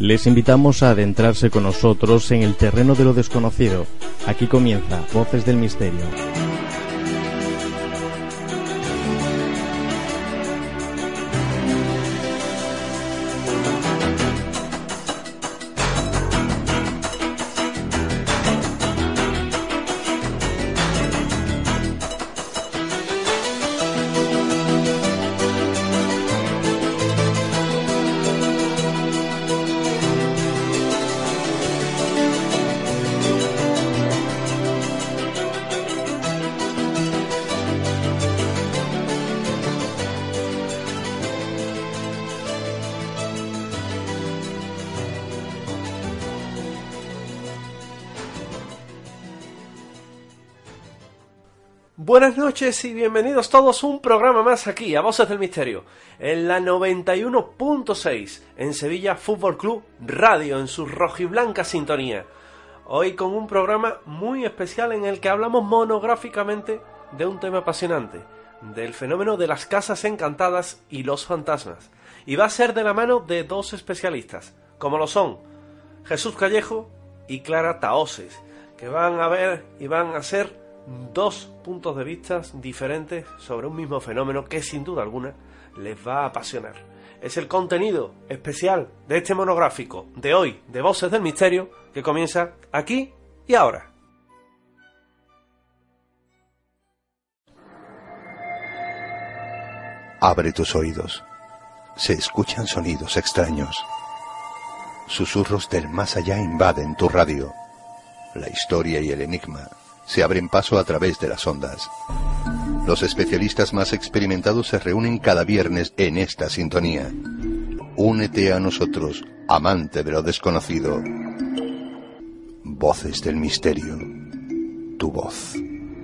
Les invitamos a adentrarse con nosotros en el terreno de lo desconocido. Aquí comienza Voces del Misterio. Buenas noches y bienvenidos todos a un programa más aquí, a Voces del Misterio, en la 91.6, en Sevilla Fútbol Club Radio, en su rojiblanca sintonía. Hoy con un programa muy especial en el que hablamos monográficamente de un tema apasionante, del fenómeno de las casas encantadas y los fantasmas. Y va a ser de la mano de dos especialistas, como lo son Jesús Callejo y Clara Taoses, que van a ver y van a ser dos puntos de vista diferentes sobre un mismo fenómeno que sin duda alguna les va a apasionar. Es el contenido especial de este monográfico de hoy de Voces del Misterio que comienza aquí y ahora. Abre tus oídos. Se escuchan sonidos extraños. Susurros del más allá invaden tu radio. La historia y el enigma se abren paso a través de las ondas. Los especialistas más experimentados se reúnen cada viernes en esta sintonía. Únete a nosotros, amante de lo desconocido. Voces del Misterio. Tu voz.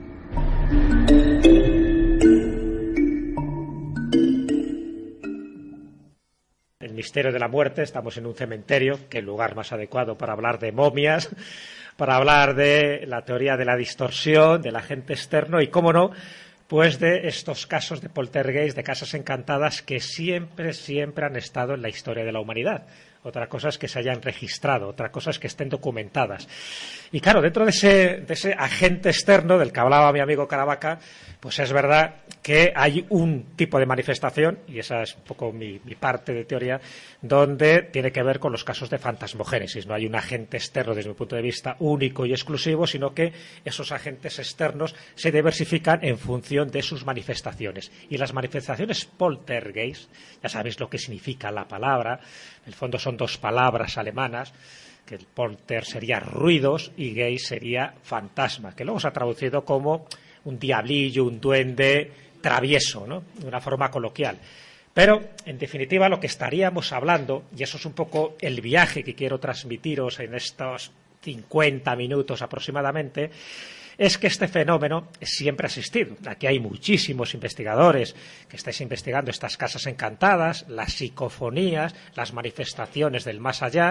El misterio de la muerte. Estamos en un cementerio, que es el lugar más adecuado para hablar de momias, para hablar de la teoría de la distorsión, del agente externo y, cómo no, pues de estos casos de poltergeist, de casas encantadas que siempre han estado en la historia de la humanidad. Otra cosa es que se hayan registrado, otra cosa es que estén documentadas. Y claro, dentro de ese agente externo del que hablaba mi amigo Caravaca, pues es verdad que hay un tipo de manifestación, y esa es un poco mi parte de teoría, donde tiene que ver con los casos de fantasmogénesis. No hay un agente externo, desde mi punto de vista, único y exclusivo, sino que esos agentes externos se diversifican en función de sus manifestaciones. Y las manifestaciones poltergeist, ya sabéis lo que significa la palabra, en el fondo son dos palabras alemanas, que el polter sería ruidos y geist sería fantasma, que luego se ha traducido como un diablillo, un duende travieso, ¿no?, de una forma coloquial. Pero, en definitiva, lo que estaríamos hablando, y eso es un poco el viaje que quiero transmitiros en estos 50 minutos aproximadamente, es que este fenómeno siempre ha existido. Aquí hay muchísimos investigadores que estáis investigando estas casas encantadas, las psicofonías, las manifestaciones del más allá,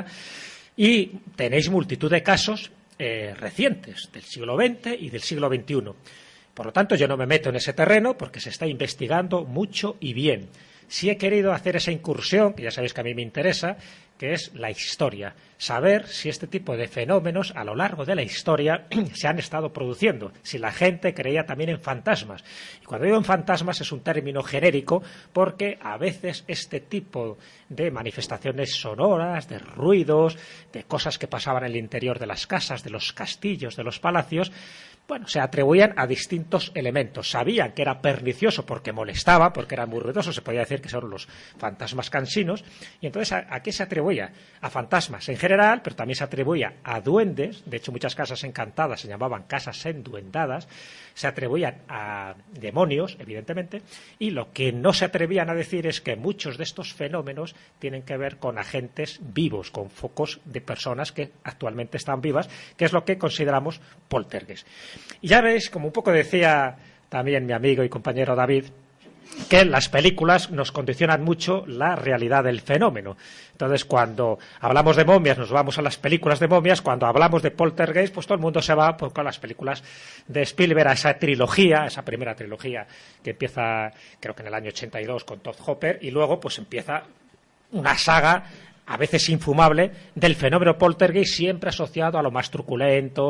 y tenéis multitud de casos recientes, del siglo XX y del siglo XXI. Por lo tanto, yo no me meto en ese terreno porque se está investigando mucho y bien. Sí he querido hacer esa incursión, que ya sabéis que a mí me interesa, que es la historia. Saber si este tipo de fenómenos a lo largo de la historia se han estado produciendo, si la gente creía también en fantasmas. Y cuando digo en fantasmas es un término genérico porque a veces este tipo de manifestaciones sonoras, de ruidos, de cosas que pasaban en el interior de las casas, de los castillos, de los palacios, bueno, se atribuían a distintos elementos. Sabían que era pernicioso porque molestaba, porque era muy ruidoso, se podía decir que son los fantasmas cansinos, y entonces ¿a qué se atribuía? A fantasmas en general, pero también se atribuía a duendes. De hecho, muchas casas encantadas se llamaban casas enduendadas, se atribuían a demonios, evidentemente, y lo que no se atrevían a decir es que muchos de estos fenómenos tienen que ver con agentes vivos, con focos de personas que actualmente están vivas, que es lo que consideramos poltergeist. Y ya veis, como un poco decía también mi amigo y compañero David, que las películas nos condicionan mucho la realidad del fenómeno. Entonces, cuando hablamos de momias, nos vamos a las películas de momias. Cuando hablamos de poltergeist, pues todo el mundo se va con las películas de Spielberg, a esa trilogía, esa primera trilogía que empieza, creo que en el año 82 con Todd Hopper, y luego pues empieza una saga a veces infumable, del fenómeno poltergeist, siempre asociado a lo más truculento,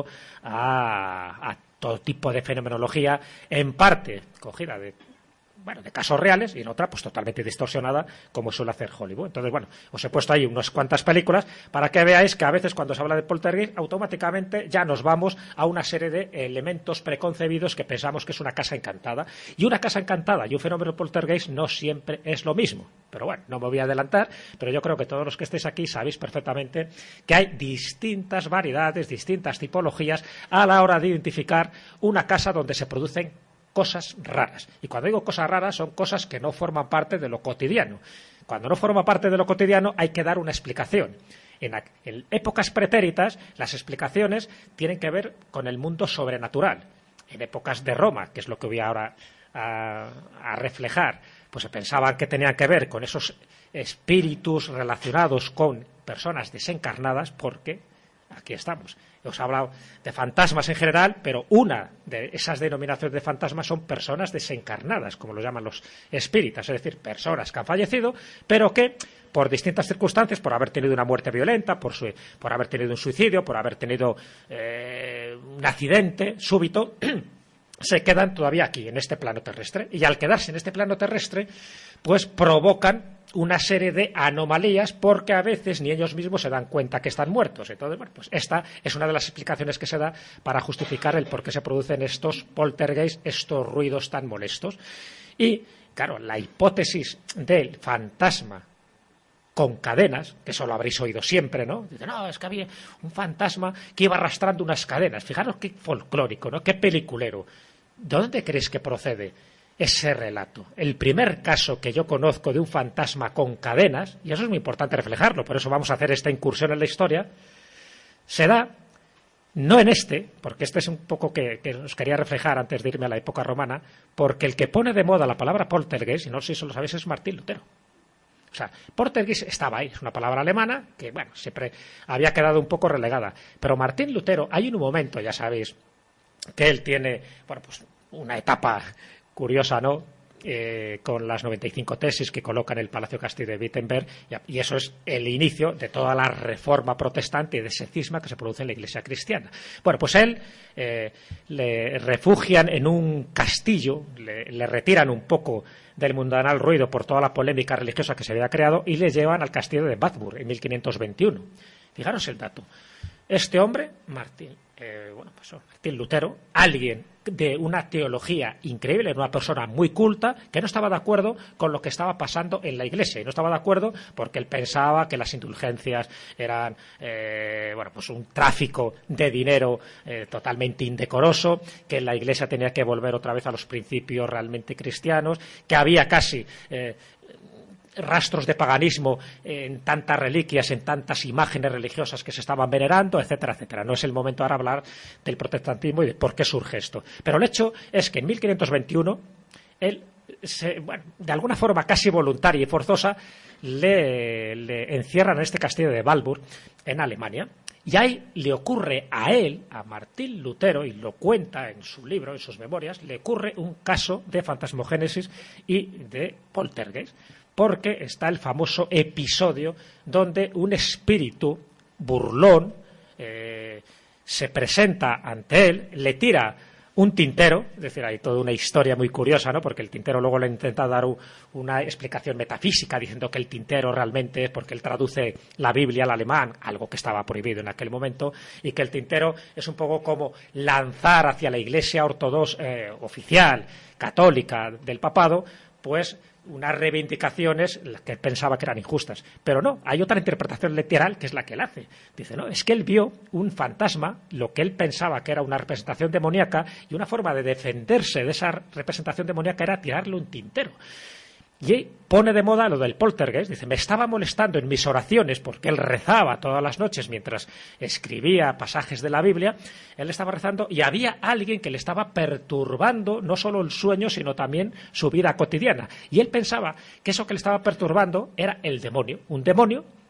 a todo tipo de fenomenología, en parte cogida de casos reales, y en otra pues totalmente distorsionada, como suele hacer Hollywood. Entonces, os he puesto ahí unas cuantas películas para que veáis que a veces cuando se habla de poltergeist automáticamente ya nos vamos a una serie de elementos preconcebidos que pensamos que es una casa encantada, y una casa encantada y un fenómeno poltergeist no siempre es lo mismo. Pero bueno, no me voy a adelantar, pero yo creo que todos los que estéis aquí sabéis perfectamente que hay distintas variedades, distintas tipologías a la hora de identificar una casa donde se producen cosas raras. Y cuando digo cosas raras, son cosas que no forman parte de lo cotidiano. Cuando no forma parte de lo cotidiano, hay que dar una explicación. En épocas pretéritas, las explicaciones tienen que ver con el mundo sobrenatural. En épocas de Roma, que es lo que voy ahora a reflejar, pues se pensaban que tenían que ver con esos espíritus relacionados con personas desencarnadas, porque aquí estamos. Os he hablado de fantasmas en general, pero una de esas denominaciones de fantasmas son personas desencarnadas, como lo llaman los espíritas, es decir, personas que han fallecido, pero que por distintas circunstancias, por haber tenido una muerte violenta, por haber tenido un suicidio, por haber tenido un accidente súbito, se quedan todavía aquí, en este plano terrestre. Y al quedarse en este plano terrestre, pues provocan una serie de anomalías, porque a veces ni ellos mismos se dan cuenta que están muertos. Entonces, pues esta es una de las explicaciones que se da para justificar el por qué se producen estos poltergeists, estos ruidos tan molestos. Y, claro, la hipótesis del fantasma con cadenas, que eso lo habréis oído siempre, ¿no? Dicen, no, es que había un fantasma que iba arrastrando unas cadenas. Fijaros qué folclórico, ¿no? Qué peliculero. ¿De dónde creéis que procede ese relato? El primer caso que yo conozco de un fantasma con cadenas, y eso es muy importante reflejarlo, por eso vamos a hacer esta incursión en la historia, se da, no en porque este es un poco que os quería reflejar antes de irme a la época romana, porque el que pone de moda la palabra poltergeist, y no sé si lo sabéis, es Martín Lutero. O sea, poltergeist estaba ahí, es una palabra alemana que, siempre había quedado un poco relegada. Pero Martín Lutero, hay un momento, ya sabéis, que él tiene, pues una etapa curiosa, ¿no? Con las 95 tesis que coloca en el Palacio Castillo de Wittenberg, y eso es el inicio de toda la reforma protestante y de ese cisma que se produce en la Iglesia cristiana. Bueno, pues él le refugian en un castillo, le retiran un poco del mundanal ruido por toda la polémica religiosa que se había creado y le llevan al castillo de Wartburg en 1521. Fijaros el dato. Este hombre, Martín Lutero, alguien de una teología increíble, era una persona muy culta, que no estaba de acuerdo con lo que estaba pasando en la Iglesia, y no estaba de acuerdo porque él pensaba que las indulgencias eran un tráfico de dinero totalmente indecoroso, que la Iglesia tenía que volver otra vez a los principios realmente cristianos, que había casi rastros de paganismo en tantas reliquias, en tantas imágenes religiosas que se estaban venerando, etcétera, etcétera. No es el momento ahora hablar del protestantismo y de por qué surge esto. Pero el hecho es que en 1521 él, de alguna forma casi voluntaria y forzosa, le encierran en este castillo de Wartburg, en Alemania, y ahí le ocurre a él, a Martín Lutero, y lo cuenta en su libro, en sus memorias, le ocurre un caso de fantasmogénesis y de poltergeist, porque está el famoso episodio donde un espíritu burlón se presenta ante él, le tira un tintero, es decir, hay toda una historia muy curiosa, ¿no? Porque el tintero luego le intenta dar una explicación metafísica diciendo que el tintero realmente es porque él traduce la Biblia al alemán, algo que estaba prohibido en aquel momento, y que el tintero es un poco como lanzar hacia la Iglesia ortodoxa oficial, católica del papado, pues unas reivindicaciones que pensaba que eran injustas. Pero no, hay otra interpretación literal que es la que él hace. Dice, no, es que él vio un fantasma, lo que él pensaba que era una representación demoníaca, y una forma de defenderse de esa representación demoníaca era tirarle un tintero. Y pone de moda lo del poltergeist. Dice, me estaba molestando en mis oraciones, porque él rezaba todas las noches mientras escribía pasajes de la Biblia, él estaba rezando y había alguien que le estaba perturbando no solo el sueño, sino también su vida cotidiana. Y él pensaba que eso que le estaba perturbando era el demonio, un demonio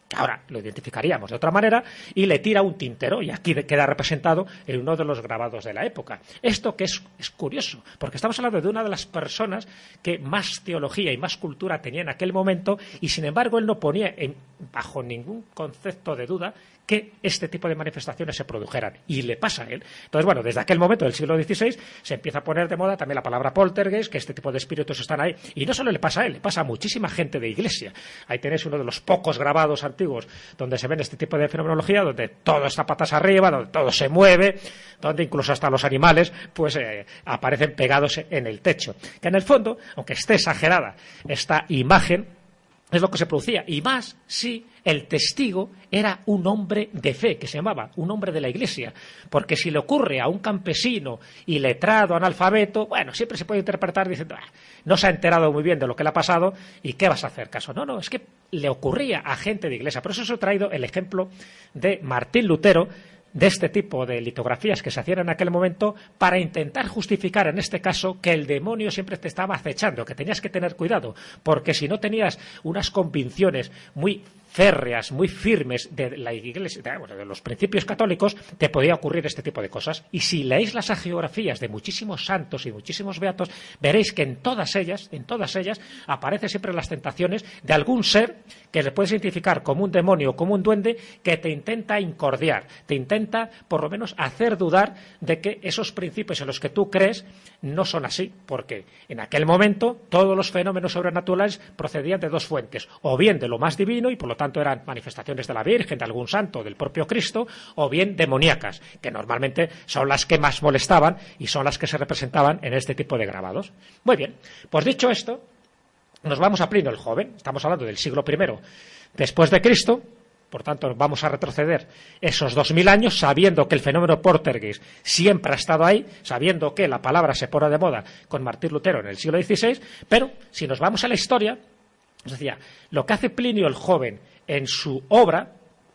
que ahora lo identificaríamos de otra manera, y le tira un tintero, y aquí queda representado en uno de los grabados de la época. Esto que es curioso, porque estamos hablando de una de las personas que más teología y más cultura tenía en aquel momento, y sin embargo él no ponía bajo ningún concepto de duda que este tipo de manifestaciones se produjeran, y le pasa a él. Entonces, bueno, desde aquel momento del siglo XVI se empieza a poner de moda también la palabra poltergeist, que este tipo de espíritus están ahí, y no solo le pasa a él, le pasa a muchísima gente de iglesia. Ahí tenéis uno de los pocos grabados antiguos donde se ven este tipo de fenomenología, donde todo está patas arriba, donde todo se mueve, donde incluso hasta los animales pues aparecen pegados en el techo. Que en el fondo, aunque esté exagerada esta imagen, es lo que se producía, y más si el testigo era un hombre de fe, que se llamaba un hombre de la iglesia, porque si le ocurre a un campesino iletrado, analfabeto, bueno, siempre se puede interpretar diciendo, no se ha enterado muy bien de lo que le ha pasado y ¿qué vas a hacer caso? No, es que le ocurría a gente de iglesia. Por eso os he traído el ejemplo de Martín Lutero, de este tipo de litografías que se hacían en aquel momento, para intentar justificar en este caso que el demonio siempre te estaba acechando, que tenías que tener cuidado, porque si no tenías unas convicciones muy férreas, muy firmes de la Iglesia, de los principios católicos, te podía ocurrir este tipo de cosas. Y si leéis las hagiografías de muchísimos santos y muchísimos beatos, veréis que en todas ellas aparecen siempre las tentaciones de algún ser que se puede identificar como un demonio o como un duende, que te intenta incordiar, te intenta por lo menos hacer dudar de que esos principios en los que tú crees no son así, porque en aquel momento todos los fenómenos sobrenaturales procedían de dos fuentes, o bien de lo más divino, y por lo tanto eran manifestaciones de la Virgen, de algún santo, del propio Cristo, o bien demoníacas, que normalmente son las que más molestaban y son las que se representaban en este tipo de grabados. Muy bien, pues dicho esto, nos vamos a Plinio el Joven. Estamos hablando del siglo I después de Cristo. Por tanto, vamos a retroceder esos 2000 años sabiendo que el fenómeno poltergeist siempre ha estado ahí, sabiendo que la palabra se pone de moda con Martín Lutero en el siglo XVI, pero si nos vamos a la historia, os decía, lo que hace Plinio el Joven en su obra,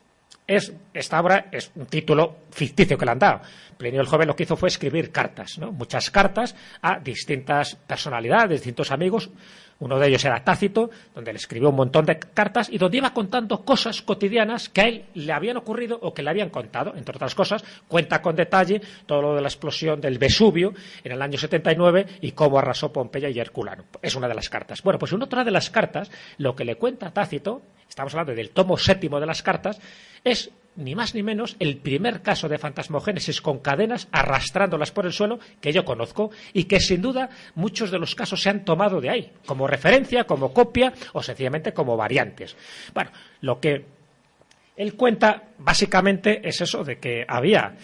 esta obra es un título ficticio que le han dado. Plinio el Joven lo que hizo fue escribir cartas, ¿no? Muchas cartas a distintas personalidades, distintos amigos. Uno de ellos era Tácito, donde le escribió un montón de cartas y donde iba contando cosas cotidianas que a él le habían ocurrido o que le habían contado. Entre otras cosas, cuenta con detalle todo lo de la explosión del Vesubio en el año 79 y cómo arrasó Pompeya y Herculano. Es una de las cartas. Bueno, pues en otra de las cartas, lo que le cuenta Tácito, estamos hablando del tomo 7 de las cartas, es ni más ni menos el primer caso de fantasmogénesis con cadenas arrastrándolas por el suelo que yo conozco, y que sin duda muchos de los casos se han tomado de ahí, como referencia, como copia o sencillamente como variantes. Bueno, lo que él cuenta básicamente es eso de que había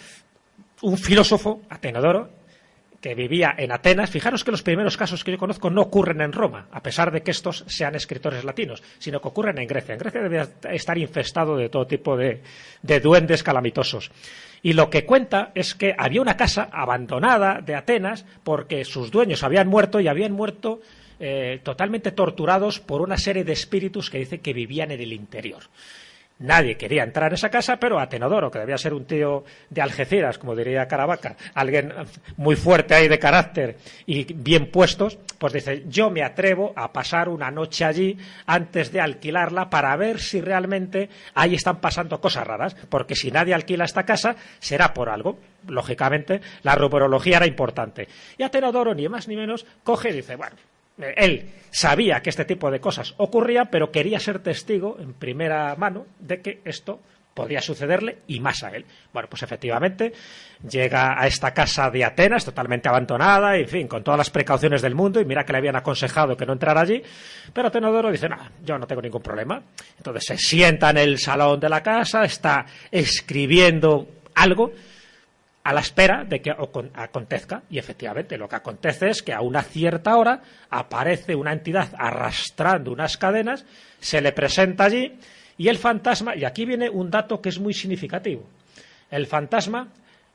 un filósofo, Atenodoro, que vivía en Atenas. Fijaros que los primeros casos que yo conozco no ocurren en Roma, a pesar de que estos sean escritores latinos, sino que ocurren en Grecia. En Grecia debía estar infestado de todo tipo de duendes calamitosos. Y lo que cuenta es que había una casa abandonada de Atenas porque sus dueños habían muerto, y habían muerto totalmente torturados por una serie de espíritus que dice que vivían en el interior. Nadie quería entrar en esa casa, pero Atenodoro, que debía ser un tío de Algeciras, como diría Caravaca, alguien muy fuerte ahí de carácter y bien puestos, pues dice, yo me atrevo a pasar una noche allí antes de alquilarla para ver si realmente ahí están pasando cosas raras, porque si nadie alquila esta casa será por algo. Lógicamente, la rumorología era importante. Y Atenodoro, ni más ni menos, coge y dice, bueno, él sabía que este tipo de cosas ocurrían, pero quería ser testigo en primera mano de que esto podía sucederle, y más a él. Bueno, pues efectivamente llega a esta casa de Atenas totalmente abandonada, en fin, con todas las precauciones del mundo, y mira que le habían aconsejado que no entrara allí, pero Atenodoro dice, no, yo no tengo ningún problema. Entonces se sienta en el salón de la casa, está escribiendo algo a la espera de que acontezca, y efectivamente lo que acontece es que a una cierta hora aparece una entidad arrastrando unas cadenas, se le presenta allí, y el fantasma, y aquí viene un dato que es muy significativo, el fantasma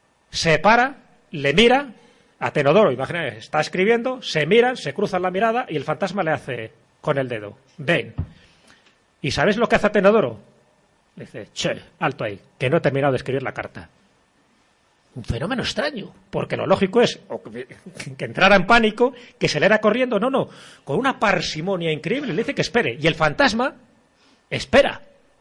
se para, le mira a Atenodoro, imagínate, está escribiendo, se miran, se cruzan la mirada, y el fantasma le hace con el dedo, ven. ¿Y sabes lo que hace Atenodoro? Le dice, che, alto ahí, que no he terminado de escribir la carta. Un fenómeno extraño, porque lo lógico es que entrara en pánico, que se le era corriendo. No, con una parsimonia increíble le dice que espere, y el fantasma espera.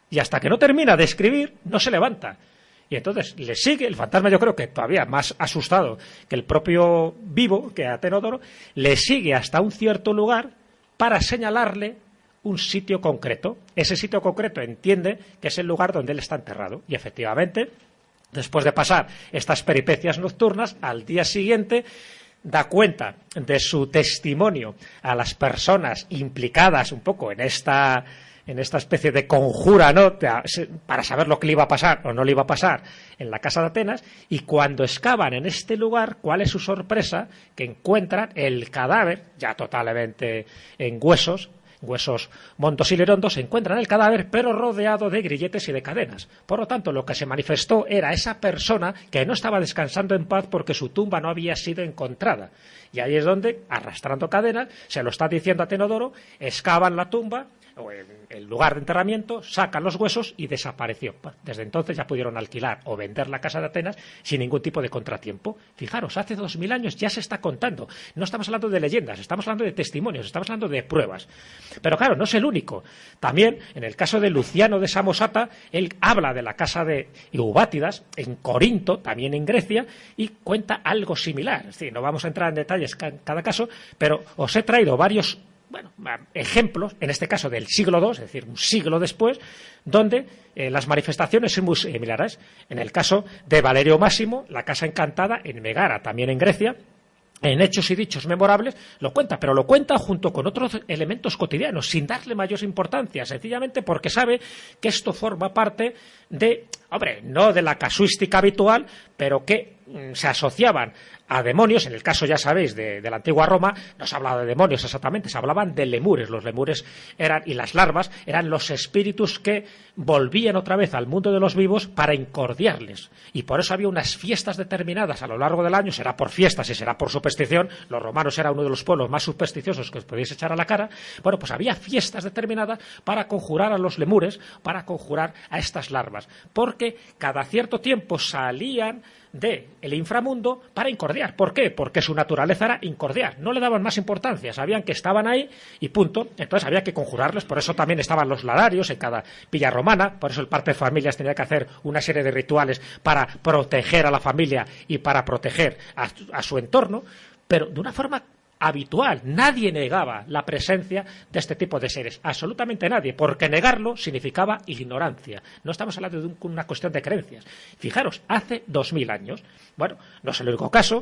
y hasta que no termina de escribir no se levanta. Y entonces le sigue, el fantasma, yo creo que todavía más asustado que el propio vivo, que Atenodoro, le sigue hasta un cierto lugar para señalarle un sitio concreto. Ese sitio concreto entiende que es el lugar donde él está enterrado. Y efectivamente, después de pasar estas peripecias nocturnas, al día siguiente da cuenta de su testimonio a las personas implicadas un poco en esta especie de conjura, ¿no?, para saber lo que le iba a pasar o no le iba a pasar en la casa de Atenas, y cuando excavan en este lugar, ¿cuál es su sorpresa? Que encuentran el cadáver, ya totalmente en huesos montos y lerondos, se encuentran el cadáver, pero rodeado de grilletes y de cadenas. Por lo tanto, lo que se manifestó era esa persona que no estaba descansando en paz porque su tumba no había sido encontrada. Y ahí es donde, arrastrando cadenas, se lo está diciendo a Atenodoro, excavan la tumba, o el lugar de enterramiento, sacan los huesos y desapareció. Desde entonces ya pudieron alquilar o vender la casa de Atenas sin ningún tipo de contratiempo. Fijaros, hace 2000 años ya se está contando. No estamos hablando de leyendas, estamos hablando de testimonios, estamos hablando de pruebas. Pero claro, no es el único. También, en el caso de Luciano de Samosata, él habla de la casa de Eubátidas en Corinto, también en Grecia, y cuenta algo similar. Es decir, no vamos a entrar en detalles en cada caso, pero os he traído varios ejemplos, en este caso del siglo II, es decir, un siglo después, donde las manifestaciones son muy similares. En el caso de Valerio Máximo, la casa encantada en Megara, también en Grecia, en Hechos y Dichos Memorables, lo cuenta, pero lo cuenta junto con otros elementos cotidianos, sin darle mayor importancia, sencillamente porque sabe que esto forma parte de, no de la casuística habitual, pero que se asociaban a demonios. En el caso, ya sabéis, de la antigua Roma, no se hablaba de demonios exactamente, se hablaban de lemures. Los lemures y las larvas eran los espíritus que volvían otra vez al mundo de los vivos para incordiarles. Y por eso había unas fiestas determinadas a lo largo del año, será por fiestas y será por superstición. Los romanos eran uno de los pueblos más supersticiosos que os podéis echar a la cara. Bueno, pues había fiestas determinadas para conjurar a los lemures, para conjurar a estas larvas, porque cada cierto tiempo salían del inframundo para incordiar. ¿Por qué? Porque su naturaleza era incordiar. No le daban más importancia, sabían que estaban ahí y punto. Entonces había que conjurarles. Por eso también estaban los ladarios en cada villa romana. Por eso el parte de familias tenía que hacer una serie de rituales para proteger a la familia y para proteger a su entorno, pero de una forma habitual. Nadie negaba la presencia de este tipo de seres, absolutamente nadie, porque negarlo significaba ignorancia. No estamos hablando de una cuestión de creencias. Fijaros, hace 2000 años, bueno, no es el único caso,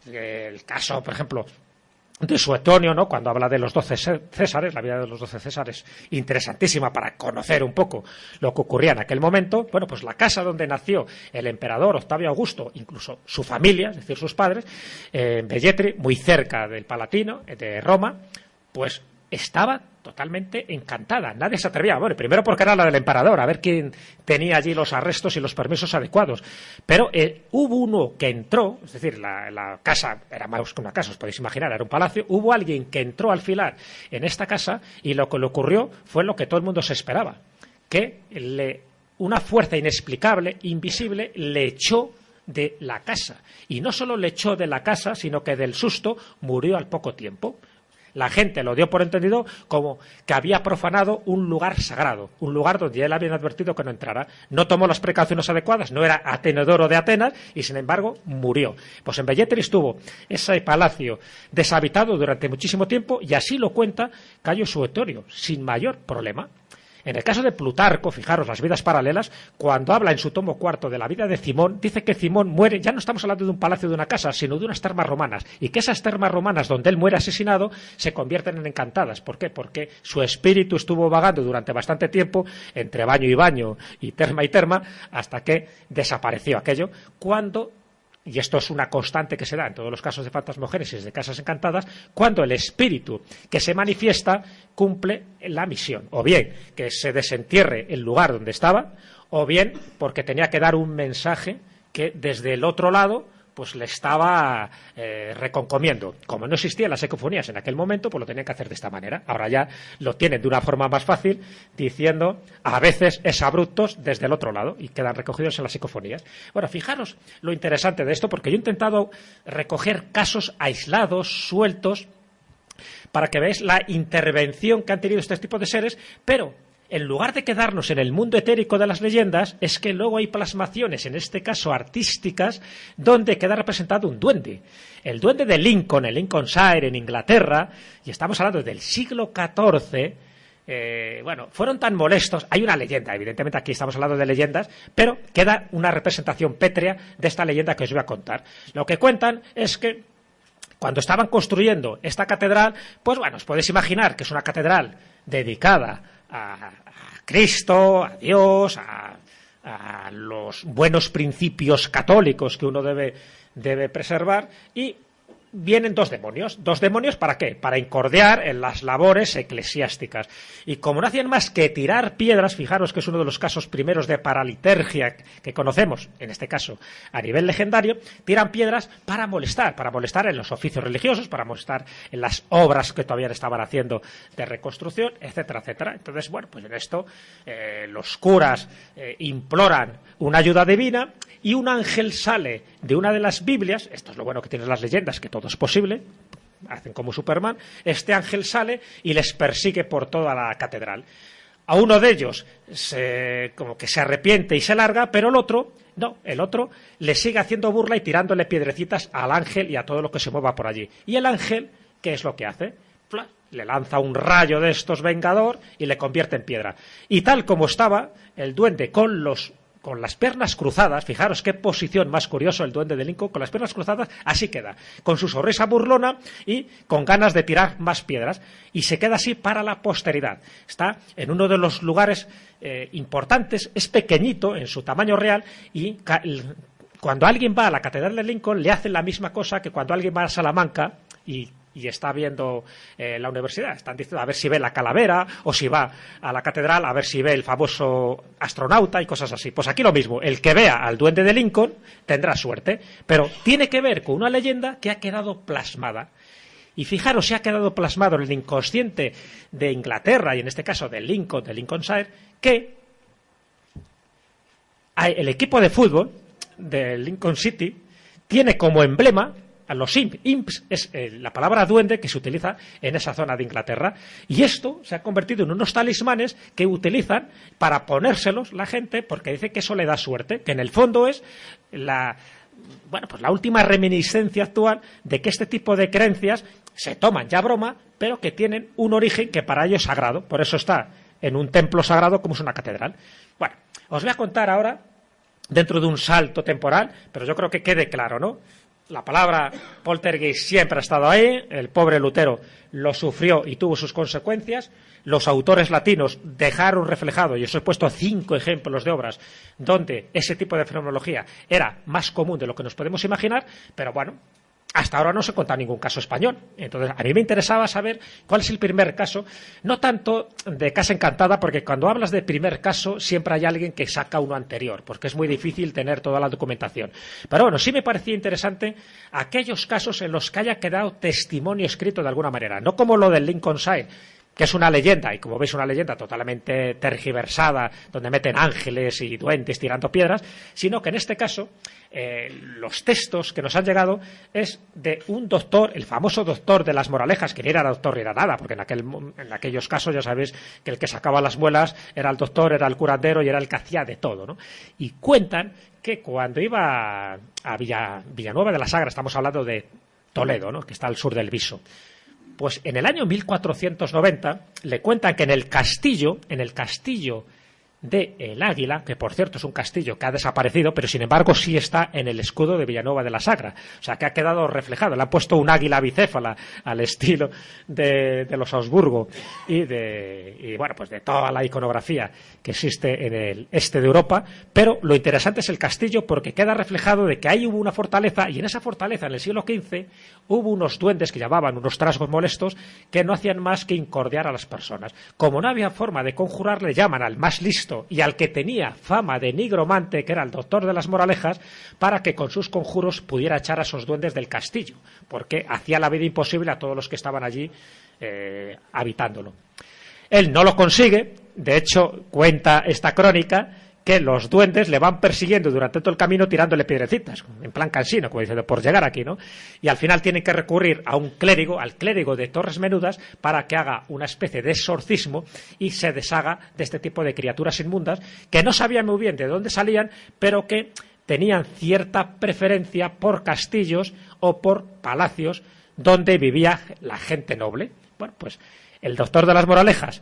el caso, por ejemplo, de Suetonio, ¿no?, cuando habla de los 12 Césares, la vida de los 12 Césares, interesantísima para conocer un poco lo que ocurría en aquel momento. Bueno, pues la casa donde nació el emperador Octavio Augusto, incluso su familia, es decir, sus padres, en Velletri, muy cerca del Palatino, de Roma, pues estaba totalmente encantada. Nadie se atrevía, bueno, primero porque era la del emperador, a ver quién tenía allí los arrestos y los permisos adecuados. Pero hubo uno que entró, es decir, la casa era más que una casa, os podéis imaginar, era un palacio. Hubo alguien que entró al filar en esta casa y lo que le ocurrió fue lo que todo el mundo se esperaba, que una fuerza inexplicable, invisible, le echó de la casa. Y no solo le echó de la casa, sino que del susto murió al poco tiempo. La gente lo dio por entendido como que había profanado un lugar sagrado, un lugar donde ya le habían advertido que no entrara. No tomó las precauciones adecuadas, no era Atenodoro de Atenas y, sin embargo, murió. Pues en Velletri estuvo ese palacio deshabitado durante muchísimo tiempo y así lo cuenta Cayo Suetonio, sin mayor problema. En el caso de Plutarco, fijaros, las vidas paralelas, cuando habla en su tomo cuarto de la vida de Cimón, dice que Cimón muere, ya no estamos hablando de un palacio de una casa, sino de unas termas romanas, y que esas termas romanas donde él muere asesinado se convierten en encantadas. ¿Por qué? Porque su espíritu estuvo vagando durante bastante tiempo entre baño y terma, hasta que desapareció aquello, y esto es una constante que se da en todos los casos de fantasmogénesis de casas encantadas, cuando el espíritu que se manifiesta cumple la misión, o bien que se desentierre el lugar donde estaba, o bien porque tenía que dar un mensaje que desde el otro lado pues le estaba reconcomiendo. Como no existían las psicofonías en aquel momento, pues lo tenían que hacer de esta manera. Ahora ya lo tienen de una forma más fácil, diciendo a veces es abruptos desde el otro lado y quedan recogidos en las psicofonías. Bueno, fijaros lo interesante de esto, porque yo he intentado recoger casos aislados, sueltos, para que veáis la intervención que han tenido este tipo de seres, pero en lugar de quedarnos en el mundo etérico de las leyendas, es que luego hay plasmaciones, en este caso artísticas, donde queda representado un duende. El duende de Lincoln, en Lincolnshire, en Inglaterra, y estamos hablando del siglo XIV. Fueron tan molestos. Hay una leyenda, evidentemente aquí estamos hablando de leyendas, pero queda una representación pétrea de esta leyenda que os voy a contar. Lo que cuentan es que cuando estaban construyendo esta catedral, pues bueno, os podéis imaginar que es una catedral dedicada a Cristo, a Dios, a los buenos principios católicos que uno debe preservar, y vienen dos demonios. ¿Para qué? Para incordiar en las labores eclesiásticas. Y como no hacían más que tirar piedras, fijaros que es uno de los casos primeros de paraliturgia que conocemos, en este caso a nivel legendario, tiran piedras para molestar en los oficios religiosos, para molestar en las obras que todavía estaban haciendo de reconstrucción, etcétera, etcétera. Entonces, bueno, pues en esto los curas imploran una ayuda divina, y un ángel sale de una de las Biblias. Esto es lo bueno que tienen las leyendas, que todo es posible, hacen como Superman. Este ángel sale y les persigue por toda la catedral. A uno de ellos como que se arrepiente y se larga, pero el otro le sigue haciendo burla y tirándole piedrecitas al ángel y a todo lo que se mueva por allí. Y el ángel, ¿qué es lo que hace? Le lanza un rayo de estos vengador y le convierte en piedra. Y tal como estaba el duende con las piernas cruzadas, fijaros qué posición más curiosa el duende de Lincoln, con las piernas cruzadas, así queda, con su sonrisa burlona y con ganas de tirar más piedras, y se queda así para la posteridad. Está en uno de los lugares importantes, es pequeñito en su tamaño real, y cuando alguien va a la catedral de Lincoln le hacen la misma cosa que cuando alguien va a Salamanca y está viendo la universidad. Están diciendo a ver si ve la calavera, o si va a la catedral a ver si ve el famoso astronauta y cosas así. Pues aquí lo mismo, el que vea al duende de Lincoln tendrá suerte, pero tiene que ver con una leyenda que ha quedado plasmada. Y fijaros, se ha quedado plasmado en el inconsciente de Inglaterra, y en este caso de Lincolnshire, que el equipo de fútbol de Lincoln City tiene como emblema a los imps, es la palabra duende que se utiliza en esa zona de Inglaterra, y esto se ha convertido en unos talismanes que utilizan para ponérselos la gente, porque dice que eso le da suerte, que en el fondo es la última reminiscencia actual de que este tipo de creencias se toman ya broma, pero que tienen un origen que para ellos es sagrado. Por eso está en un templo sagrado como es una catedral. Bueno, os voy a contar ahora, dentro de un salto temporal, pero yo creo que quede claro, ¿no? La palabra poltergeist siempre ha estado ahí, el pobre Lutero lo sufrió y tuvo sus consecuencias. Los autores latinos dejaron reflejado, y os he puesto 5 ejemplos de obras donde ese tipo de fenomenología era más común de lo que nos podemos imaginar, pero bueno, hasta ahora no se cuenta ningún caso español. Entonces, a mí me interesaba saber cuál es el primer caso, no tanto de Casa Encantada, porque cuando hablas de primer caso siempre hay alguien que saca uno anterior, porque es muy difícil tener toda la documentación. Pero bueno, sí me parecía interesante aquellos casos en los que haya quedado testimonio escrito de alguna manera, no como lo del Lincolnshire, que es una leyenda, y como veis una leyenda totalmente tergiversada, donde meten ángeles y duendes tirando piedras, sino que en este caso los textos que nos han llegado es de un doctor, el famoso doctor de las moralejas, que ni era doctor ni era nada, porque en aquellos casos ya sabéis que el que sacaba las muelas era el doctor, era el curandero y era el que hacía de todo, ¿no? Y cuentan que cuando iba a Villanueva de la Sagra, estamos hablando de Toledo, ¿no?, que está al sur del Viso, pues en el año 1490 le cuentan que en el castillo de El Águila, que por cierto es un castillo que ha desaparecido, pero sin embargo sí está en el escudo de Villanueva de la Sagra, o sea que ha quedado reflejado, le han puesto un águila bicéfala al estilo de los Habsburgo y bueno, pues de toda la iconografía que existe en el este de Europa. Pero lo interesante es el castillo, porque queda reflejado de que ahí hubo una fortaleza, y en esa fortaleza en el siglo XV hubo unos duendes que llamaban unos trasgos molestos, que no hacían más que incordiar a las personas. Como no había forma de conjurar, le llaman al más listo y al que tenía fama de nigromante, que era el doctor de las moralejas, para que con sus conjuros pudiera echar a esos duendes del castillo, porque hacía la vida imposible a todos los que estaban allí habitándolo. Él no lo consigue. De hecho, cuenta esta crónica que los duendes le van persiguiendo durante todo el camino tirándole piedrecitas, en plan cansino, como diciendo, por llegar aquí, ¿no? Y al final tienen que recurrir a un clérigo, al clérigo de Torres Menudas, para que haga una especie de exorcismo y se deshaga de este tipo de criaturas inmundas que no sabían muy bien de dónde salían, pero que tenían cierta preferencia por castillos o por palacios donde vivía la gente noble. Bueno, pues el doctor de las Moralejas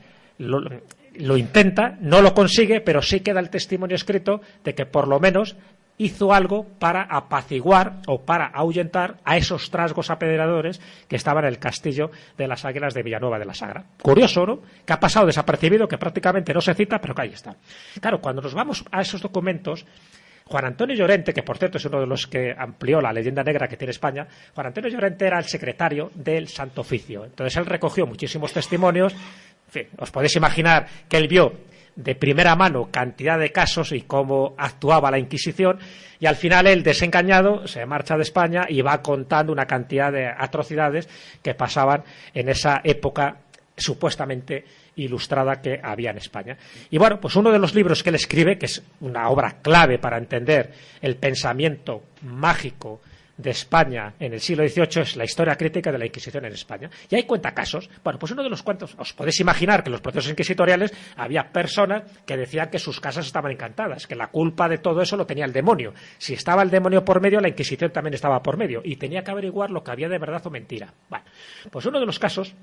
lo intenta, no lo consigue, pero sí queda el testimonio escrito de que por lo menos hizo algo para apaciguar o para ahuyentar a esos trasgos apedreadores que estaban en el castillo de las Águilas de Villanueva de la Sagra. Curioso, ¿no? Que ha pasado desapercibido, que prácticamente no se cita, pero que ahí está. Claro, cuando nos vamos a esos documentos, Juan Antonio Llorente, que por cierto es uno de los que amplió la leyenda negra que tiene España, Juan Antonio Llorente era el secretario del Santo Oficio. Entonces él recogió muchísimos testimonios. En fin, os podéis imaginar que él vio de primera mano cantidad de casos y cómo actuaba la Inquisición, y al final él, desengañado, se marcha de España y va contando una cantidad de atrocidades que pasaban en esa época supuestamente ilustrada que había en España. Y bueno, pues uno de los libros que él escribe, que es una obra clave para entender el pensamiento mágico de España en el siglo XVIII, es la historia crítica de la Inquisición en España. Y ahí cuenta casos. Bueno, pues uno de los cuantos, os podéis imaginar que en los procesos inquisitoriales había personas que decían que sus casas estaban encantadas, que la culpa de todo eso lo tenía el demonio. Si estaba el demonio por medio, la Inquisición también estaba por medio, y tenía que averiguar lo que había de verdad o mentira. Bueno, pues uno de los casos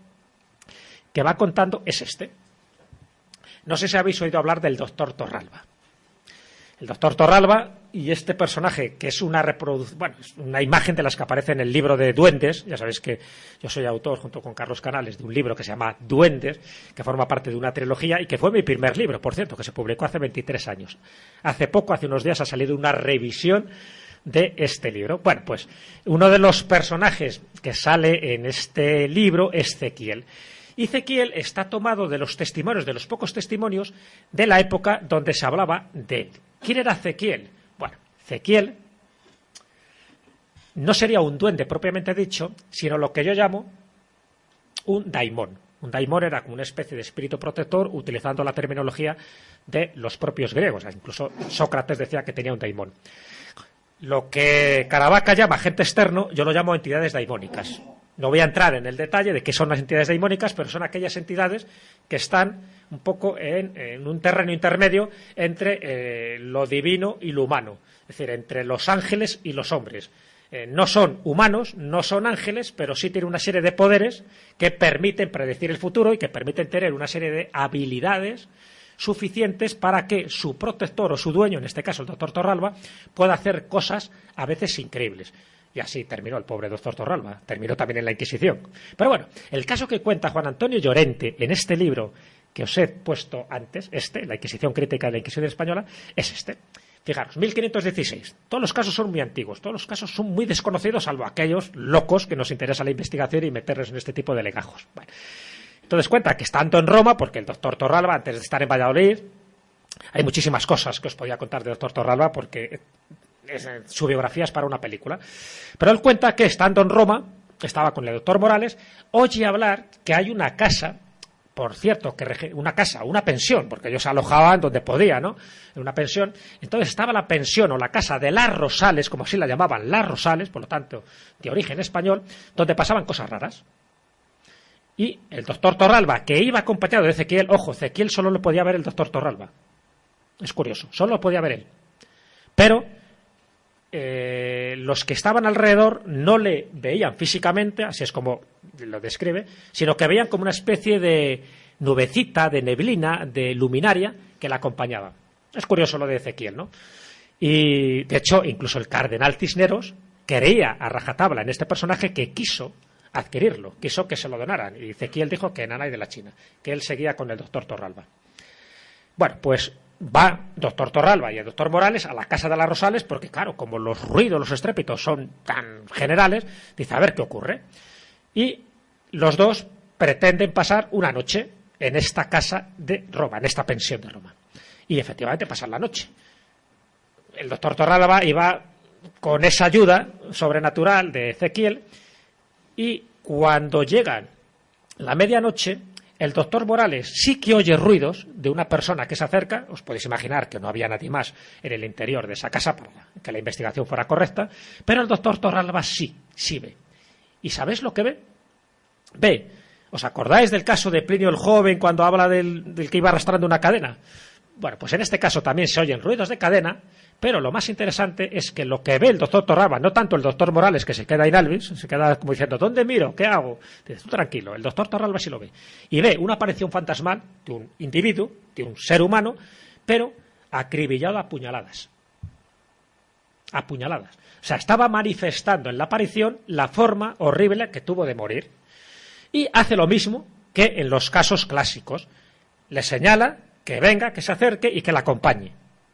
que va contando es este. No sé si habéis oído hablar del doctor Torralba. El doctor Torralba y este personaje, que es una es una imagen de las que aparece en el libro de Duendes. Ya sabéis que yo soy autor, junto con Carlos Canales, de un libro que se llama Duendes, que forma parte de una trilogía y que fue mi primer libro, por cierto, que se publicó hace 23 años. Hace unos días, ha salido una revisión de este libro. Bueno, pues uno de los personajes que sale en este libro es Ezequiel. Y Ezequiel está tomado de los testimonios, de los pocos testimonios de la época donde se hablaba de él. ¿Quién era Ezequiel? Bueno, Ezequiel no sería un duende propiamente dicho, sino lo que yo llamo un daimón. Un daimón era como una especie de espíritu protector, utilizando la terminología de los propios griegos. Incluso Sócrates decía que tenía un daimón. Lo que Caravaca llama agente externo, yo lo llamo entidades daimónicas. No voy a entrar en el detalle de qué son las entidades daimónicas, pero son aquellas entidades que están un poco en un terreno intermedio entre lo divino y lo humano, es decir, entre los ángeles y los hombres. No son humanos, no son ángeles, pero sí tienen una serie de poderes que permiten predecir el futuro y que permiten tener una serie de habilidades suficientes para que su protector o su dueño, en este caso el doctor Torralba, pueda hacer cosas a veces increíbles. Y así terminó el pobre doctor Torralba, terminó también en la Inquisición. Pero bueno, el caso que cuenta Juan Antonio Llorente en este libro que os he puesto antes, la Inquisición crítica de la Inquisición española, es este. Fijaros, 1516. Todos los casos son muy antiguos, todos los casos son muy desconocidos, salvo aquellos locos que nos interesa la investigación y meterles en este tipo de legajos. Bueno, entonces cuenta que estando en Roma, porque el doctor Torralba, antes de estar en Valladolid, hay muchísimas cosas que os podía contar del doctor Torralba, porque su biografía es para una película. Pero él cuenta que estando en Roma, estaba con el doctor Morales, oye hablar que hay una casa, por cierto, una pensión, porque ellos se alojaban donde podían, ¿no? En una pensión. Entonces estaba la pensión o la casa de las Rosales, como así la llamaban, las Rosales, por lo tanto, de origen español, donde pasaban cosas raras. Y el doctor Torralba, que iba acompañado de Ezequiel, ojo, Ezequiel solo lo podía ver el doctor Torralba. Es curioso, solo lo podía ver él. Pero los que estaban alrededor no le veían físicamente, así es como lo describe, sino que veían como una especie de nubecita, de neblina, de luminaria que la acompañaba. Es curioso lo de Ezequiel, ¿no? Y de hecho, incluso el cardenal Cisneros creía a rajatabla en este personaje, que quiso adquirirlo, quiso que se lo donaran, y Ezequiel dijo que nada y de la China, que él seguía con el doctor Torralba. Bueno, pues va doctor Torralba y el doctor Morales a la casa de las Rosales, porque claro, como los ruidos, los estrépitos son tan generales, dice, a ver qué ocurre. Y los dos pretenden pasar una noche en esta casa de Roma, en esta pensión de Roma. Y efectivamente pasan la noche. El doctor Torralba iba con esa ayuda sobrenatural de Ezequiel, y cuando llegan la medianoche, El doctor Morales sí que oye ruidos de una persona que se acerca. Os podéis imaginar que no había nadie más en el interior de esa casa para que la investigación fuera correcta, pero el doctor Torralba sí ve. ¿Y sabéis lo que ve? Ve, ¿os acordáis del caso de Plinio el Joven cuando habla del que iba arrastrando una cadena? Bueno, pues en este caso también se oyen ruidos de cadena, pero lo más interesante es que lo que ve el doctor Torralba, no tanto el doctor Morales, que se queda inalvis, se queda como diciendo, ¿dónde miro? ¿Qué hago? Dice, tú tranquilo, el doctor Torralba sí lo ve. Y ve una aparición fantasmal de un individuo, de un ser humano, pero acribillado a puñaladas. A puñaladas. O sea, estaba manifestando en la aparición la forma horrible que tuvo de morir. Y hace lo mismo que en los casos clásicos. Le señala que venga, que se acerque y que la acompañe.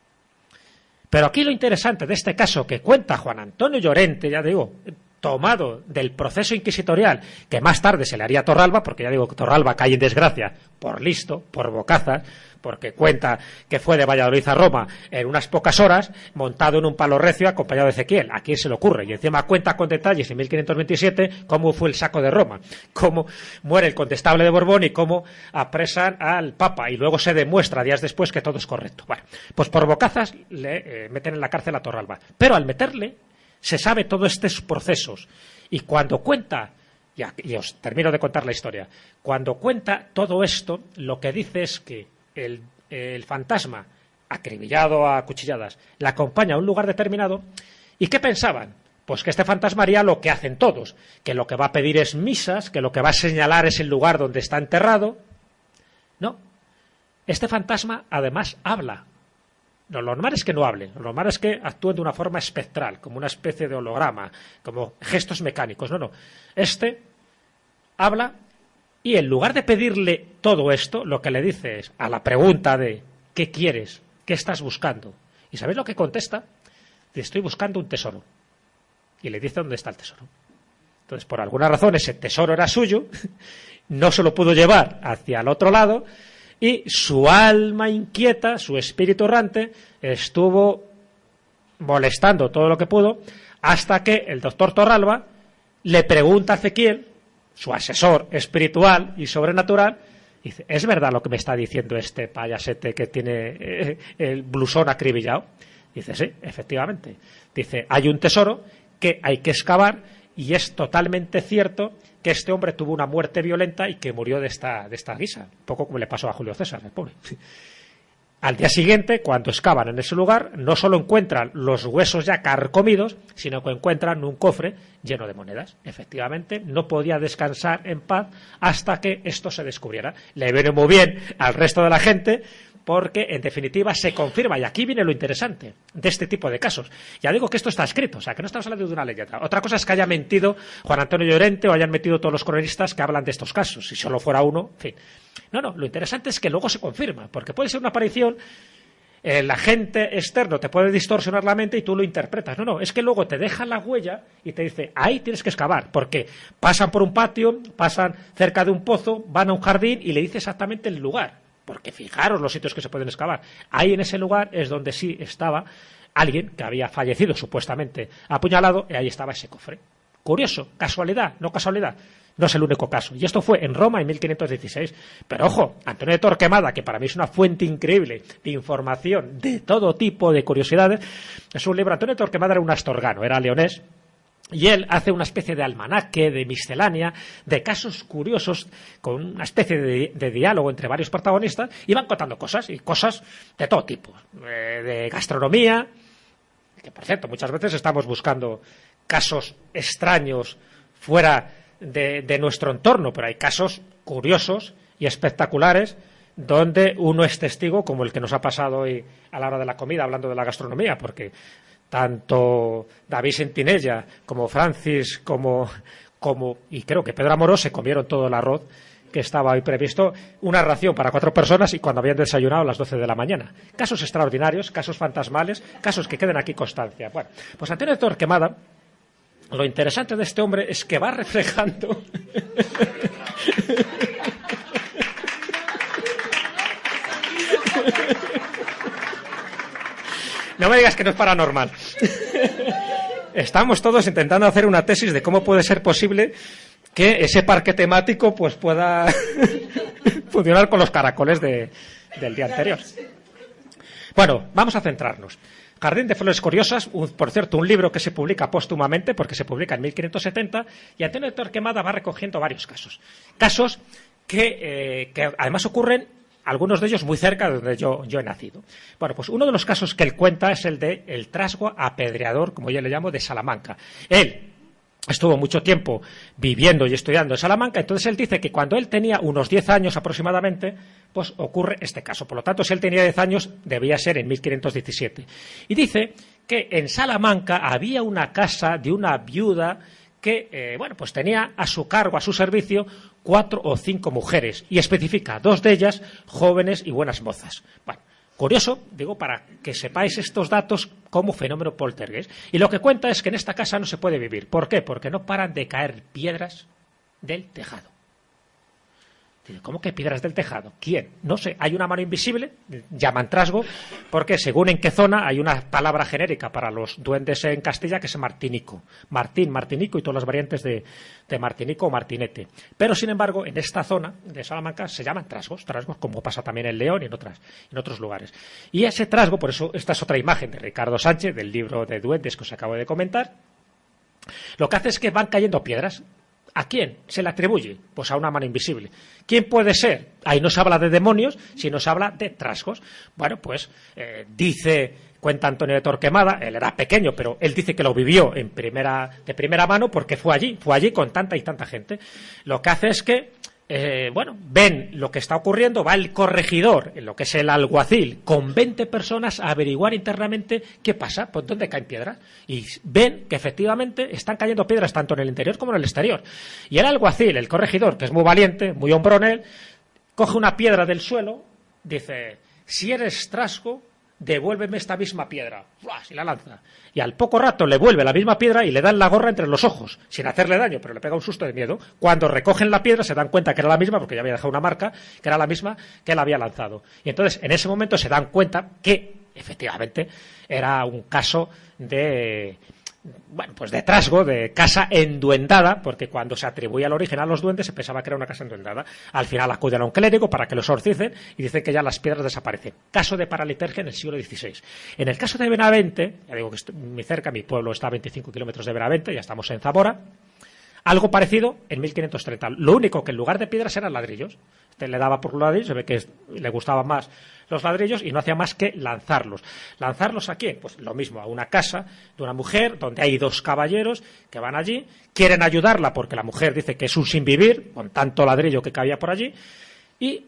Pero aquí lo interesante de este caso que cuenta Juan Antonio Llorente, ya digo, tomado del proceso inquisitorial, que más tarde se le haría a Torralba, porque ya digo que Torralba cae en desgracia por listo, por bocazas, porque cuenta que fue de Valladolid a Roma en unas pocas horas, montado en un palo recio acompañado de Ezequiel. ¿A quién se le ocurre? Y encima cuenta con detalles en 1527 cómo fue el saco de Roma, cómo muere el condestable de Borbón y cómo apresan al Papa. Y luego se demuestra días después que todo es correcto. Bueno, pues por bocazas le meten en la cárcel a Torralba. Pero al meterle se sabe todos estos procesos. Y cuando cuenta, y os termino de contar la historia, cuando cuenta todo esto, lo que dice es que el fantasma, acribillado a cuchilladas, la acompaña a un lugar determinado. ¿Y qué pensaban? Pues que este fantasma haría lo que hacen todos, que lo que va a pedir es misas, que lo que va a señalar es el lugar donde está enterrado. No, este fantasma además habla. Lo normal es que no hable, lo normal es que actúen de una forma espectral, como una especie de holograma, como gestos mecánicos. No, este habla. Y en lugar de pedirle todo esto, lo que le dice es, a la pregunta de ¿qué quieres? ¿Qué estás buscando? ¿Y sabéis lo que contesta? Dice, estoy buscando un tesoro. Y le dice dónde está el tesoro. Entonces, por alguna razón, ese tesoro era suyo, no se lo pudo llevar hacia el otro lado, y su alma inquieta, su espíritu errante, estuvo molestando todo lo que pudo, hasta que el doctor Torralba le pregunta a Ezequiel, su asesor espiritual y sobrenatural, dice, ¿es verdad lo que me está diciendo este payasete que tiene el blusón acribillado? Dice, sí, efectivamente. Dice, hay un tesoro que hay que excavar y es totalmente cierto que este hombre tuvo una muerte violenta y que murió de esta guisa, un poco como le pasó a Julio César, el pobre. Al día siguiente, cuando excavan en ese lugar, no solo encuentran los huesos ya carcomidos, sino que encuentran un cofre lleno de monedas. Efectivamente, no podía descansar en paz hasta que esto se descubriera. Le viene muy bien al resto de la gente porque, en definitiva, se confirma. Y aquí viene lo interesante de este tipo de casos. Ya digo que esto está escrito, o sea, que no estamos hablando de una leyenda. Otra cosa es que haya mentido Juan Antonio Llorente o hayan metido todos los cronistas que hablan de estos casos. Si solo fuera uno, en fin. No, lo interesante es que luego se confirma, porque puede ser una aparición, el agente externo te puede distorsionar la mente y tú lo interpretas. No, es que luego te deja la huella y te dice, ahí tienes que excavar, porque pasan por un patio, pasan cerca de un pozo, van a un jardín y le dice exactamente el lugar, porque fijaros los sitios que se pueden excavar. Ahí en ese lugar es donde sí estaba alguien que había fallecido supuestamente apuñalado y ahí estaba ese cofre. Curioso, casualidad, no casualidad. No es el único caso. Y esto fue en Roma en 1516. Pero ojo, Antonio de Torquemada, que para mí es una fuente increíble de información de todo tipo de curiosidades, es un libro. Antonio de Torquemada era un astorgano, era leonés, y él hace una especie de almanaque, de miscelánea, de casos curiosos, con una especie de diálogo entre varios protagonistas, y van contando cosas, y cosas de todo tipo, de gastronomía, que por cierto, muchas veces estamos buscando casos extraños fuera de nuestro entorno, pero hay casos curiosos y espectaculares donde uno es testigo, como el que nos ha pasado hoy a la hora de la comida, hablando de la gastronomía, porque tanto David Sentinella como Francis como y creo que Pedro Amorós se comieron todo el arroz que estaba hoy previsto, una ración para 4 personas y cuando habían desayunado a las 12 de la mañana. Casos extraordinarios, casos fantasmales, casos que queden aquí constancia. Bueno, pues Antonio de Torquemada, lo interesante de este hombre es que va reflejando no me digas que no es paranormal. Estamos todos intentando hacer una tesis de cómo puede ser posible que ese parque temático pues pueda funcionar con los caracoles del día anterior. Bueno, vamos a centrarnos. Jardín de Flores Curiosas, por cierto, un libro que se publica póstumamente, porque se publica en 1570, y Antonio de Torquemada va recogiendo varios casos. Casos que además ocurren, algunos de ellos muy cerca de donde yo he nacido. Bueno, pues uno de los casos que él cuenta es el de el trasgo apedreador, como yo le llamo, de Salamanca. Él estuvo mucho tiempo viviendo y estudiando en Salamanca, entonces él dice que cuando él tenía unos 10 años aproximadamente, pues ocurre este caso. Por lo tanto, si él tenía 10 años, debía ser en 1517. Y dice que en Salamanca había una casa de una viuda que, pues tenía a su cargo, a su servicio, 4 o 5 mujeres, y especifica 2 de ellas jóvenes y buenas mozas. Bueno, curioso, digo, para que sepáis estos datos como fenómeno poltergeist. Y lo que cuenta es que en esta casa no se puede vivir. ¿Por qué? Porque no paran de caer piedras del tejado. ¿Cómo que piedras del tejado? ¿Quién? No sé, hay una mano invisible, llaman trasgo, porque según en qué zona hay una palabra genérica para los duendes en Castilla que es martinico. Martín, martinico y todas las variantes de martinico o martinete. Pero, sin embargo, en esta zona de Salamanca se llaman trasgos como pasa también en León y en otros lugares. Y ese trasgo, por eso esta es otra imagen de Ricardo Sánchez, del libro de duendes que os acabo de comentar, lo que hace es que van cayendo piedras. ¿A quién se le atribuye? Pues a una mano invisible. ¿Quién puede ser? Ahí no se habla de demonios, sino se habla de trasgos. Bueno, pues cuenta Antonio de Torquemada, él era pequeño, pero él dice que lo vivió de primera mano porque fue allí con tanta y tanta gente. Lo que hace es que ven lo que está ocurriendo, va el corregidor, en lo que es el alguacil, con 20 personas a averiguar internamente qué pasa, pues dónde caen piedras, y ven que efectivamente están cayendo piedras tanto en el interior como en el exterior. Y el alguacil, el corregidor, que es muy valiente, muy hombrón él, coge una piedra del suelo, dice: si eres trasgo, devuélveme esta misma piedra, y la lanza. Y al poco rato le vuelve la misma piedra y le dan la gorra entre los ojos, sin hacerle daño, pero le pega un susto de miedo. Cuando recogen la piedra se dan cuenta que era la misma, porque ya había dejado una marca, que era la misma que él había lanzado. Y entonces en ese momento se dan cuenta que efectivamente era un caso de trasgo, de casa enduendada, porque cuando se atribuía el origen a los duendes se pensaba que era una casa enduendada. Al final acuden a un clérigo para que lo exorcicen y dicen que ya las piedras desaparecen. Caso de paralitergia en el siglo XVI. En el caso de Benavente, ya digo que estoy muy cerca, mi pueblo está a 25 kilómetros de Benavente, ya estamos en Zamora, algo parecido en 1530. Lo único que en lugar de piedras eran ladrillos. Le daba por los ladrillos, se ve que le gustaban más los ladrillos y no hacía más que lanzarlos. ¿Lanzarlos a quién? Pues lo mismo, a una casa de una mujer donde hay 2 caballeros que van allí, quieren ayudarla porque la mujer dice que es un sinvivir con tanto ladrillo que cabía por allí, y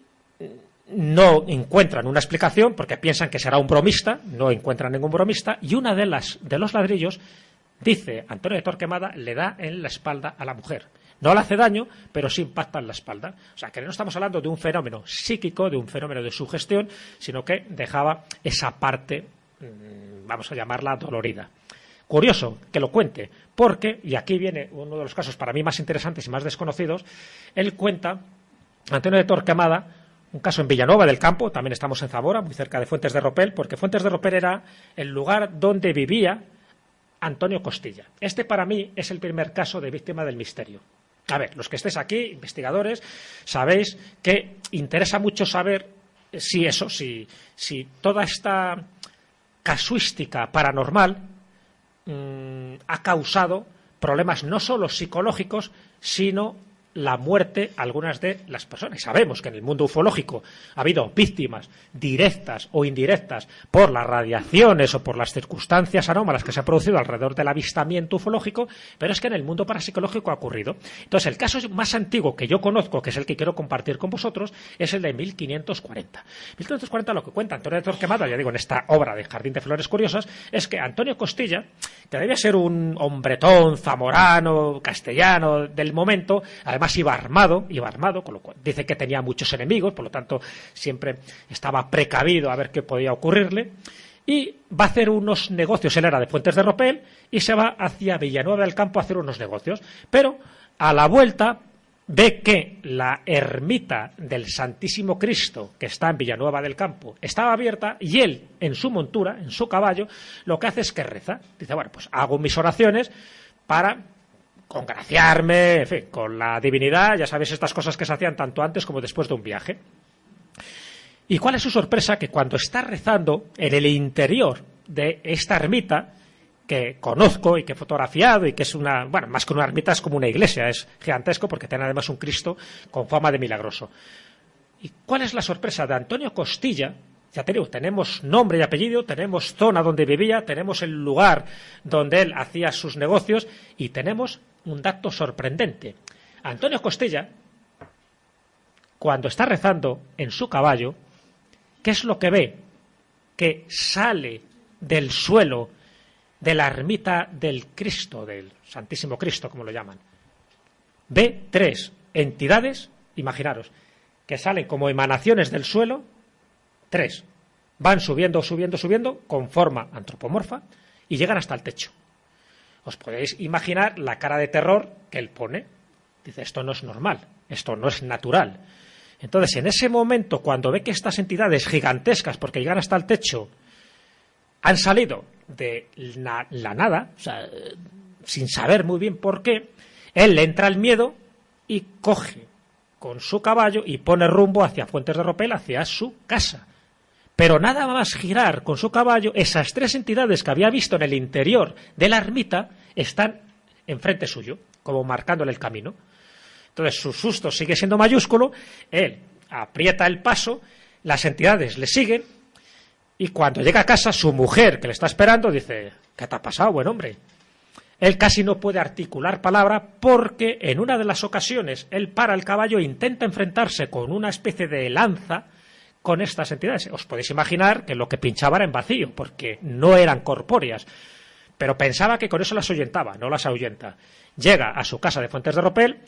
no encuentran una explicación porque piensan que será un bromista, no encuentran ningún bromista, y una de los ladrillos, dice Antonio de Torquemada, le da en la espalda a la mujer. No le hace daño, pero sí impacta en la espalda. O sea, que no estamos hablando de un fenómeno psíquico, de un fenómeno de sugestión, sino que dejaba esa parte, vamos a llamarla dolorida. Curioso que lo cuente, porque, y aquí viene uno de los casos para mí más interesantes y más desconocidos, él cuenta, Antonio de Torquemada, un caso en Villanueva del Campo, también estamos en Zamora, muy cerca de Fuentes de Ropel, porque Fuentes de Ropel era el lugar donde vivía Antonio Costilla. Este para mí es el primer caso de víctima del misterio. A ver, los que estéis aquí, investigadores, sabéis que interesa mucho saber si toda esta casuística paranormal ha causado problemas no solo psicológicos, sino la muerte a algunas de las personas. Y sabemos que en el mundo ufológico ha habido víctimas directas o indirectas por las radiaciones o por las circunstancias anómalas que se han producido alrededor del avistamiento ufológico, pero es que en el mundo parapsicológico ha ocurrido. Entonces, el caso más antiguo que yo conozco, que es el que quiero compartir con vosotros, es el de 1540. 1540, lo que cuenta Antonio de Torquemada, ya digo, en esta obra de Jardín de Flores Curiosas, es que Antonio Costilla, que debía ser un hombretón zamorano, castellano del momento, además iba armado, con lo cual dice que tenía muchos enemigos, por lo tanto siempre estaba precavido a ver qué podía ocurrirle, y va a hacer unos negocios. Él era de Fuentes de Ropel y se va hacia Villanueva del Campo a hacer unos negocios, pero a la vuelta ve que la ermita del Santísimo Cristo, que está en Villanueva del Campo, estaba abierta, y él, en su montura, en su caballo, lo que hace es que reza. Dice, bueno, pues hago mis oraciones para congraciarme, en fin, con la divinidad, ya sabéis, estas cosas que se hacían tanto antes como después de un viaje. ¿Y cuál es su sorpresa? Que cuando está rezando en el interior de esta ermita, que conozco y que he fotografiado y que es una, bueno, más que una ermita es como una iglesia, es gigantesco porque tiene además un Cristo con fama de milagroso. ¿Y cuál es la sorpresa de Antonio Costilla? Ya te digo, tenemos nombre y apellido, tenemos zona donde vivía, tenemos el lugar donde él hacía sus negocios y tenemos un dato sorprendente. Antonio Costilla, cuando está rezando en su caballo, ¿qué es lo que ve? Que sale del suelo de la ermita del Cristo, del Santísimo Cristo, como lo llaman. Ve 3 entidades, imaginaros, que salen como emanaciones del suelo, 3. Van subiendo, subiendo, subiendo, con forma antropomorfa, y llegan hasta el techo. Os podéis imaginar la cara de terror que él pone. Dice, esto no es normal, esto no es natural. Entonces, en ese momento, cuando ve que estas entidades gigantescas, porque llegan hasta el techo, han salido de la nada, o sea, sin saber muy bien por qué, él le entra el miedo y coge con su caballo y pone rumbo hacia Fuentes de Ropel, hacia su casa. Pero nada más girar con su caballo, esas 3 entidades que había visto en el interior de la ermita están enfrente suyo, como marcándole el camino. Entonces su susto sigue siendo mayúsculo, él aprieta el paso, las entidades le siguen, y cuando llega a casa, su mujer, que le está esperando, dice, ¿qué te ha pasado, buen hombre? Él casi no puede articular palabra porque en una de las ocasiones él para el caballo e intenta enfrentarse con una especie de lanza con estas entidades. Os podéis imaginar que lo que pinchaba era en vacío, porque no eran corpóreas, pero pensaba que con eso las ahuyentaba, no las ahuyenta. Llega a su casa de Fuentes de Ropel,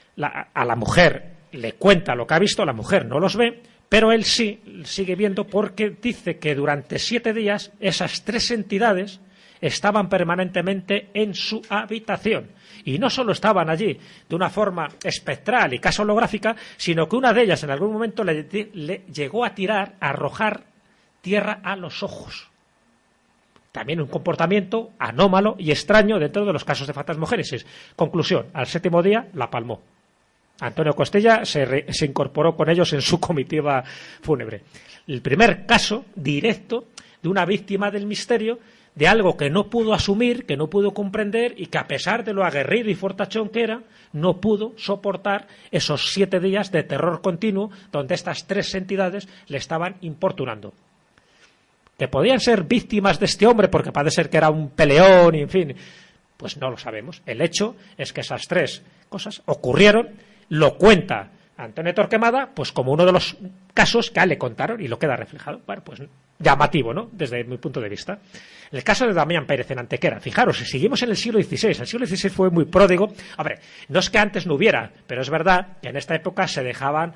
a la mujer le cuenta lo que ha visto, la mujer no los ve, pero él sí sigue viendo porque dice que durante 7 días esas 3 entidades estaban permanentemente en su habitación. Y no solo estaban allí de una forma espectral y casi holográfica, sino que una de ellas en algún momento le llegó a tirar, a arrojar tierra a los ojos. También un comportamiento anómalo y extraño dentro de los casos de fantasmogénesis. Conclusión, al 7º día la palmó. Antonio Costilla se incorporó con ellos en su comitiva fúnebre. El primer caso directo de una víctima del misterio, de algo que no pudo asumir, que no pudo comprender y que a pesar de lo aguerrido y fortachón que era, no pudo soportar esos 7 días de terror continuo donde estas 3 entidades le estaban importunando. ¿Que podían ser víctimas de este hombre porque parece ser que era un peleón y en fin? Pues no lo sabemos. El hecho es que esas 3 cosas ocurrieron, lo cuenta Antonio Torquemada, pues como uno de los casos que a él le contaron y lo queda reflejado. Bueno, pues llamativo, ¿no? Desde mi punto de vista. El caso de Damián Pérez en Antequera. Fijaros, si seguimos en el siglo XVI, el siglo XVI fue muy pródigo. A ver, no es que antes no hubiera, pero es verdad que en esta época se dejaban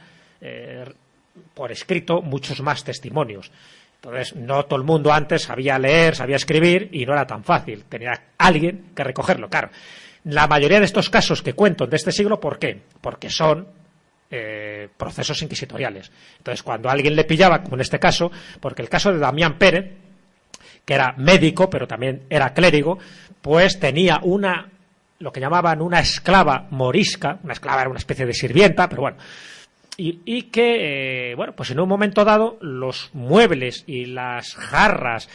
por escrito muchos más testimonios. Entonces, no todo el mundo antes sabía leer, sabía escribir y no era tan fácil. Tenía alguien que recogerlo, claro. La mayoría de estos casos que cuento de este siglo, ¿por qué? Porque son procesos inquisitoriales. Entonces, cuando alguien le pillaba, como en este caso, porque el caso de Damián Pérez, que era médico, pero también era clérigo, pues tenía lo que llamaban una esclava morisca, una esclava era una especie de sirvienta, pero bueno, y que, bueno, pues en un momento dado, los muebles y las jarras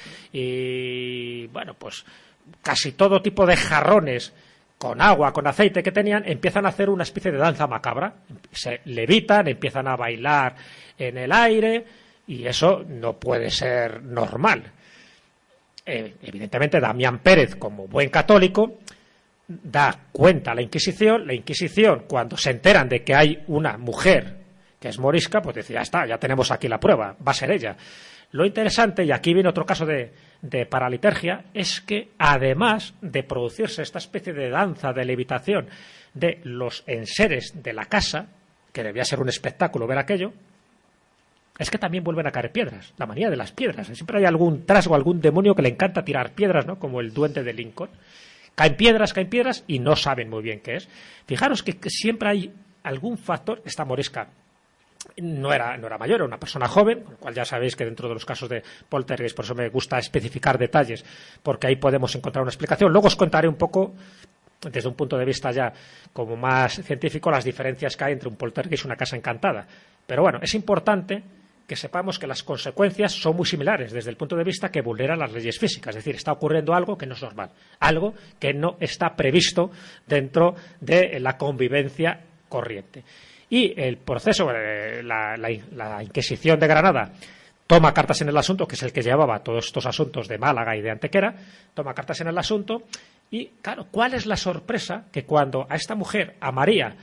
y, bueno, pues casi todo tipo de jarrones con agua, con aceite que tenían, empiezan a hacer una especie de danza macabra. Se levitan, empiezan a bailar en el aire, y eso no puede ser normal. Evidentemente, Damián Pérez, como buen católico, da cuenta a la Inquisición, cuando se enteran de que hay una mujer que es morisca, pues dice, ya está, ya tenemos aquí la prueba, va a ser ella. Lo interesante, y aquí viene otro caso de paralitergia, es que además de producirse esta especie de danza de levitación de los enseres de la casa, que debía ser un espectáculo ver aquello, es que también vuelven a caer piedras, la manía de las piedras. Siempre hay algún trasgo, algún demonio que le encanta tirar piedras, ¿no? Como el duende de Lincoln. Caen piedras y no saben muy bien qué es. Fijaros que siempre hay algún factor. Esta morisca no era mayor, era una persona joven, con lo cual ya sabéis que dentro de los casos de poltergeist, por eso me gusta especificar detalles, porque ahí podemos encontrar una explicación. Luego os contaré un poco desde un punto de vista ya como más científico, las diferencias que hay entre un poltergeist y una casa encantada. Pero bueno, es importante que sepamos que las consecuencias son muy similares desde el punto de vista que vulneran las leyes físicas. Es decir, está ocurriendo algo que no es normal, algo que no está previsto dentro de la convivencia corriente. Y el proceso, la Inquisición de Granada toma cartas en el asunto, que es el que llevaba todos estos asuntos de Málaga y de Antequera, toma cartas en el asunto y, claro, ¿cuál es la sorpresa? Que cuando a esta mujer, a María,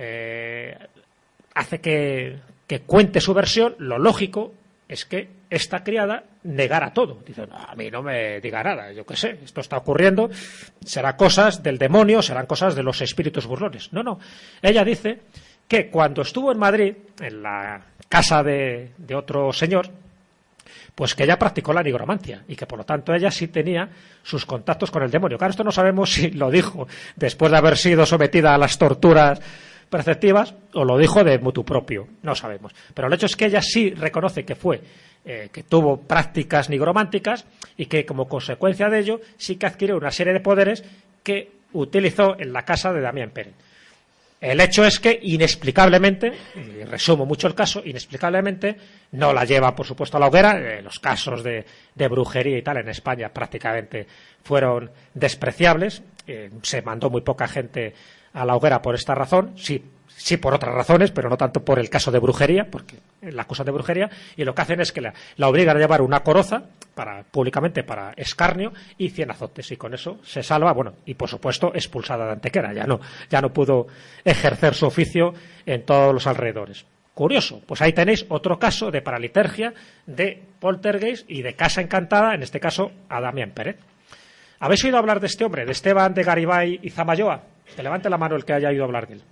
hace que cuente su versión, lo lógico es que esta criada negara todo. Dice, no, a mí no me diga nada, yo qué sé, esto está ocurriendo, será cosas del demonio, serán cosas de los espíritus burlones. No, ella dice que cuando estuvo en Madrid, en la casa de otro señor, pues que ella practicó la nigromancia y que por lo tanto ella sí tenía sus contactos con el demonio. Claro, esto no sabemos si lo dijo después de haber sido sometida a las torturas preceptivas o lo dijo de motu propio, no sabemos. Pero el hecho es que ella sí reconoce que que tuvo prácticas nigrománticas y que como consecuencia de ello sí que adquirió una serie de poderes que utilizó en la casa de Damián Pérez. El hecho es que inexplicablemente, y resumo mucho el caso, inexplicablemente no la lleva por supuesto a la hoguera. Los casos de brujería y tal en España prácticamente fueron despreciables, se mandó muy poca gente a la hoguera por esta razón, sí por otras razones, pero no tanto por el caso de brujería, porque la acusan de brujería, y lo que hacen es que la obligan a llevar una coroza públicamente para escarnio y 100 azotes, y con eso se salva, bueno, y por supuesto expulsada de Antequera, ya no pudo ejercer su oficio en todos los alrededores. Curioso, pues ahí tenéis otro caso de paralitergia, de poltergeist y de casa encantada, en este caso a Damián Pérez. ¿Habéis oído hablar de este hombre, de Esteban de Garibay y Zamayoa? Que levante la mano el que haya oído hablar de él.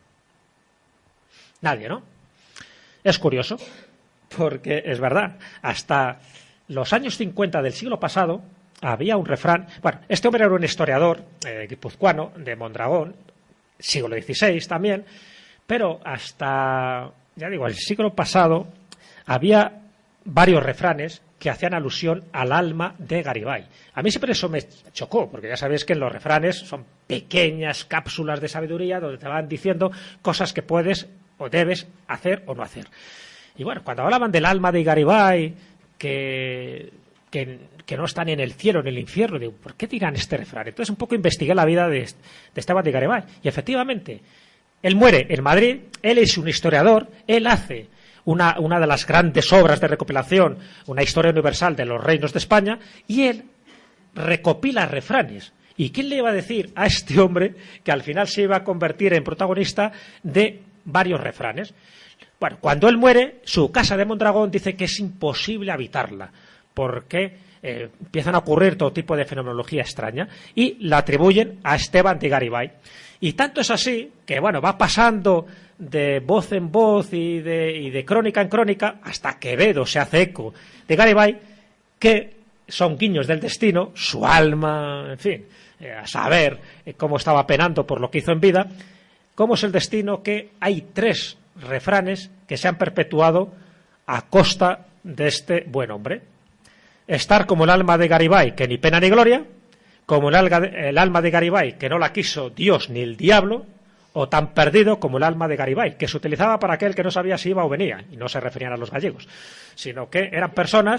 Nadie, ¿no? Es curioso, porque es verdad, hasta los años 50 del siglo pasado había un refrán. Bueno, este hombre era un historiador guipuzcoano de Mondragón, siglo XVI también, pero hasta, ya digo, el siglo pasado había varios refranes que hacían alusión al alma de Garibay. A mí siempre eso me chocó, porque ya sabéis que en los refranes son pequeñas cápsulas de sabiduría donde te van diciendo cosas que puedes o debes hacer o no hacer. Y bueno, cuando hablaban del alma de Garibay, que no está ni en el cielo ni en el infierno, digo, ¿por qué dirán este refrán? Entonces un poco investigué la vida de Esteban de Garibay, y efectivamente, él muere en Madrid, él es un historiador, él hace una de las grandes obras de recopilación, una historia universal de los reinos de España, y él recopila refranes. ¿Y quién le iba a decir a este hombre que al final se iba a convertir en protagonista de varios refranes? Bueno, cuando él muere, su casa de Mondragón dice que es imposible habitarla, porque empiezan a ocurrir todo tipo de fenomenología extraña, y la atribuyen a Esteban de Garibay. Y tanto es así que, bueno, va pasando de voz en voz y de crónica en crónica hasta que Quevedo se hace eco de Garibay, que son guiños del destino, su alma, en fin, a saber cómo estaba penando por lo que hizo en vida. ¿Cómo es el destino? Que hay 3 refranes que se han perpetuado a costa de este buen hombre. Estar como el alma de Garibay, que ni pena ni gloria, como el alma de Garibay, que no la quiso Dios ni el diablo, o tan perdido como el alma de Garibay, que se utilizaba para aquel que no sabía si iba o venía, y no se referían a los gallegos, sino que eran personas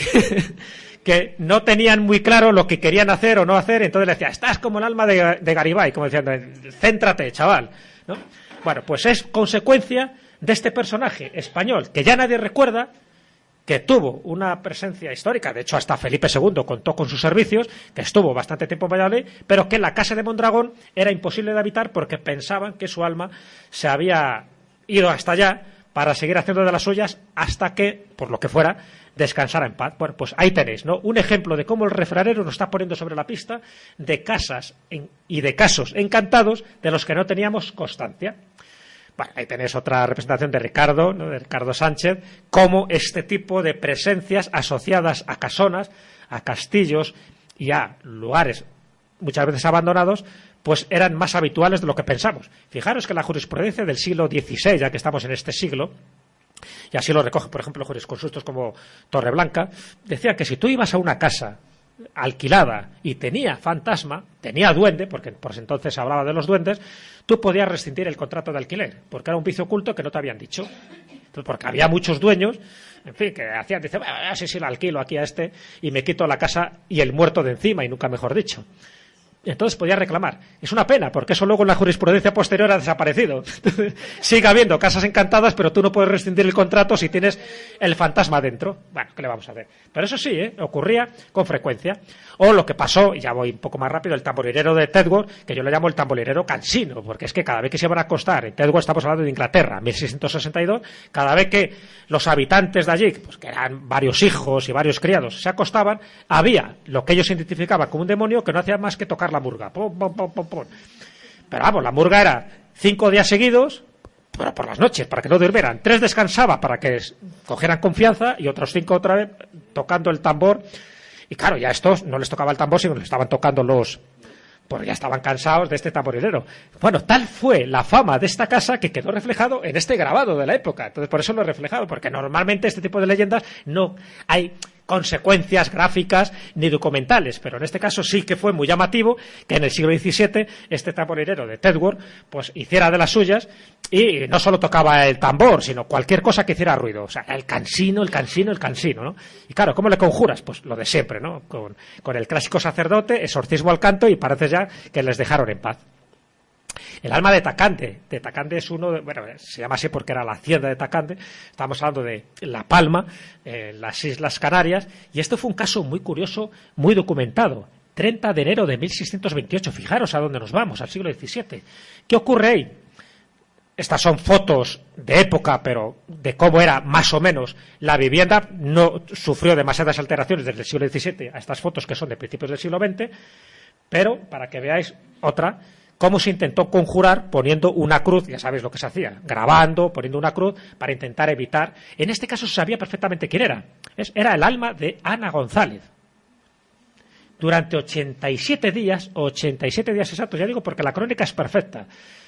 que no tenían muy claro lo que querían hacer o no hacer, entonces le decía, estás como el alma de Garibay, como diciendo, céntrate, chaval, ¿no? Bueno, pues es consecuencia de este personaje español, que ya nadie recuerda, que tuvo una presencia histórica, de hecho hasta Felipe II contó con sus servicios, que estuvo bastante tiempo en Valladolid, pero que en la casa de Mondragón era imposible de habitar porque pensaban que su alma se había ido hasta allá para seguir haciendo de las suyas hasta que, por lo que fuera, descansara en paz. Bueno, pues ahí tenéis, ¿no? Un ejemplo de cómo el refranero nos está poniendo sobre la pista de casas y de casos encantados de los que no teníamos constancia. Bueno, ahí tenéis otra representación de Ricardo, ¿no? De Ricardo Sánchez, cómo este tipo de presencias asociadas a casonas, a castillos y a lugares muchas veces abandonados, pues eran más habituales de lo que pensamos. Fijaros que la jurisprudencia del siglo XVI, ya que estamos en este siglo, y así lo recoge, por ejemplo, jurisconsultos como Torreblanca, decía que si tú ibas a una casa alquilada y tenía fantasma, tenía duende, porque por ese entonces se hablaba de los duendes, tú podías rescindir el contrato de alquiler, porque era un vicio oculto que no te habían dicho. Entonces, porque había muchos dueños, en fin, que hacían, dice, sí, lo alquilo aquí a este y me quito la casa y el muerto de encima, y nunca mejor dicho. Entonces podía reclamar. Es una pena, porque eso luego en la jurisprudencia posterior ha desaparecido. Sigue habiendo casas encantadas, pero tú no puedes rescindir el contrato si tienes el fantasma dentro. Bueno, ¿qué le vamos a hacer? Pero eso sí, ocurría con frecuencia. O lo que pasó, y ya voy un poco más rápido, el tamborilero de Tedworth, que yo le llamo el tamborilero cansino, porque es que cada vez que se van a acostar, en Tedworth estamos hablando de Inglaterra, 1662, cada vez que los habitantes de allí, pues que eran varios hijos y varios criados, se acostaban, había lo que ellos identificaban como un demonio que no hacía más que tocar la murga. Pum, pum, pum, pum, pum. Pero vamos, la murga era 5 días seguidos, pero por las noches, para que no durmieran. 3 descansaba para que cogieran confianza y otros 5 otra vez tocando el tambor. Y claro, ya a estos no les tocaba el tambor, sino les estaban tocando porque ya estaban cansados de este tamborilero. Bueno, tal fue la fama de esta casa que quedó reflejado en este grabado de la época. Entonces, por eso lo he reflejado, porque normalmente este tipo de leyendas no hay consecuencias gráficas ni documentales, pero en este caso sí que fue muy llamativo que en el siglo XVII este tamborilero de Tedworth pues hiciera de las suyas y no solo tocaba el tambor, sino cualquier cosa que hiciera ruido, o sea, el cansino, ¿no? Y claro, ¿cómo le conjuras? Pues lo de siempre, ¿no? Con el clásico sacerdote, exorcismo al canto y parece ya que les dejaron en paz. El alma de Tacande es se llama así porque era la hacienda de Tacande, estamos hablando de La Palma, las Islas Canarias, y esto fue un caso muy curioso, muy documentado. 30 de enero de 1628, fijaros a dónde nos vamos, al siglo XVII. ¿Qué ocurre ahí? Estas son fotos de época, pero de cómo era más o menos la vivienda. No sufrió demasiadas alteraciones desde el siglo XVII a estas fotos que son de principios del siglo XX, pero para que veáis otra, cómo se intentó conjurar poniendo una cruz, ya sabéis lo que se hacía, grabando, poniendo una cruz para intentar evitar. En este caso se sabía perfectamente quién era. Era el alma de Ana González. Durante 87 días exactos, ya digo porque la crónica es perfecta.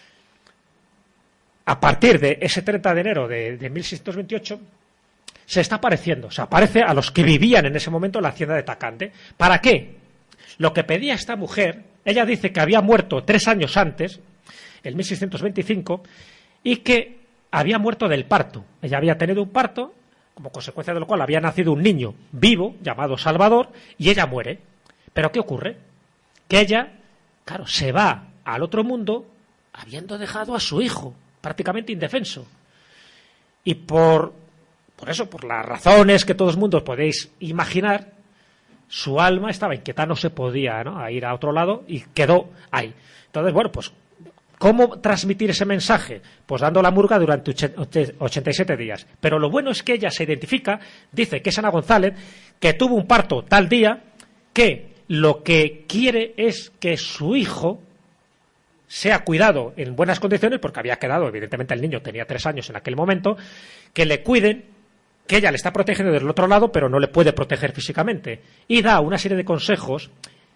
A partir de ese 30 de enero de 1628, se está apareciendo, se aparece a los que vivían en ese momento en la hacienda de Tacande. ¿Para qué? Lo que pedía esta mujer, ella dice que había muerto 3 años antes, en 1625, y que había muerto del parto. Ella había tenido un parto, como consecuencia de lo cual había nacido un niño vivo, llamado Salvador, y ella muere. ¿Pero qué ocurre? Que ella, claro, se va al otro mundo habiendo dejado a su hijo, prácticamente indefenso. Y por eso, por las razones que todos mundos podéis imaginar, su alma estaba inquieta, no se podía, ¿no?, a ir a otro lado y quedó ahí. Entonces, bueno, pues, ¿cómo transmitir ese mensaje? Pues dando la murga durante 87 días. Pero lo bueno es que ella se identifica, dice que es Ana González, que tuvo un parto tal día, que lo que quiere es que su hijo sea cuidado en buenas condiciones, porque había quedado, evidentemente el niño tenía 3 años en aquel momento, que le cuiden, que ella le está protegiendo del otro lado, pero no le puede proteger físicamente. Y da una serie de consejos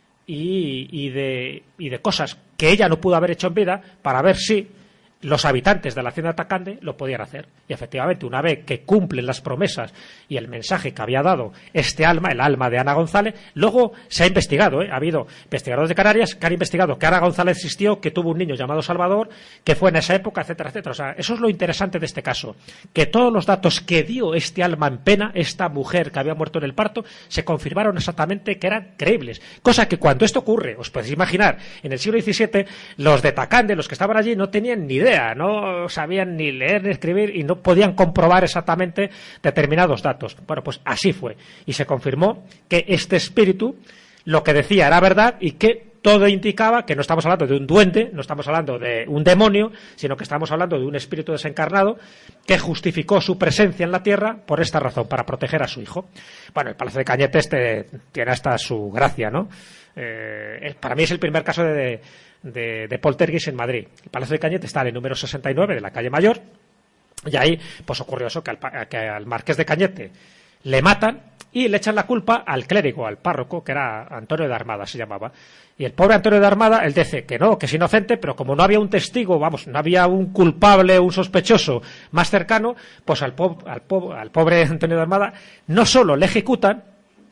y de cosas que ella no pudo haber hecho en vida para ver si los habitantes de la hacienda de Tacande lo podían hacer. Y efectivamente, una vez que cumplen las promesas y el mensaje que había dado este alma, el alma de Ana González, luego se ha investigado, ha habido investigadores de Canarias que han investigado que Ana González existió, que tuvo un niño llamado Salvador, que fue en esa época, etcétera, etcétera. O sea, eso es lo interesante de este caso, que todos los datos que dio este alma en pena, esta mujer que había muerto en el parto, se confirmaron exactamente que eran creíbles. Cosa que cuando esto ocurre, os podéis imaginar, en el siglo XVII, los de Tacande, los que estaban allí, no tenían ni idea, no sabían ni leer ni escribir y no podían comprobar exactamente determinados datos. Bueno, pues así fue. Y se confirmó que este espíritu lo que decía era verdad y que todo indicaba que no estamos hablando de un duende, no estamos hablando de un demonio, sino que estamos hablando de un espíritu desencarnado que justificó su presencia en la tierra por esta razón, para proteger a su hijo. Bueno, el Palacio de Cañete tiene hasta su gracia, ¿no? Para mí es el primer caso de poltergeist en Madrid. El Palacio de Cañete está en el número 69 de la calle Mayor, y ahí pues ocurrió eso, que al marqués de Cañete le matan y le echan la culpa al clérigo, al párroco, que era Antonio de Armada, se llamaba. Y el pobre Antonio de Armada, él dice que no, que es inocente, pero como no había un testigo, no había un culpable, un sospechoso más cercano, pues al pobre Antonio de Armada no solo le ejecutan,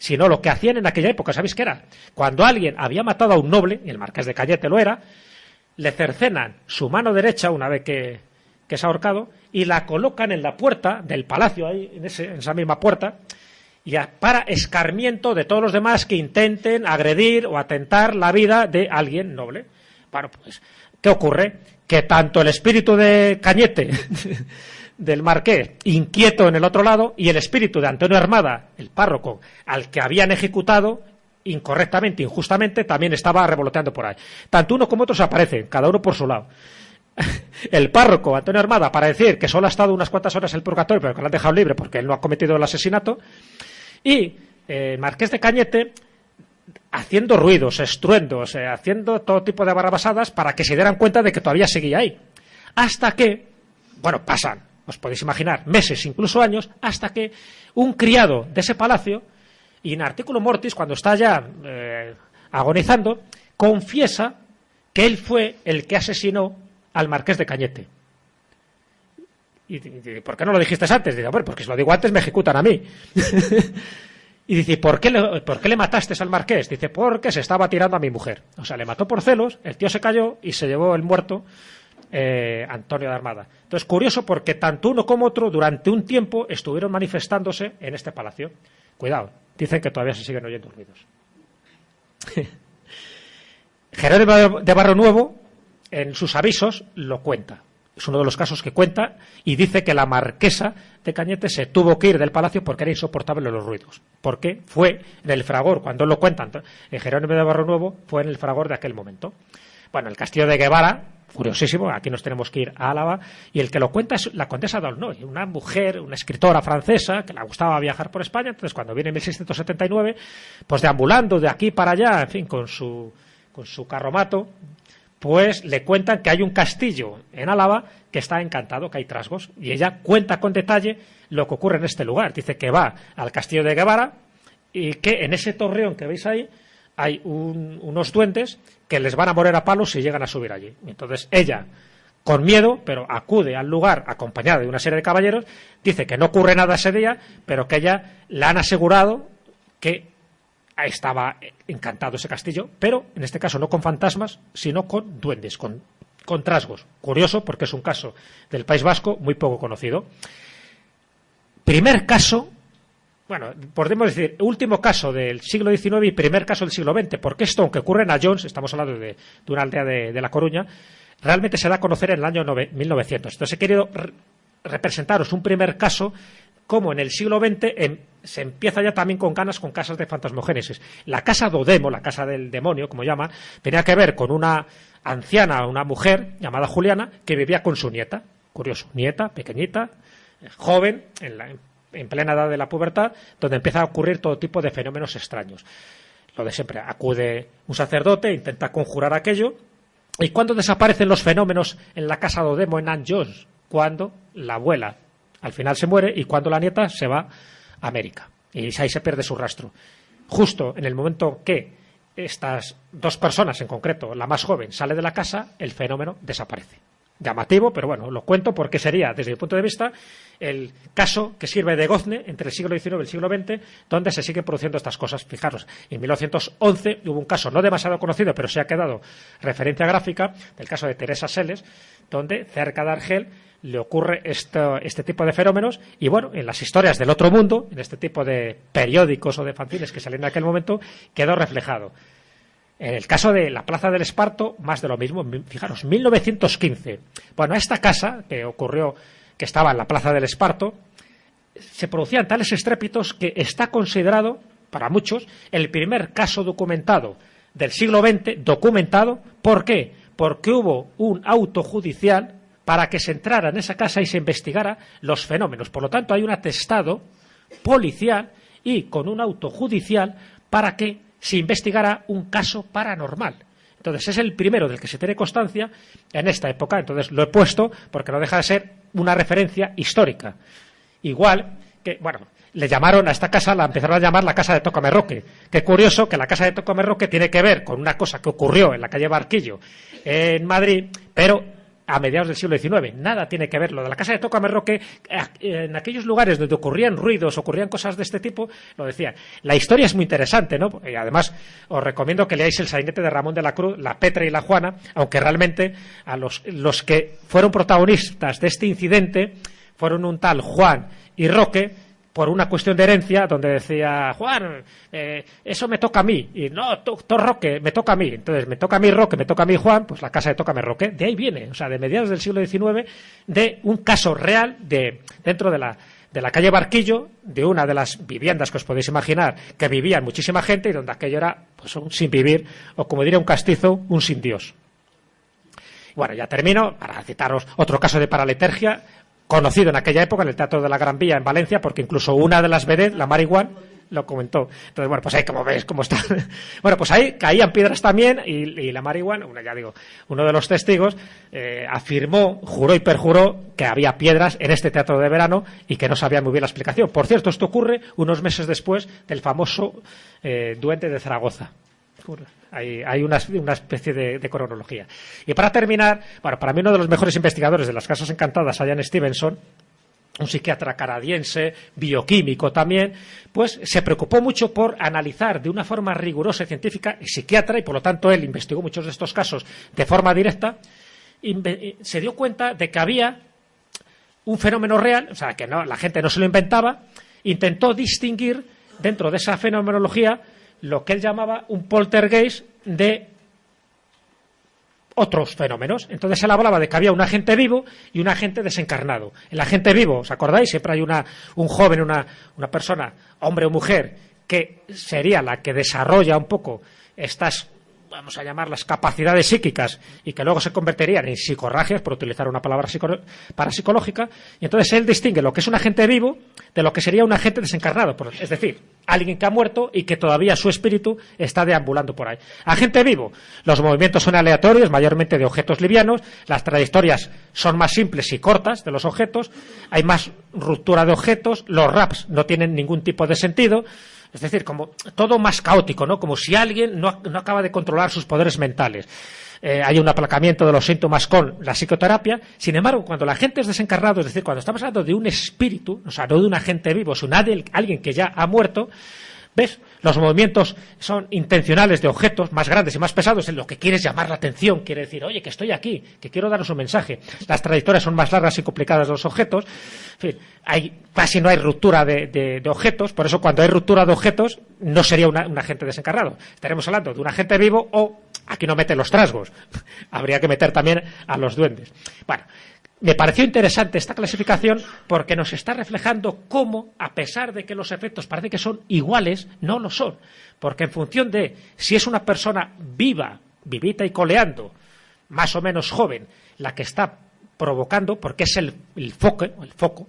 sino lo que hacían en aquella época. ¿Sabéis qué era? Cuando alguien había matado a un noble, y el marqués de Cañete lo era, le cercenan su mano derecha una vez que es ahorcado y la colocan en la puerta del palacio, ahí en esa misma puerta, para escarmiento de todos los demás que intenten agredir o atentar la vida de alguien noble. Bueno, pues, ¿qué ocurre? Que tanto el espíritu de Cañete, del marqués, inquieto en el otro lado, y el espíritu de Antonio Armada, el párroco, al que habían ejecutado incorrectamente, injustamente, también estaba revoloteando por ahí. Tanto uno como otro se aparecen, cada uno por su lado. El párroco, Antonio Armada, para decir que solo ha estado unas cuantas horas en el purgatorio, pero que lo han dejado libre porque él no ha cometido el asesinato, y el marqués de Cañete haciendo ruidos, estruendos, haciendo todo tipo de barrabasadas para que se dieran cuenta de que todavía seguía ahí. Hasta que, bueno, pasan, os podéis imaginar, meses, incluso años, hasta que un criado de ese palacio, y en artículo mortis, cuando está ya agonizando, confiesa que él fue el que asesinó al marqués de Cañete. Y ¿por qué no lo dijiste antes? Dice, bueno, porque si lo digo antes me ejecutan a mí. Y dice, ¿por qué le mataste al marqués? Dice, porque se estaba tirando a mi mujer. O sea, le mató por celos, el tío se cayó y se llevó el muerto Antonio de Armada. Entonces, curioso porque tanto uno como otro durante un tiempo estuvieron manifestándose en este palacio. Cuidado, dicen que todavía se siguen oyendo ruidos. Jerónimo de Barrio Nuevo, en sus avisos, lo cuenta. Es uno de los casos que cuenta y dice que la marquesa de Cañete se tuvo que ir del palacio porque era insoportable los ruidos. Porque fue en el fragor, cuando lo cuentan, Jerónimo de Barrio Nuevo fue en el fragor de aquel momento. Bueno, el castillo de Guevara, curiosísimo, aquí nos tenemos que ir a Álava, y el que lo cuenta es la condesa d'Aulnoy, una mujer, una escritora francesa que le gustaba viajar por España. Entonces, cuando viene en 1679, pues deambulando de aquí para allá, en fin, con su carromato, pues le cuentan que hay un castillo en Álava que está encantado, que hay trasgos, y ella cuenta con detalle lo que ocurre en este lugar. Dice que va al castillo de Guevara y que en ese torreón que veis ahí hay unos duendes que les van a morir a palos si llegan a subir allí. Entonces ella, con miedo, pero acude al lugar acompañada de una serie de caballeros, dice que no ocurre nada ese día, pero que ella le han asegurado que estaba encantado ese castillo, pero en este caso no con fantasmas, sino con duendes, con trasgos. Curioso, porque es un caso del País Vasco muy poco conocido. Primer caso, bueno, podemos decir, último caso del siglo XIX y primer caso del siglo XX, porque esto, aunque ocurre en Ayons, estamos hablando de una aldea de La Coruña, realmente se da a conocer en el año 1900. Entonces he querido representaros un primer caso como en el siglo XX se empieza ya también con ganas con casas de fantasmogénesis. La casa Dodemo, la casa del demonio, como llama, tenía que ver con una anciana, una mujer llamada Juliana, que vivía con su nieta. Curioso, nieta, pequeñita, joven, en plena edad de la pubertad, donde empieza a ocurrir todo tipo de fenómenos extraños. Lo de siempre, acude un sacerdote, intenta conjurar aquello, y cuando desaparecen los fenómenos en la casa Dodemo en Ayons, cuando la abuela al final se muere y cuando la nieta se va a América. Y ahí se pierde su rastro. Justo en el momento que estas dos personas, en concreto, la más joven, sale de la casa, el fenómeno desaparece. Llamativo, pero bueno, lo cuento porque sería, desde mi punto de vista, el caso que sirve de gozne entre el siglo XIX y el siglo XX, donde se siguen produciendo estas cosas. Fijaros, en 1911 hubo un caso no demasiado conocido, pero se ha quedado referencia gráfica, del caso de Teresa Seles, donde cerca de Argel le ocurre este tipo de fenómenos, y bueno, en las historias del otro mundo, en este tipo de periódicos o de fanzines que salían en aquel momento, quedó reflejado. En el caso de la Plaza del Esparto, más de lo mismo. Fijaros, 1915. Bueno, a esta casa que ocurrió, que estaba en la Plaza del Esparto, se producían tales estrépitos que está considerado, para muchos, el primer caso documentado del siglo XX, documentado. ¿Por qué? Porque hubo un auto judicial para que se entrara en esa casa y se investigara los fenómenos. Por lo tanto, hay un atestado policial y con un auto judicial para que se investigara un caso paranormal. Entonces, es el primero del que se tiene constancia en esta época. Entonces, lo he puesto porque no deja de ser una referencia histórica. Igual que, bueno, le llamaron a esta casa, la empezaron a llamar la casa de Tócame Roque. Qué curioso que la casa de Tócame Roque tiene que ver con una cosa que ocurrió en la calle Barquillo, en Madrid, pero a mediados del siglo XIX. Nada tiene que ver. Lo de la casa de Tócame Roque, en aquellos lugares donde ocurrían ruidos, ocurrían cosas de este tipo, lo decía. La historia es muy interesante, ¿no? Y además, os recomiendo que leáis El sainete de Ramón de la Cruz, La Petra y la Juana, aunque realmente a los que fueron protagonistas de este incidente fueron un tal Juan y Roque, por una cuestión de herencia, donde decía, Juan, eso me toca a mí, y no, tú Roque, me toca a mí, entonces me toca a mí Roque, me toca a mí Juan, pues la casa de Tócame Roque, de ahí viene, o sea, de mediados del siglo XIX, de un caso real dentro de la calle Barquillo, de una de las viviendas que os podéis imaginar, que vivía muchísima gente, y donde aquello era, pues, un sin vivir, o como diría un castizo, un sin Dios. Bueno, ya termino, para citaros otro caso de paraletergia, conocido en aquella época en el Teatro de la Gran Vía en Valencia, porque incluso una de las vedettes, la Marihuana, lo comentó. Entonces, bueno, pues ahí como ves cómo está. Bueno, pues ahí caían piedras también y la Marihuana, uno de los testigos, afirmó, juró y perjuró que había piedras en este teatro de verano y que no sabía muy bien la explicación. Por cierto, esto ocurre unos meses después del famoso duende de Zaragoza. Hay una especie de cronología. Y para terminar, bueno, para mí uno de los mejores investigadores de las casas encantadas, Ian Stevenson, un psiquiatra canadiense, bioquímico también, pues se preocupó mucho por analizar de una forma rigurosa y científica, y psiquiatra, y por lo tanto él investigó muchos de estos casos de forma directa, y se dio cuenta de que había un fenómeno real, o sea, que no, la gente no se lo inventaba, intentó distinguir dentro de esa fenomenología lo que él llamaba un poltergeist de otros fenómenos. Entonces él hablaba de que había un agente vivo y un agente desencarnado. El agente vivo, ¿os acordáis? Siempre hay un joven, una persona, hombre o mujer, que sería la que desarrolla un poco estas, vamos a llamarlas, capacidades psíquicas, y que luego se convertirían en psicorragias, por utilizar una palabra parapsicológica, y entonces él distingue lo que es un agente vivo de lo que sería un agente desencarnado, es decir, alguien que ha muerto y que todavía su espíritu está deambulando por ahí. Agente vivo, los movimientos son aleatorios, mayormente de objetos livianos, las trayectorias son más simples y cortas de los objetos, hay más ruptura de objetos, los raps no tienen ningún tipo de sentido. Es decir, como todo más caótico, ¿no? Como si alguien no acaba de controlar sus poderes mentales. Hay un aplacamiento de los síntomas con la psicoterapia. Sin embargo, cuando la gente es desencarnado, es decir, cuando estamos hablando de un espíritu, o sea, no de un agente vivo, sino alguien que ya ha muerto, ¿ves? Los movimientos son intencionales de objetos más grandes y más pesados, en lo que quieres llamar la atención, quiere decir, oye, que estoy aquí, que quiero daros un mensaje. Las trayectorias son más largas y complicadas de los objetos. En fin, casi no hay ruptura de objetos, por eso cuando hay ruptura de objetos no sería un agente desencarnado. Estaremos hablando de un agente vivo o, aquí no mete los trasgos, habría que meter también a los duendes. Bueno, me pareció interesante esta clasificación porque nos está reflejando cómo, a pesar de que los efectos parece que son iguales, no lo son. Porque en función de si es una persona viva, vivita y coleando, más o menos joven, la que está provocando, porque es el foco,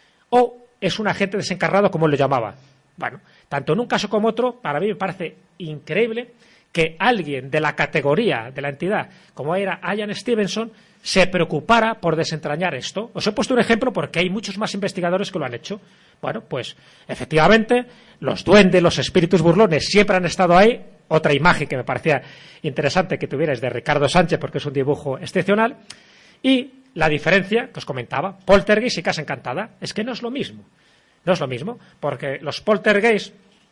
o es un agente desencarnado, como él lo llamaba. Bueno, tanto en un caso como otro, para mí me parece increíble que alguien de la categoría, de la entidad, como era Ian Stevenson, se preocupara por desentrañar esto. Os he puesto un ejemplo porque hay muchos más investigadores que lo han hecho. Bueno, pues efectivamente los duendes, los espíritus burlones siempre han estado ahí. Otra imagen que me parecía interesante que tuvierais de Ricardo Sánchez, porque es un dibujo excepcional. Y la diferencia que os comentaba, poltergeist y casa encantada, es que no es lo mismo. No es lo mismo, porque los poltergeist,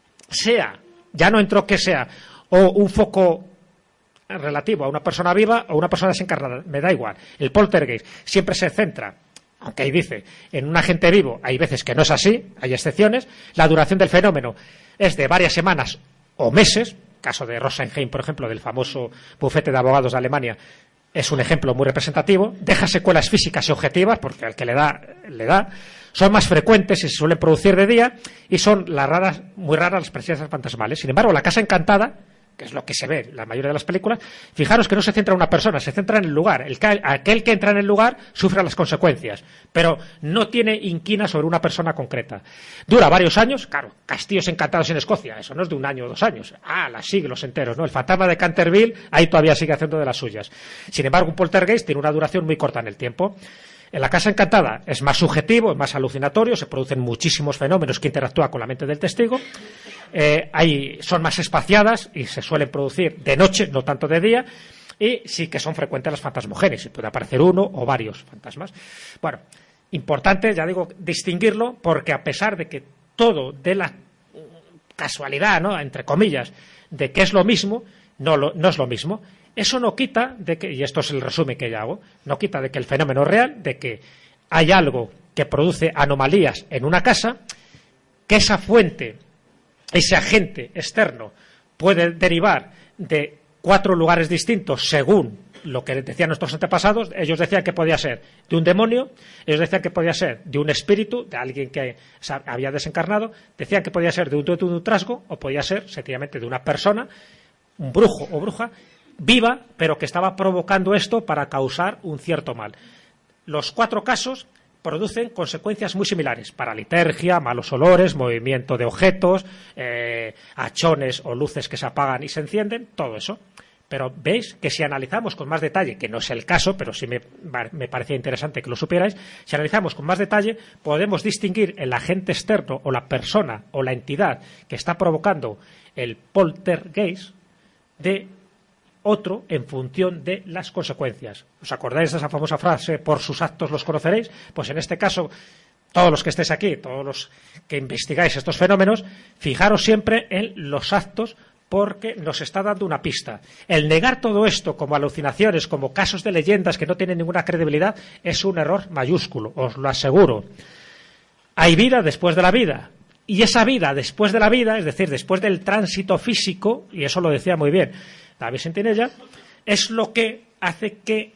ya no entro que sea o un foco relativo a una persona viva o una persona desencarnada, me da igual. El poltergeist siempre se centra, aunque ahí dice, en un agente vivo, hay veces que no es así, hay excepciones. La duración del fenómeno es de varias semanas o meses. Caso de Rosenheim, por ejemplo, del famoso bufete de abogados de Alemania, es un ejemplo muy representativo. Deja secuelas físicas y objetivas, porque al que le da. Son más frecuentes y se suelen producir de día, y son muy raras las presencias fantasmales. Sin embargo, la casa encantada, que es lo que se ve en la mayoría de las películas, fijaros que no se centra en una persona, se centra en el lugar. Aquel que entra en el lugar sufre las consecuencias, pero no tiene inquina sobre una persona concreta. Dura varios años, claro, castillos encantados en Escocia, eso no es de 1 año o 2 años, siglos enteros, ¿no? El fantasma de Canterville ahí todavía sigue haciendo de las suyas. Sin embargo, un poltergeist tiene una duración muy corta en el tiempo. En la casa encantada es más subjetivo, es más alucinatorio, se producen muchísimos fenómenos que interactúan con la mente del testigo. Son más espaciadas y se suelen producir de noche, no tanto de día. Y sí que son frecuentes las fantasmogénesis, puede aparecer uno o varios fantasmas. Bueno, importante, ya digo, distinguirlo, porque a pesar de que todo de la casualidad, ¿no?, entre comillas, de que es lo mismo, no es lo mismo. Eso no quita de que, y esto es el resumen que yo hago, no quita de que el fenómeno es real, de que hay algo que produce anomalías en una casa, que esa fuente, ese agente externo, puede derivar de 4 lugares distintos según lo que decían nuestros antepasados. Ellos decían que podía ser de un demonio, ellos decían que podía ser de un espíritu, de alguien que había desencarnado, decían que podía ser de un trasgo, o podía ser sencillamente de una persona, un brujo o bruja, viva, pero que estaba provocando esto para causar un cierto mal. Los 4 casos producen consecuencias muy similares: paralitergia, malos olores, movimiento de objetos, hachones o luces que se apagan y se encienden, todo eso. Pero veis que si analizamos con más detalle, que no es el caso, pero sí me parecía interesante que lo supierais, si analizamos con más detalle, podemos distinguir el agente externo o la persona o la entidad que está provocando el poltergeist de otro en función de las consecuencias. ¿Os acordáis de esa famosa frase, por sus actos los conoceréis? Pues en este caso, todos los que estéis aquí, todos los que investigáis estos fenómenos, fijaros siempre en los actos, porque nos está dando una pista. El negar todo esto como alucinaciones, como casos de leyendas que no tienen ninguna credibilidad, es un error mayúsculo, os lo aseguro. Hay vida después de la vida. Y esa vida después de la vida, es decir, después del tránsito físico, y eso lo decía muy bien David Sentinella, es lo que hace que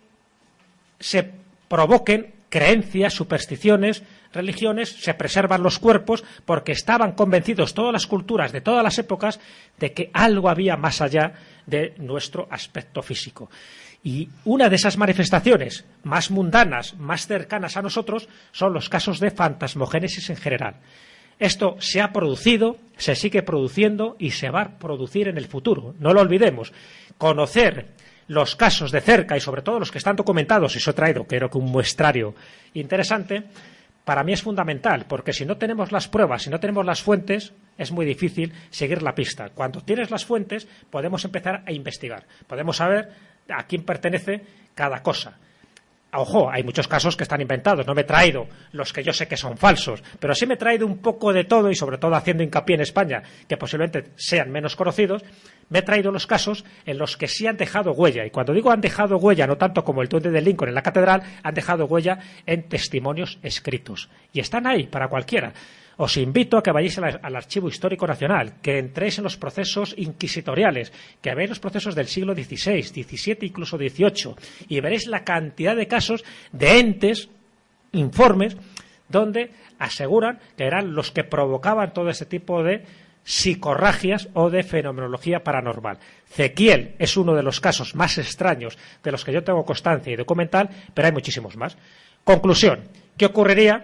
se provoquen creencias, supersticiones, religiones, se preservan los cuerpos, porque estaban convencidos todas las culturas de todas las épocas de que algo había más allá de nuestro aspecto físico. Y una de esas manifestaciones más mundanas, más cercanas a nosotros, son los casos de fantasmogénesis en general. Esto se ha producido, se sigue produciendo y se va a producir en el futuro. No lo olvidemos. Conocer los casos de cerca y sobre todo los que están documentados, y eso he traído, creo que un muestrario interesante, para mí es fundamental, porque si no tenemos las pruebas, si no tenemos las fuentes, es muy difícil seguir la pista. Cuando tienes las fuentes, podemos empezar a investigar. Podemos saber a quién pertenece cada cosa. Ojo, hay muchos casos que están inventados, no me he traído los que yo sé que son falsos, pero sí me he traído un poco de todo, y sobre todo haciendo hincapié en España, que posiblemente sean menos conocidos. Me he traído los casos en los que sí han dejado huella, y cuando digo han dejado huella, no tanto como el duende de Lincoln en la catedral, han dejado huella en testimonios escritos, y están ahí para cualquiera. Os invito a que vayáis al Archivo Histórico Nacional, que entréis en los procesos inquisitoriales, que veáis los procesos del siglo XVI, XVII, incluso XVIII, y veréis la cantidad de casos de entes, informes, donde aseguran que eran los que provocaban todo ese tipo de psicorragias o de fenomenología paranormal. Zequiel es uno de los casos más extraños de los que yo tengo constancia y documental, pero hay muchísimos más. Conclusión, ¿qué ocurriría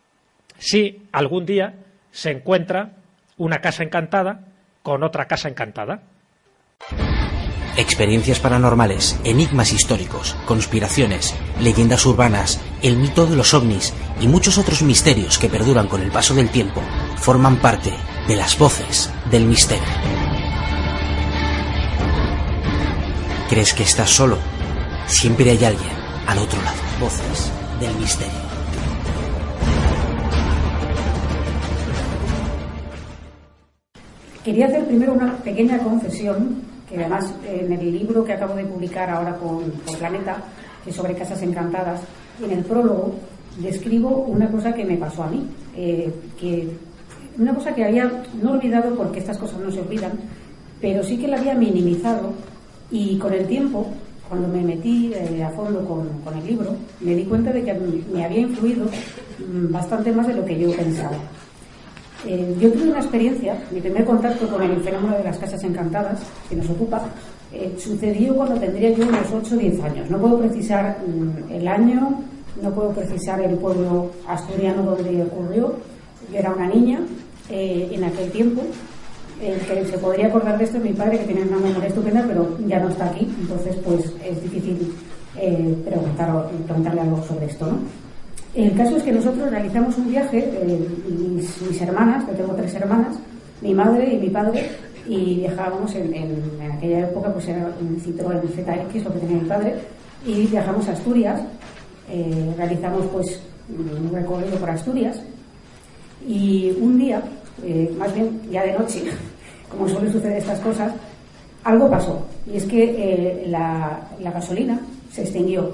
si algún día se encuentra una casa encantada con otra casa encantada? Experiencias paranormales, enigmas históricos, conspiraciones, leyendas urbanas, el mito de los ovnis y muchos otros misterios que perduran con el paso del tiempo forman parte de las voces del misterio. ¿Crees que estás solo? Siempre hay alguien al otro lado. Voces del misterio. Quería hacer primero una pequeña confesión, que además en el libro que acabo de publicar ahora por Planeta, que es sobre casas encantadas, en el prólogo describo una cosa que me pasó a mí, una cosa que había no olvidado, porque estas cosas no se olvidan, pero sí que la había minimizado, y con el tiempo, cuando me metí a fondo con el libro, me di cuenta de que me había influido bastante más de lo que yo pensaba. Yo tuve una experiencia, mi primer contacto con el fenómeno de las casas encantadas, que nos ocupa, sucedió cuando tendría yo unos 8 o 10 años. No puedo precisar el año, no puedo precisar el pueblo asturiano donde ocurrió. Yo era una niña en aquel tiempo. El que se podría acordar de esto es mi padre, que tiene una memoria estupenda, pero ya no está aquí, entonces pues es difícil preguntarle algo sobre esto, ¿no? El caso es que nosotros realizamos un viaje, mis hermanas, yo tengo 3 hermanas, mi madre y mi padre, y viajábamos en aquella época, pues era un Citroën ZX lo que tenía mi padre, y viajamos a Asturias, realizamos pues un recorrido por Asturias, y un día, más bien ya de noche, como suelen suceder estas cosas, algo pasó, y es que la gasolina se extinguió.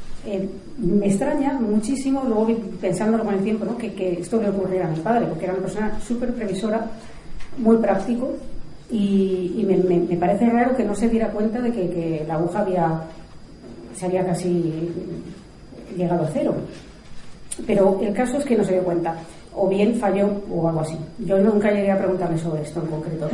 Me extraña muchísimo, luego pensándolo con el tiempo, ¿no? que esto le ocurriera a mi padre, porque era una persona súper previsora, muy práctico, y me parece raro que no se diera cuenta de que la aguja se había casi llegado a cero. Pero el caso es que no se dio cuenta, o bien falló o algo así. Yo nunca llegué a preguntarle sobre esto en concreto.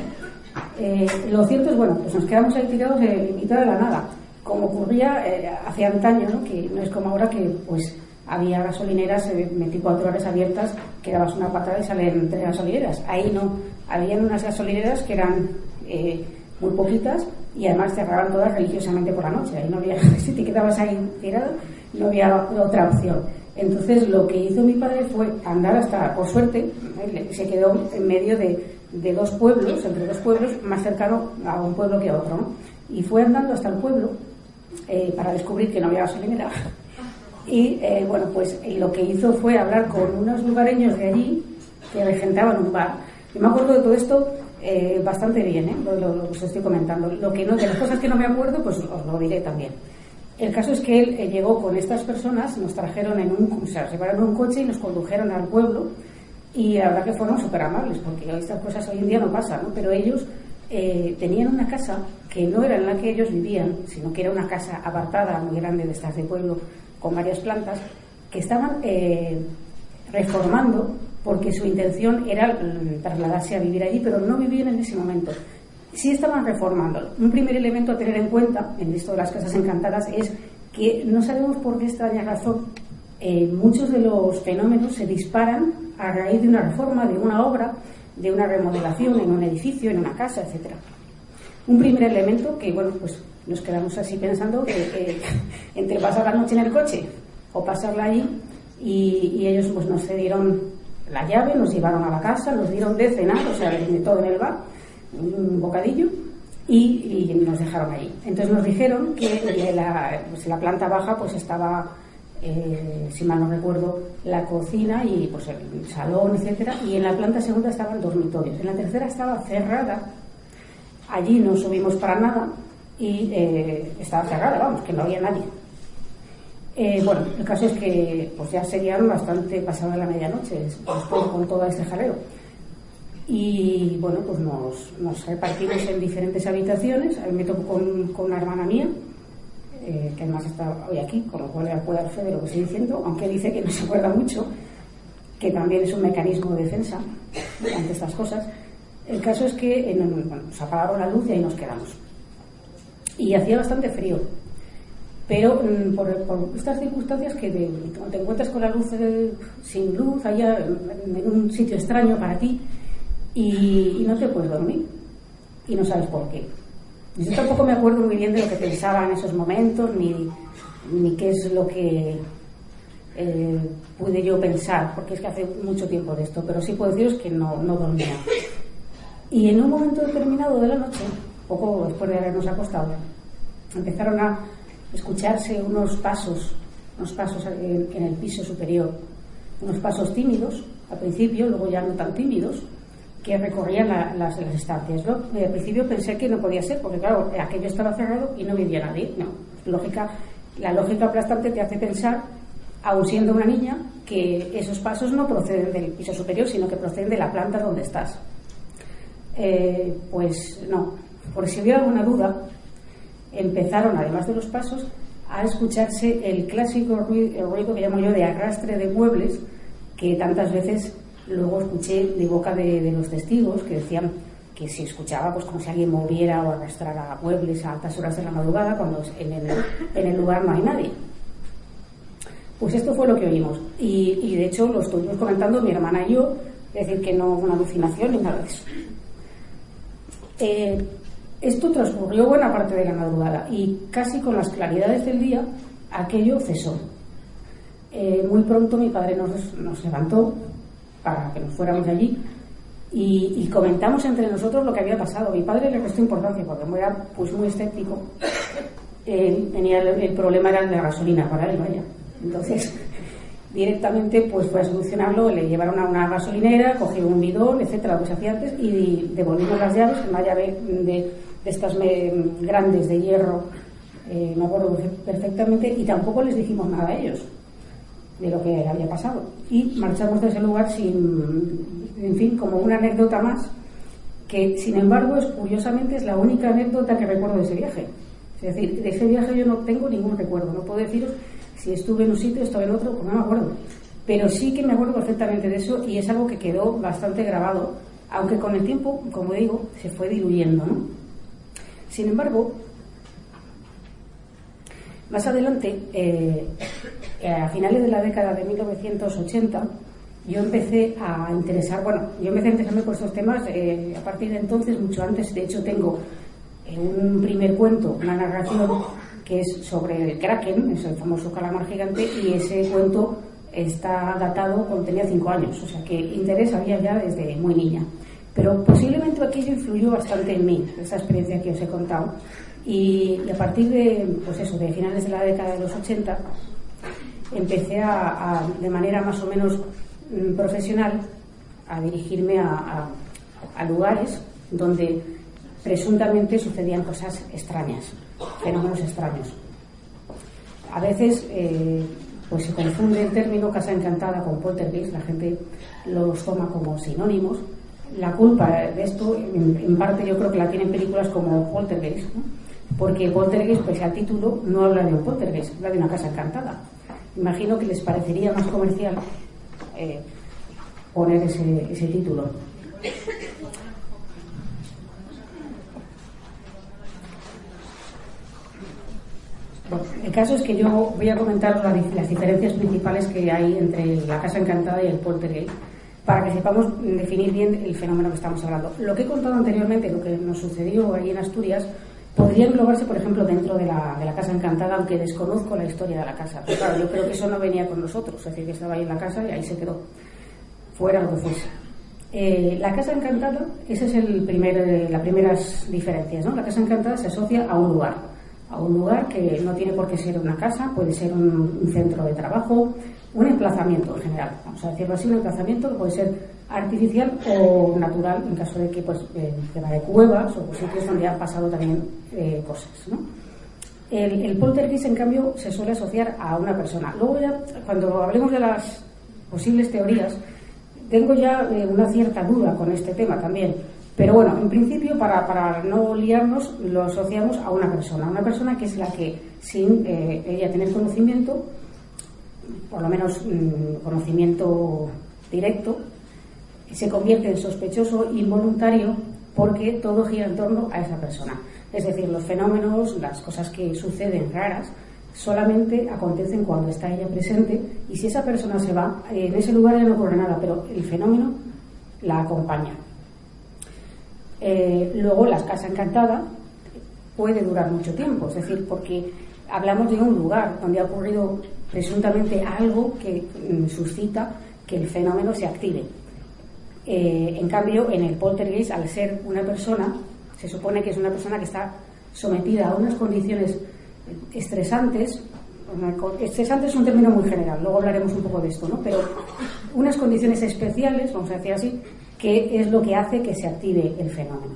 Lo cierto es, bueno, pues nos quedamos ahí tirados en mitad de la nada, como ocurría hace antaño, ¿no? Que no es como ahora que pues había gasolineras 24 horas abiertas, que dabas una patada y salen 3 gasolineras. Ahí no, habían unas gasolineras que eran muy poquitas y además cerraban todas religiosamente por la noche. Ahí no había, si te quedabas ahí tirado, no había otra opción. Entonces lo que hizo mi padre fue andar hasta, por suerte, se quedó en medio de 2 pueblos, entre 2 pueblos, más cercano a un pueblo que a otro, ¿no? Y fue andando hasta el pueblo para descubrir que no había gasolinera. Y bueno, pues lo que hizo fue hablar con unos lugareños de allí que regentaban un bar. Yo me acuerdo de todo esto bastante bien, lo que os estoy comentando. Lo que no, de las cosas que no me acuerdo, pues os lo diré también. El caso es que él llegó con estas personas, nos trajeron llevaron un coche y nos condujeron al pueblo, y la verdad que fueron súper amables, porque estas cosas hoy en día no pasan, ¿no? Pero ellos tenían una casa que no era en la que ellos vivían, sino que era una casa apartada muy grande de estas de pueblo, con varias plantas, que estaban reformando, porque su intención era trasladarse a vivir allí, pero no vivían en ese momento. Sí estaban reformándolo. Un primer elemento a tener en cuenta en esto de las casas encantadas es que no sabemos por qué extraña razón muchos de los fenómenos se disparan a raíz de una reforma, de una obra, de una remodelación en un edificio, en una casa, etcétera. Un primer elemento que, bueno, pues nos quedamos así pensando que entre pasar la noche en el coche o pasarla allí, y ellos pues nos cedieron la llave, nos llevaron a la casa, nos dieron de cenar, o sea, de todo en el bar, un bocadillo, y nos dejaron allí. Entonces nos dijeron que la planta baja pues estaba, si mal no recuerdo, la cocina y pues el salón, etcétera, y en la planta segunda estaban dormitorios. En la tercera estaba cerrada, allí no subimos para nada y estaba cerrada, vamos, que no había nadie. Bueno, el caso es que pues ya serían bastante pasada la medianoche después con todo este jaleo. Y bueno, pues nos repartimos en diferentes habitaciones. A mí me tocó con una hermana mía, que además está hoy aquí, con lo cual ella puede dar fe de lo que estoy diciendo, aunque dice que no se acuerda mucho, que también es un mecanismo de defensa ante estas cosas. El caso es que nos apagaron la luz y ahí nos quedamos. Y hacía bastante frío. Pero por estas circunstancias que te encuentras con la luz sin luz, allá en un sitio extraño para ti, y no te puedes dormir y no sabes por qué. Yo tampoco me acuerdo muy bien de lo que pensaba en esos momentos, ni qué es lo que pude yo pensar, porque es que hace mucho tiempo de esto, pero sí puedo deciros que no dormía. Y en un momento determinado de la noche, poco después de habernos acostado, empezaron a escucharse unos pasos en el piso superior, unos pasos tímidos al principio, luego ya no tan tímidos, que recorrían las estancias. Yo al principio pensé que no podía ser, porque claro, aquello estaba cerrado y no vivía nadie. No, la lógica aplastante te hace pensar, aun siendo una niña, que esos pasos no proceden del piso superior, sino que proceden de la planta donde estás. Pues no, por si hubiera alguna duda, empezaron, además de los pasos, a escucharse el clásico ruido que llamo yo de arrastre de muebles, que tantas veces luego escuché de boca de los testigos, que decían que se escuchaba pues como si alguien moviera o arrastrara muebles a altas horas de la madrugada cuando en el lugar no hay nadie. Pues esto fue lo que oímos, y de hecho lo estuvimos comentando mi hermana y yo, es decir, que no fue una alucinación ni nada de eso. Esto transcurrió buena parte de la madrugada y casi con las claridades del día aquello cesó. Muy pronto mi padre nos levantó para que nos fuéramos de allí, y comentamos entre nosotros lo que había pasado. Mi padre le restó importancia porque como era pues muy escéptico, tenía el problema era la gasolina para él, vaya. Entonces directamente pues fue a solucionarlo, le llevaron a una gasolinera, cogió un bidón, etcétera, lo que se hacía antes, y devolvimos las llaves, una llave de estas grandes de hierro, me acuerdo perfectamente, y tampoco les dijimos nada a ellos de lo que había pasado, y marchamos de ese lugar en fin, como una anécdota más, que sin embargo curiosamente es la única anécdota que recuerdo de ese viaje. Es decir, de ese viaje yo no tengo ningún recuerdo, no puedo deciros si estuve en un sitio, estuve en otro, pues no me acuerdo, pero sí que me acuerdo perfectamente de eso, y es algo que quedó bastante grabado, aunque con el tiempo, como digo, se fue diluyendo, ¿no? Sin embargo, más adelante, a finales de la década de 1980, yo empecé a interesarme por estos temas a partir de entonces, mucho antes. De hecho, tengo un primer cuento, una narración que es sobre el Kraken, es el famoso calamar gigante, y ese cuento está datado cuando tenía 5 años, o sea que interés había ya desde muy niña. Pero posiblemente aquello influyó bastante en mí, esa experiencia que os he contado. Y a partir de, de finales de la década de los 80, empecé de manera más o menos profesional a dirigirme a lugares donde presuntamente sucedían cosas extrañas, fenómenos extraños. A veces se confunde el término casa encantada con poltergeist, la gente los toma como sinónimos. La culpa de esto, en parte yo creo que la tienen películas como Poltergeist, ¿no? Porque Poltergeist, pese al título, no habla de un poltergeist, habla de una casa encantada. Imagino que les parecería más comercial poner ese título. Bueno, el caso es que yo voy a comentar las diferencias principales que hay entre la casa encantada y el poltergeist, para que sepamos definir bien el fenómeno que estamos hablando. Lo que he contado anteriormente, lo que nos sucedió allí en Asturias, podría englobarse, por ejemplo, dentro de la casa encantada, aunque desconozco la historia de la casa. Pero claro, yo creo que eso no venía con nosotros, es decir, que estaba ahí en la casa y ahí se quedó, fuera lo que fuese. La casa encantada, esa es las primeras diferencias, ¿no? La casa encantada se asocia a un lugar que no tiene por qué ser una casa, puede ser un centro de trabajo, un emplazamiento en general, vamos a decirlo así, un emplazamiento que puede ser artificial o natural, en caso de que tema de cuevas o sitios donde han pasado también cosas, ¿no? El poltergeist, en cambio, se suele asociar a una persona. Luego ya, cuando hablemos de las posibles teorías, tengo ya una cierta duda con este tema también. Pero bueno, en principio, para no liarnos, lo asociamos a una persona que es la que, sin ella tener conocimiento, por lo menos conocimiento directo, se convierte en sospechoso involuntario porque todo gira en torno a esa persona. Es decir, los fenómenos, las cosas que suceden raras, solamente acontecen cuando está ella presente, y si esa persona se va, en ese lugar ya no ocurre nada, pero el fenómeno la acompaña. Luego, la casa encantada puede durar mucho tiempo, es decir, porque hablamos de un lugar donde ha ocurrido presuntamente algo que suscita que el fenómeno se active. En cambio, en el poltergeist, al ser una persona, se supone que es una persona que está sometida a unas condiciones estresantes. Estresante es un término muy general, luego hablaremos un poco de esto, ¿no? Pero unas condiciones especiales, vamos a decir así, que es lo que hace que se active el fenómeno.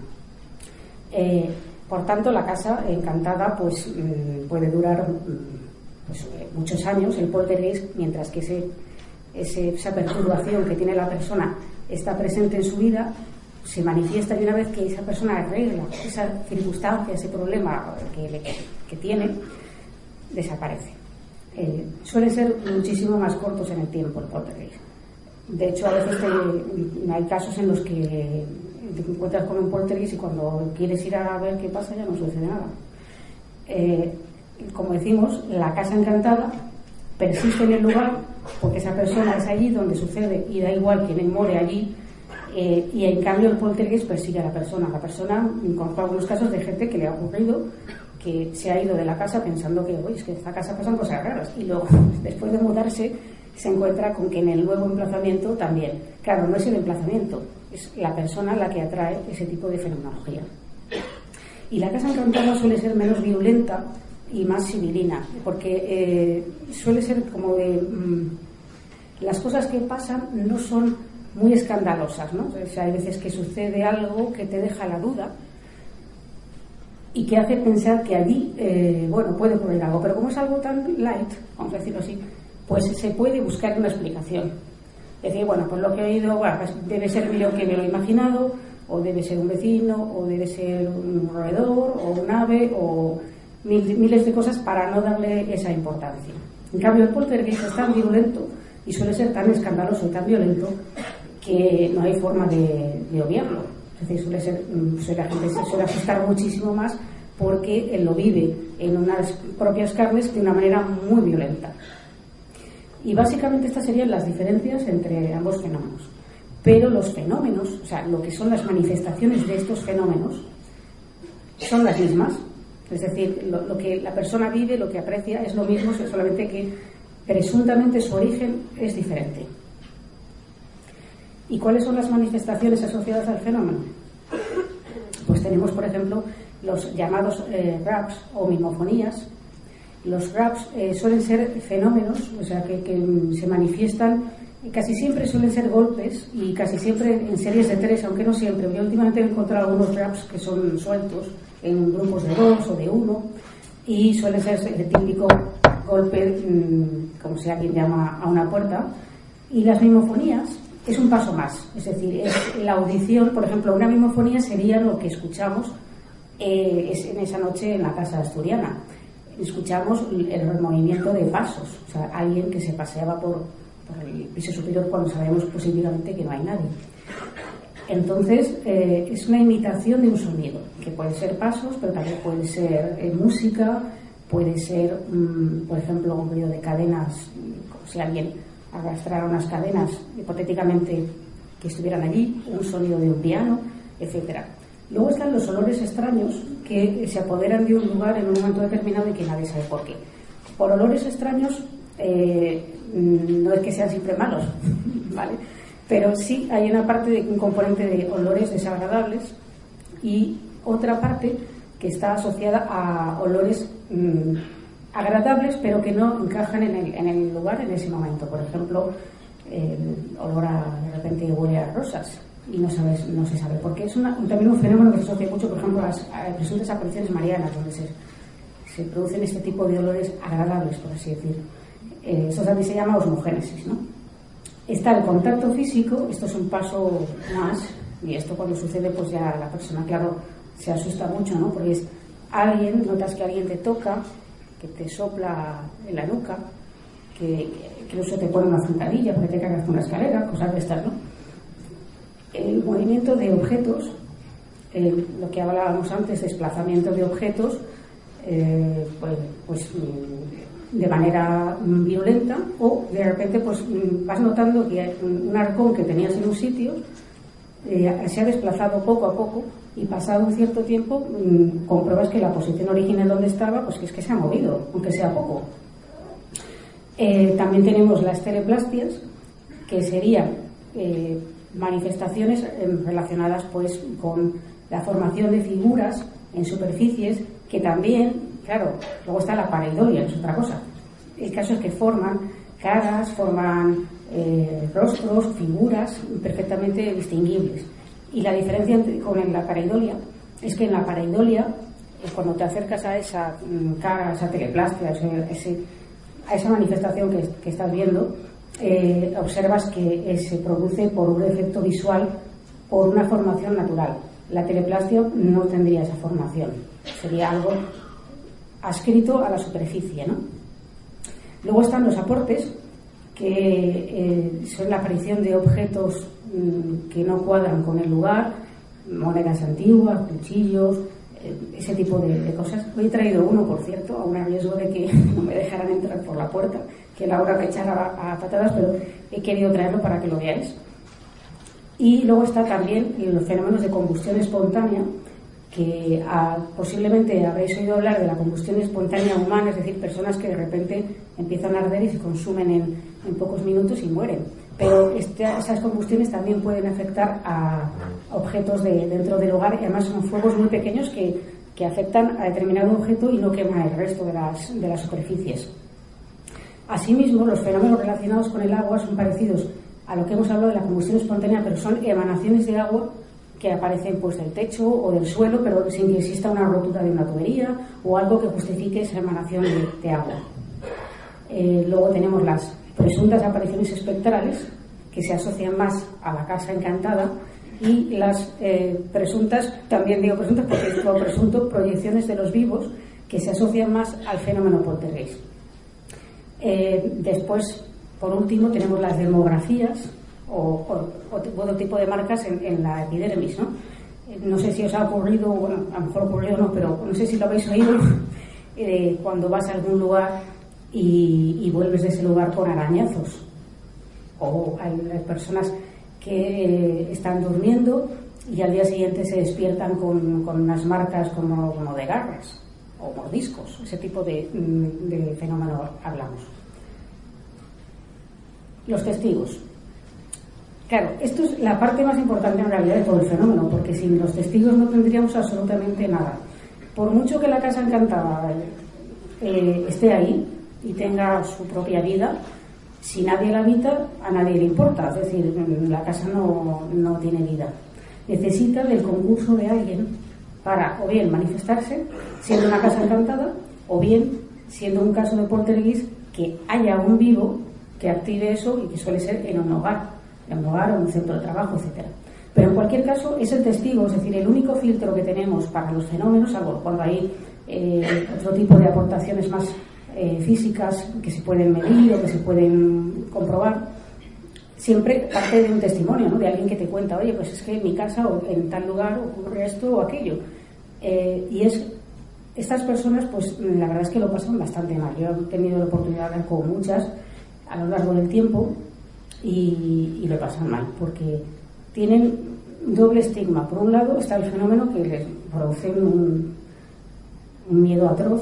Por tanto, la casa encantada puede durar muchos años, el poltergeist, mientras que esa perturbación que tiene la persona está presente en su vida, se manifiesta, y una vez que esa persona arregla esa circunstancia, ese problema que tiene, desaparece. Suelen ser muchísimo más cortos en el tiempo el poltergeist. De hecho, a veces hay casos en los que te encuentras con un poltergeist y cuando quieres ir a ver qué pasa ya no sucede nada. Como decimos, la casa encantada persiste en el lugar porque esa persona es allí donde sucede y da igual quién more allí, y en cambio el poltergeist persigue a la persona. Conozco algunos casos de gente que le ha ocurrido que se ha ido de la casa pensando que es que en esta casa pasan cosas raras, y luego después de mudarse se encuentra con que en el nuevo emplazamiento también. Claro, no es el emplazamiento, es la persona la que atrae ese tipo de fenomenología. Y la casa encantada suele ser menos virulenta y más sibilina, porque suele ser como de... las cosas que pasan no son muy escandalosas, ¿no? O sea, hay veces que sucede algo que te deja la duda y que hace pensar que allí, puede ocurrir algo, pero como es algo tan light, vamos a decirlo así, pues se puede buscar una explicación. Es decir, pues lo que he oído, pues debe ser lo que me lo he imaginado, o debe ser un vecino, o debe ser un roedor, o un ave, o miles de cosas para no darle esa importancia. En cambio, el poltergeist es tan violento y suele ser tan escandaloso y tan violento que no hay forma de obviarlo. Es decir, la gente se suele asustar muchísimo más porque él lo vive en unas propias carnes de una manera muy violenta. Y básicamente estas serían las diferencias entre ambos fenómenos. Pero los fenómenos, o sea, lo que son las manifestaciones de estos fenómenos, son las mismas. Es decir, lo que la persona vive, lo que aprecia, es lo mismo, solamente que presuntamente su origen es diferente. ¿Y cuáles son las manifestaciones asociadas al fenómeno? Pues tenemos, por ejemplo, los llamados raps o mimofonías. Los raps suelen ser fenómenos, o sea, que se manifiestan, casi siempre suelen ser golpes y casi siempre en series de 3, aunque no siempre. Yo últimamente he encontrado algunos raps que son sueltos en grupos de 2 o de 1 y suele ser el típico golpe, como si alguien llama a una puerta. Y las mimofonías es un paso más, es decir, es la audición. Por ejemplo, una mimofonía sería lo que escuchamos en esa noche en la casa asturiana. Escuchamos el movimiento de pasos, o sea, alguien que se paseaba por el piso superior cuando sabemos positivamente que no hay nadie. Entonces, es una imitación de un sonido, que puede ser pasos, pero también puede ser música, puede ser, por ejemplo, un ruido de cadenas, como si alguien arrastrara unas cadenas, hipotéticamente, que estuvieran allí, un sonido de un piano, etcétera. Luego están los olores extraños que se apoderan de un lugar en un momento determinado y que nadie sabe por qué. Por olores extraños, no es que sean siempre malos, ¿vale? Pero sí hay un componente de olores desagradables y otra parte que está asociada a olores agradables, pero que no encajan en el lugar en ese momento. Por ejemplo, el olor de repente huele a rosas y no se sabe por qué. Es también un fenómeno que se asocia mucho, por ejemplo, a las presuntas apariciones marianas, donde se producen este tipo de olores agradables, por así decir. Esto también se llama osmogénesis, ¿no? Está el contacto físico, esto es un paso más, y esto cuando sucede, pues ya la persona, claro, se asusta mucho, ¿no? Porque notas que alguien te toca, que te sopla en la nuca, que incluso te pone una zancadilla porque te cagas con una escalera, cosas de estas, ¿no? El movimiento de objetos, lo que hablábamos antes, desplazamiento de objetos, pues de manera violenta, o de repente pues vas notando que un arcón que tenías en un sitio se ha desplazado poco a poco y pasado un cierto tiempo compruebas que la posición original donde estaba, pues que es que se ha movido, aunque sea poco. También tenemos las teleplastias, que serían manifestaciones relacionadas pues con la formación de figuras en superficies que también, claro, luego está la pareidolia, es otra cosa. El caso es que forman caras, forman rostros, figuras perfectamente distinguibles. Y la diferencia con la pareidolia es que en la pareidolia, cuando te acercas a esa cara, a esa teleplastia, a esa manifestación que estás viendo, observas que se produce por un efecto visual, por una formación natural. La teleplastia no tendría esa formación, sería algo adscrito a la superficie, ¿no? Luego están los aportes, que son la aparición de objetos que no cuadran con el lugar, monedas antiguas, cuchillos, ese tipo de cosas. Hoy he traído uno, por cierto, a un riesgo de que no me dejaran entrar por la puerta, que Laura me echara a patadas, pero he querido traerlo para que lo veáis. Y luego está también los fenómenos de combustión espontánea, que posiblemente habréis oído hablar de la combustión espontánea humana, es decir, personas que de repente empiezan a arder y se consumen en pocos minutos y mueren. pero esas combustiones también pueden afectar a objetos dentro del hogar, y además son fuegos muy pequeños que afectan a determinado objeto y no queman el resto de las superficies. Asimismo, los fenómenos relacionados con el agua son parecidos a lo que hemos hablado de la combustión espontánea, pero son emanaciones de agua que aparecen pues del techo o del suelo, pero sin que exista una rotura de una tubería o algo que justifique esa emanación de agua. Luego tenemos las presuntas apariciones espectrales, que se asocian más a la casa encantada, y las presuntas, también digo presuntas porque es lo presunto, proyecciones de los vivos, que se asocian más al fenómeno poltergeist. Después, por último, tenemos las demografías o otro tipo de marcas en la epidermis, ¿no? No sé si os ha ocurrido, bueno, a lo mejor ocurrido no, pero no sé si lo habéis oído, cuando vas a algún lugar y vuelves de ese lugar con arañazos, o hay personas que están durmiendo y al día siguiente se despiertan con unas marcas como de garras o mordiscos. Ese tipo de fenómeno hablamos. Los testigos. Claro, esto es la parte más importante en realidad de todo el fenómeno, porque sin los testigos no tendríamos absolutamente nada. Por mucho que la casa encantada esté ahí y tenga su propia vida, si nadie la habita, a nadie le importa. Es decir, la casa no tiene vida. Necesita del concurso de alguien para, o bien manifestarse, siendo una casa encantada, o bien, siendo un caso de poltergeist, que haya un vivo que active eso, y que suele ser en un hogar o en un centro de trabajo, etcétera. Pero en cualquier caso es el testigo, es decir, el único filtro que tenemos para los fenómenos, salvo cuando hay otro tipo de aportaciones más físicas que se pueden medir o que se pueden comprobar, siempre parte de un testimonio, ¿no? De alguien que te cuenta, oye, pues es que en mi casa o en tal lugar ocurre esto o aquello. Y estas personas, pues la verdad es que lo pasan bastante mal. Yo he tenido la oportunidad de hablar con muchas a lo largo del tiempo y lo pasan mal, porque tienen doble estigma. Por un lado está el fenómeno que les produce un miedo atroz,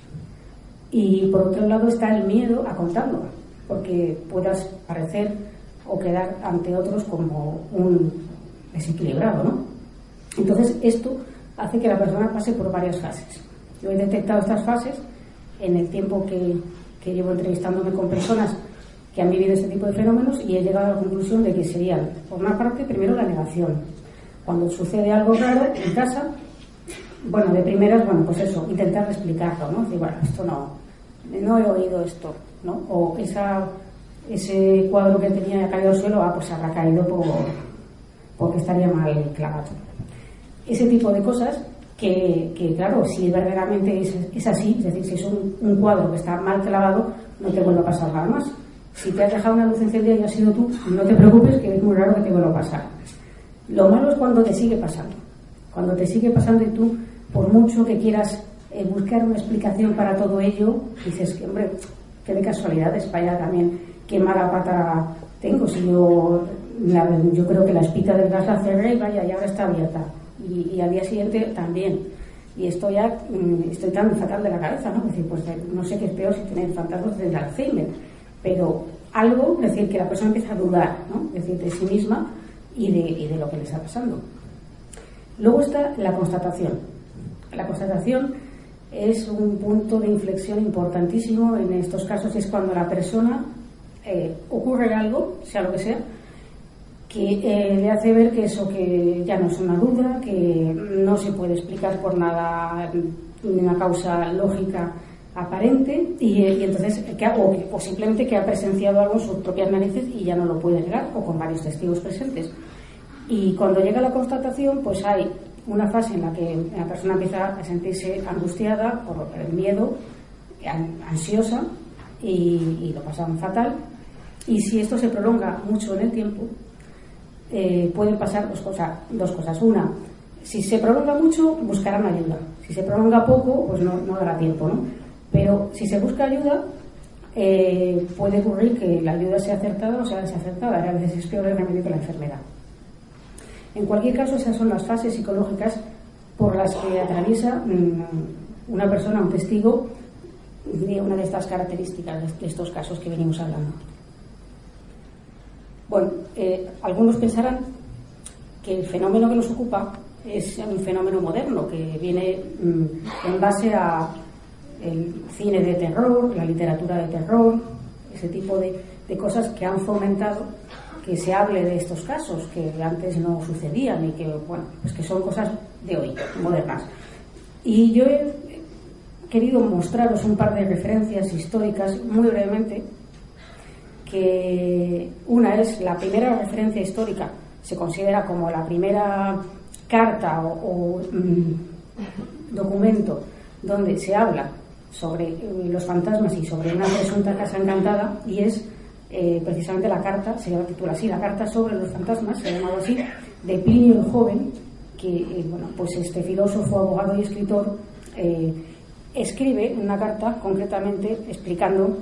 y por otro lado está el miedo a contarlo, porque puedas parecer o quedar ante otros como un desequilibrado, ¿no? Entonces esto hace que la persona pase por varias fases. Yo he detectado estas fases en el tiempo que llevo entrevistándome con personas que han vivido este tipo de fenómenos, y he llegado a la conclusión de que serían, por una parte, primero la negación. Cuando sucede algo raro en casa, bueno, de primeras, bueno, pues eso, intentar explicarlo, ¿no? Decir, bueno, esto no he oído esto, ¿no? O ese cuadro que tenía caído al suelo, pues habrá caído porque estaría mal clavado. Ese tipo de cosas que claro, si verdaderamente es así, es decir, si es un cuadro que está mal clavado, no te vuelve a pasar nada más. Si te has dejado una luz encendida y has sido tú, no te preocupes, que es muy raro que te vuelva a pasar. Lo malo es cuando te sigue pasando. Cuando te sigue pasando y tú, por mucho que quieras buscar una explicación para todo ello, dices que, hombre, qué de casualidades, vaya también, qué mala pata tengo. Si yo creo que la espita del gas la cerré y vaya, y ahora está abierta. Y al día siguiente también. Y esto ya estoy tan fatal de la cabeza, ¿no? Es decir, pues no sé qué es peor si tener fantasmas del Alzheimer. Pero algo, es decir, que la persona empieza a dudar, ¿no? Es decir, de sí misma y de lo que le está pasando. Luego está la constatación. La constatación es un punto de inflexión importantísimo en estos casos. Es cuando la persona ocurre algo, sea lo que sea, que le hace ver que eso que ya no es una duda, que no se puede explicar por nada, una causa lógica aparente, y entonces o simplemente que ha presenciado algo en sus propias narices y ya no lo puede negar, o con varios testigos presentes. Y cuando llega la constatación, pues hay una fase en la que la persona empieza a sentirse angustiada por el miedo, ansiosa, y lo pasan fatal. Y si esto se prolonga mucho en el tiempo, pueden pasar dos cosas. Una, si se prolonga mucho, buscarán ayuda. Si se prolonga poco, pues no dará tiempo, ¿no? Pero si se busca ayuda, puede ocurrir que la ayuda sea acertada o sea desacertada. A veces es peor el remedio que la enfermedad. En cualquier caso, esas son las fases psicológicas por las que atraviesa una persona, un testigo, de una de estas características de estos casos que venimos hablando. Bueno, algunos pensarán que el fenómeno que nos ocupa es un fenómeno moderno que viene en base a el cine de terror, la literatura de terror, ese tipo de cosas que han fomentado que se hable de estos casos que antes no sucedían y que, bueno, pues que son cosas de hoy, modernas. Y yo he querido mostraros un par de referencias históricas muy brevemente, que una es la primera referencia histórica, se considera como la primera carta o documento donde se habla sobre los fantasmas y sobre una presunta casa encantada, y es precisamente la carta, se titula así, la carta sobre los fantasmas, se ha llamado así, de Plinio el Joven, que bueno, pues este filósofo, abogado y escritor escribe una carta concretamente explicando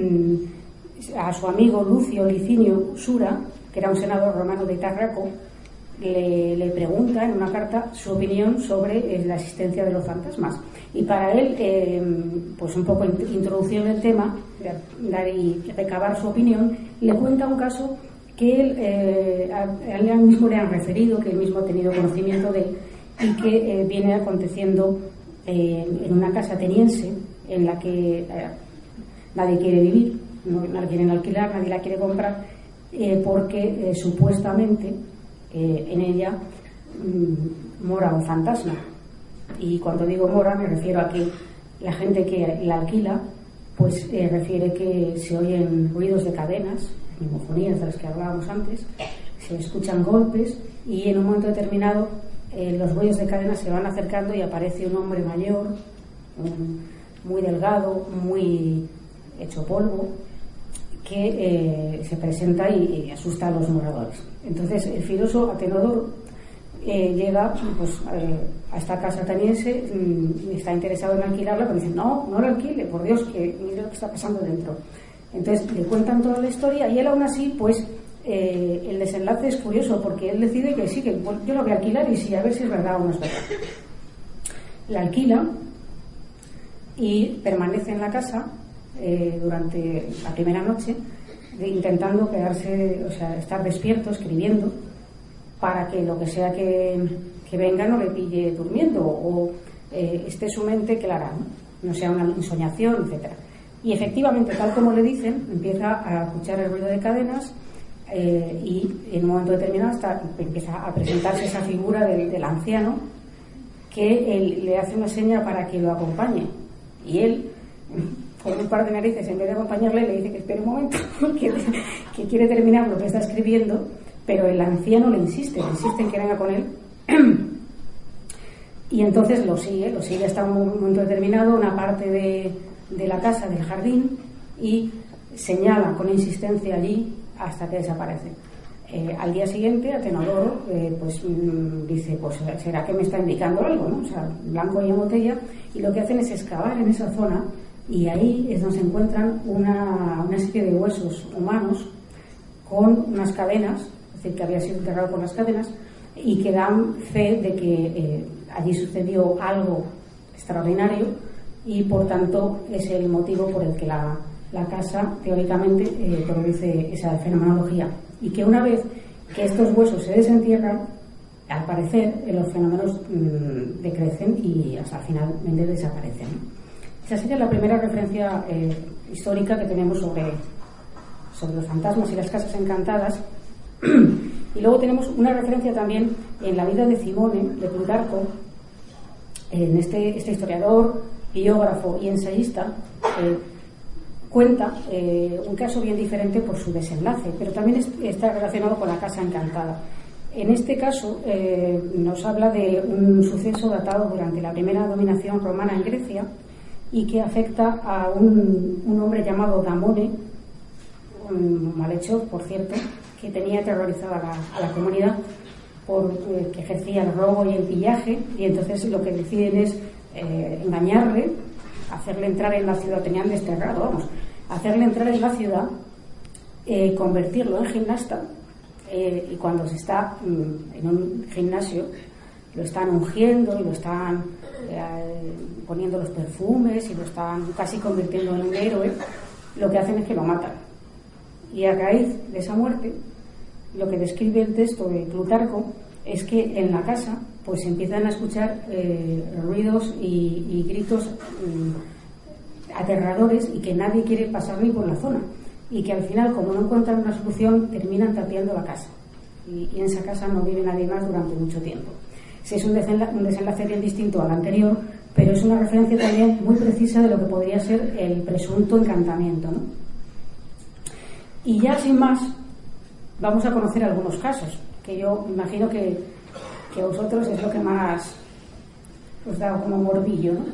a su amigo Lucio Licinio Sura, que era un senador romano de Tarraco, le pregunta en una carta su opinión sobre la existencia de los fantasmas. Y para él, pues un poco introducción del tema, dar y recabar su opinión, le cuenta un caso que a él mismo le han referido, que él mismo ha tenido conocimiento de él, y que viene aconteciendo en una casa ateniense en la que nadie quiere vivir, no la quieren alquilar, nadie la quiere comprar, porque supuestamente en ella mora un fantasma. Y cuando digo mora me refiero a que la gente que la alquila pues refiere que se oyen ruidos de cadenas, mimofonías de las que hablábamos antes, se escuchan golpes y en un momento determinado los ruidos de cadenas se van acercando y aparece un hombre mayor, muy delgado, muy hecho polvo, que se presenta y asusta a los moradores. Entonces el filósofo Atenodoro llega pues, a esta casa ateniense, está interesado en alquilarla, pero dice, no la alquile, por Dios, que mire lo que está pasando dentro. Entonces le cuentan toda la historia y él aún así, pues el desenlace es curioso, porque él decide que sí, que bueno, yo lo voy a alquilar y sí, a ver si es verdad o no es verdad. La alquila y permanece en la casa durante la primera noche, intentando quedarse, o sea, estar despierto, escribiendo, para que lo que sea que venga no le pille durmiendo o esté su mente clara, no sea una ensoñación, etcétera. Y efectivamente, tal como le dicen, empieza a escuchar el ruido de cadenas y en un momento determinado empieza a presentarse esa figura del anciano, que él le hace una seña para que lo acompañe, y él, con un par de narices, en vez de acompañarle, le dice que espere un momento, que quiere terminar lo que está escribiendo, pero el anciano le insiste en que venga con él. Y entonces lo sigue hasta un momento determinado, una parte de la casa, del jardín, y señala con insistencia allí hasta que desaparece. Al día siguiente, Atenodoro pues dice, pues será que me está indicando algo, ¿no? O sea, blanco y en botella, y lo que hacen es excavar en esa zona, y ahí es donde se encuentran una serie de huesos humanos con unas cadenas, es decir, que había sido enterrado con las cadenas, y que dan fe de que allí sucedió algo extraordinario, y por tanto es el motivo por el que la casa teóricamente produce esa fenomenología, y que una vez que estos huesos se desentierran, al parecer los fenómenos decrecen y hasta finalmente desaparecen. Esa sería la primera referencia histórica que tenemos sobre los fantasmas y las casas encantadas. Y luego tenemos una referencia también en la vida de Cimone, de Plutarco, en este historiador, biógrafo y ensayista, cuenta un caso bien diferente por su desenlace, pero también está relacionado con la casa encantada. En este caso nos habla de un suceso datado durante la primera dominación romana en Grecia y que afecta a un hombre llamado Damone, un malhechor, por cierto, que tenía aterrorizada a la comunidad que ejercía el robo y el pillaje, y entonces lo que deciden es engañarle, hacerle entrar en la ciudad, tenían desterrado, hacerle entrar en la ciudad, convertirlo en gimnasta, y cuando se está en un gimnasio lo están ungiendo y lo están poniendo los perfumes y lo están casi convirtiendo en un héroe, lo que hacen es que lo matan. Y a raíz de esa muerte lo que describe el texto de Plutarco es que en la casa pues se empiezan a escuchar ruidos y gritos aterradores, y que nadie quiere pasar ni por la zona, y que al final, como no encuentran una solución, terminan tapiando la casa, y en esa casa no vive nadie más durante mucho tiempo. Sí, es un desenlace bien distinto al anterior, pero es una referencia también muy precisa de lo que podría ser el presunto encantamiento, ¿no? Y ya sin más, vamos a conocer algunos casos, que yo imagino que a vosotros es lo que más os da como morbillo, ¿no?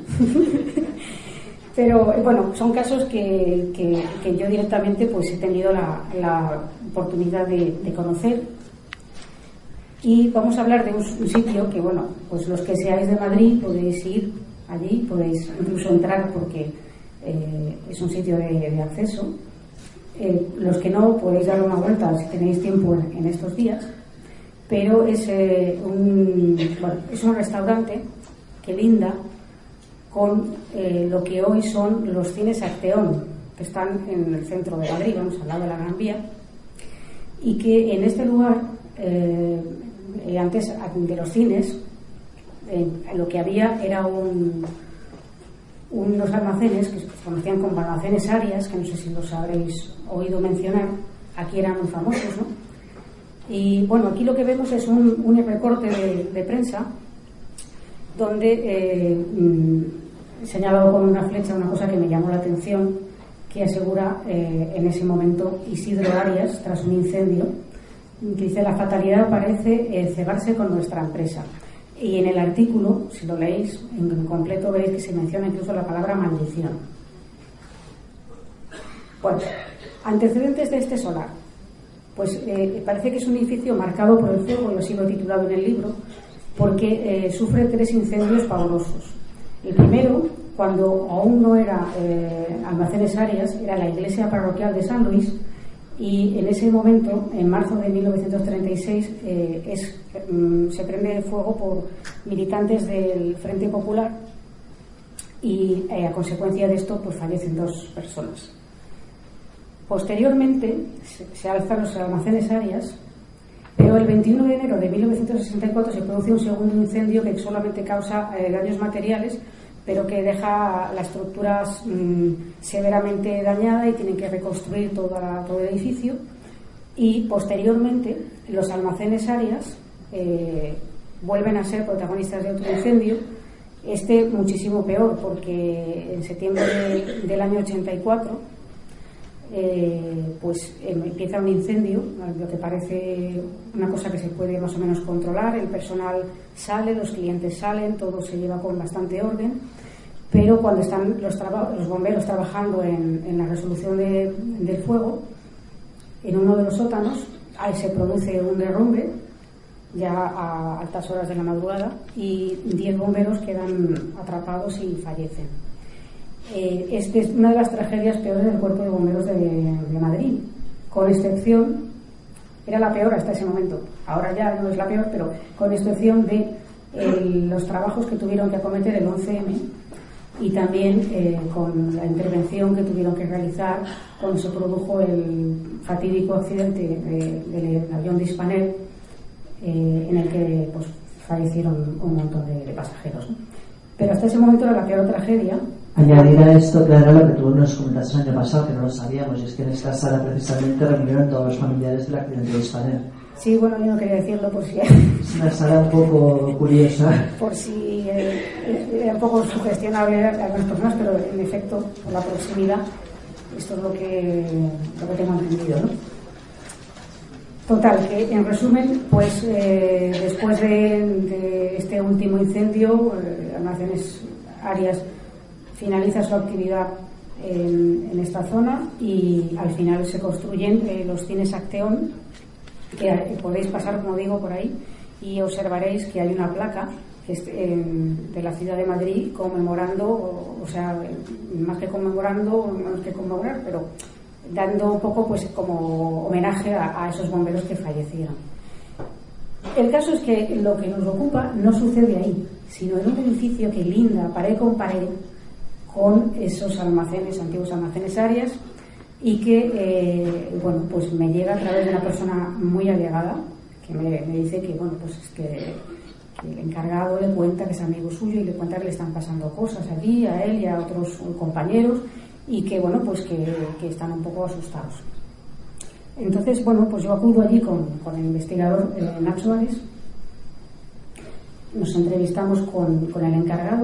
Pero bueno, son casos que yo directamente pues he tenido la oportunidad de conocer. Y vamos a hablar de un sitio que, bueno, pues los que seáis de Madrid podéis ir allí, podéis incluso entrar porque es un sitio de acceso. Los que no, podéis dar una vuelta si tenéis tiempo en estos días. Pero es un restaurante que linda con lo que hoy son los cines Acteón, que están en el centro de Madrid, vamos al lado de la Gran Vía, y que en este lugar, antes de los cines, lo que había era unos almacenes que se conocían como almacenes Arias, que no sé si los habréis oído mencionar, aquí eran muy famosos, ¿no? Y bueno, aquí lo que vemos es un recorte de prensa donde señalado con una flecha una cosa que me llamó la atención, que asegura en ese momento Isidro Arias tras un incendio, que dice: la fatalidad parece cegarse con nuestra empresa. Y en el artículo, si lo leéis en completo, veréis que se menciona incluso la palabra maldición. Bueno, antecedentes de este solar. Pues parece que es un edificio marcado por el fuego, y así lo he titulado en el libro, porque sufre 3 incendios pavorosos. El primero, cuando aún no era Almacenes Arias, era la iglesia parroquial de San Luis, y en ese momento, en marzo de 1936, se prende fuego por militantes del Frente Popular, y a consecuencia de esto pues fallecen 2 personas. Posteriormente se alzan los Almacenes Arias, pero el 21 de enero de 1964 se produce un segundo incendio que solamente causa daños materiales, pero que deja la estructura severamente dañada y tienen que reconstruir todo el edificio. Y posteriormente los Almacenes Arias vuelven a ser protagonistas de otro incendio, muchísimo peor, porque en septiembre del año 84 empieza un incendio, lo que parece una cosa que se puede más o menos controlar. El personal sale, los clientes salen, todo se lleva con bastante orden, pero cuando están los bomberos trabajando en la resolución del fuego, en uno de los sótanos se produce un derrumbe ya a altas horas de la madrugada, y 10 bomberos quedan atrapados y fallecen. Es una de las tragedias peores del Cuerpo de Bomberos de Madrid, con excepción, era la peor hasta ese momento, ahora ya no es la peor, pero con excepción de los trabajos que tuvieron que acometer el 11M, y también con la intervención que tuvieron que realizar cuando se produjo el fatídico accidente del avión de Spanair, en el que pues fallecieron un montón de pasajeros, ¿no? Pero hasta ese momento era la peor tragedia. Añadir a esto, claro, lo que tú nos comentaste el año pasado, que no lo sabíamos, y es que en esta sala precisamente reunieron todos los familiares del accidente de Spanair. Sí, bueno, yo no quería decirlo por si... Es una sala un poco curiosa. Por si era un poco sugestionable a algunas personas, pero en efecto, por la proximidad, esto es lo que tengo entendido, ¿no? Total, que en resumen, pues después de este último incendio, Almacenes Arias finaliza su actividad en esta zona, y al final se construyen los cines Acteón, que podéis pasar, como digo, por ahí, y observaréis que hay una placa que es de la ciudad de Madrid conmemorando, o sea, más que conmemorando, menos que conmemorar, pero dando un poco pues como homenaje a esos bomberos que fallecieron. El caso es que lo que nos ocupa no sucede ahí, sino en un edificio que linda pared con pared con esos almacenes, antiguos Almacenes Arias, y que bueno, pues me llega a través de una persona muy allegada que me dice que bueno, pues es que el encargado le cuenta que es amigo suyo y le cuenta que le están pasando cosas allí a él y a otros compañeros y que bueno, pues que están un poco asustados. Entonces bueno, pues yo acudo allí con el investigador Nacho Ares, nos entrevistamos con el encargado.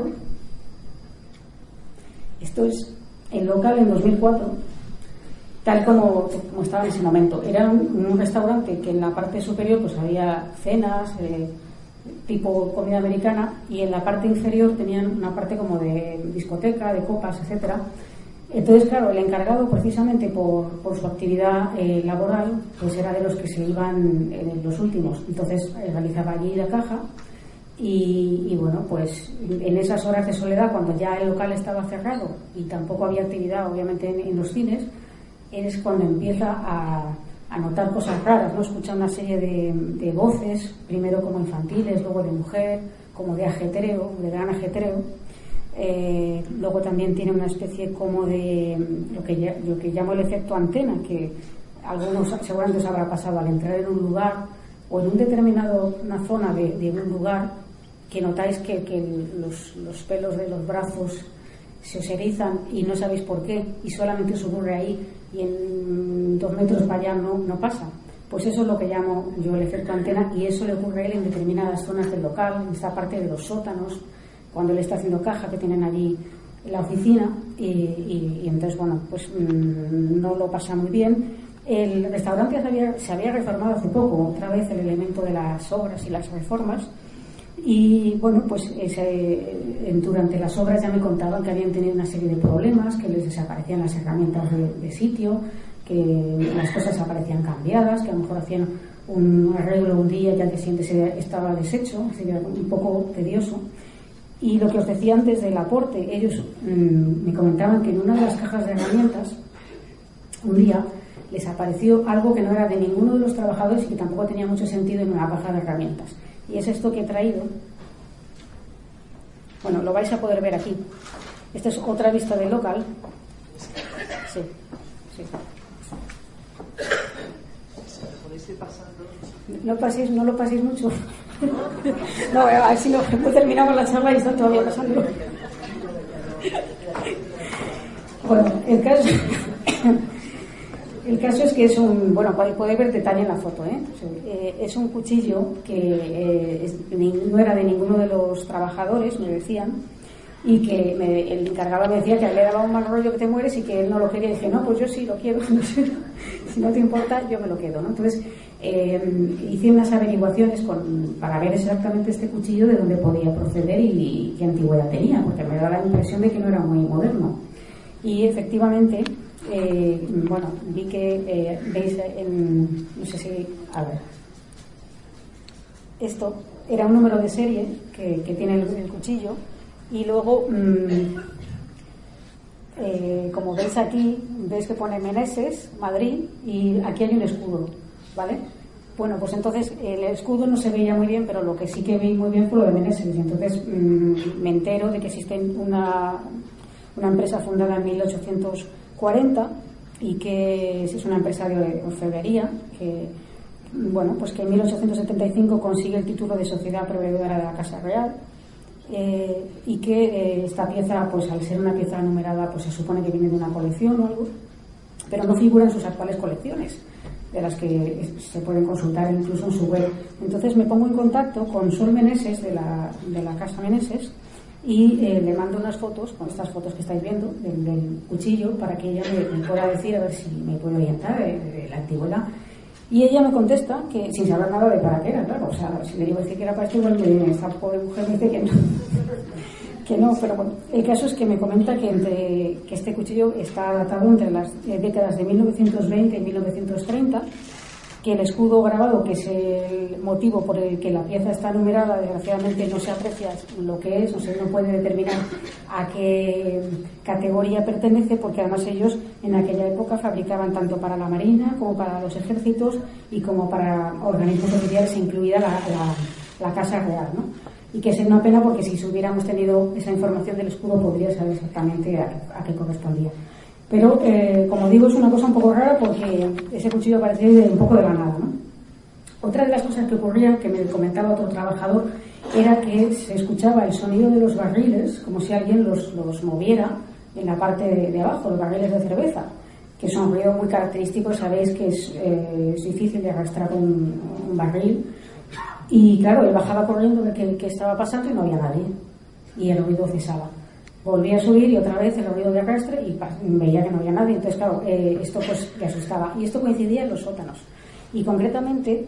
Esto es el local en 2004, tal como estaba en ese momento. Era un restaurante que en la parte superior pues había cenas tipo comida americana, y en la parte inferior tenían una parte como de discoteca, de copas, etcétera. Entonces, claro, el encargado, precisamente por su actividad laboral, pues era de los que se iban en los últimos. Entonces realizaba allí la caja y bueno, pues en esas horas de soledad, cuando ya el local estaba cerrado y tampoco había actividad obviamente en los cines, es cuando empieza a notar cosas raras, ¿no? Escucha una serie de voces, primero como infantiles, luego de mujer, como de ajetreo, de gran ajetreo. Luego también tiene una especie como de lo que llamo el efecto antena, que algunos seguramente os habrá pasado al entrar en un lugar o en una zona de un lugar, que notáis que los pelos de los brazos se os erizan y no sabéis por qué, y solamente os ocurre ahí y en 2 metros para allá no pasa. Pues eso es lo que llamo yo el efecto antena, y eso le ocurre a él en determinadas zonas del local, en esta parte de los sótanos, cuando él está haciendo caja, que tienen allí la oficina, y entonces bueno, pues no lo pasa muy bien. El restaurante se había reformado hace poco, otra vez el elemento de las obras y las reformas, y bueno, pues durante las obras ya me contaban que habían tenido una serie de problemas, que les desaparecían las herramientas de sitio, que las cosas aparecían cambiadas, que a lo mejor hacían un arreglo un día y al día siguiente estaba deshecho, sería un poco tedioso. Y lo que os decía antes del aporte, ellos me comentaban que en una de las cajas de herramientas un día les apareció algo que no era de ninguno de los trabajadores y que tampoco tenía mucho sentido en una caja de herramientas. Y es esto que he traído. Bueno, lo vais a poder ver aquí. Esta es otra vista del local. Sí. No lo paséis mucho. No, a ver si no terminamos la charla y están todavía pasando. Bueno, el caso es que es bueno, podéis ver detalle en la foto, es un cuchillo que no era de ninguno de los trabajadores, me decían, y que el encargado me decía que le daba un mal rollo que te mueres y que él no lo quería. Y dije, no, pues yo sí lo quiero, si no te importa yo me lo quedo, ¿no? Entonces hice unas averiguaciones para ver exactamente este cuchillo de dónde podía proceder y qué antigüedad tenía, porque me da la impresión de que no era muy moderno. Y efectivamente bueno, vi que veis no sé si, a ver, esto era un número de serie que tiene el cuchillo, y luego como veis aquí, veis que pone Meneses, Madrid, y aquí hay un escudo, ¿vale? Bueno, pues entonces el escudo no se veía muy bien, pero lo que sí que vi muy bien fue lo de Meneses, y entonces me entero de que existe una empresa fundada en 1840 y que es una empresa de orfebrería que, bueno, pues que en 1875 consigue el título de sociedad proveedora de la Casa Real, y que esta pieza, pues al ser una pieza numerada, pues se supone que viene de una colección o algo, pero no figura en sus actuales colecciones, de las que se pueden consultar incluso en su web. Entonces me pongo en contacto con Sol Meneses de la Casa Meneses y le mando unas fotos, con estas fotos que estáis viendo del cuchillo, para que ella me pueda decir a ver si me puede orientar de la antigüedad. Y ella me contesta que sin saber nada de para qué era, claro, o sea, si le digo que era para esto, igual esta pobre mujer me dice que no, pero bueno, el caso es que me comenta que este cuchillo está datado entre las décadas de 1920 y 1930, que el escudo grabado, que es el motivo por el que la pieza está numerada, desgraciadamente no se aprecia lo que es, no puede determinar a qué categoría pertenece, porque además ellos en aquella época fabricaban tanto para la marina como para los ejércitos y como para organismos oficiales, incluida la Casa Real, ¿no? Y que es una pena, porque si hubiéramos tenido esa información del escudo podría saber exactamente a qué correspondía. Pero, como digo, es una cosa un poco rara porque ese cuchillo apareció un poco de la nada, ¿no? Otra de las cosas que ocurría, que me comentaba otro trabajador, era que se escuchaba el sonido de los barriles, como si alguien los moviera en la parte de abajo, los barriles de cerveza, que es un ruido muy característico. Sabéis que es difícil de arrastrar un barril. Y claro, él bajaba corriendo de qué estaba pasando y no había nadie. Y el ruido cesaba. Volvía a subir y otra vez el ruido de arrastre y veía que no había nadie. Entonces, claro, esto pues le asustaba. Y esto coincidía en los sótanos. Y concretamente,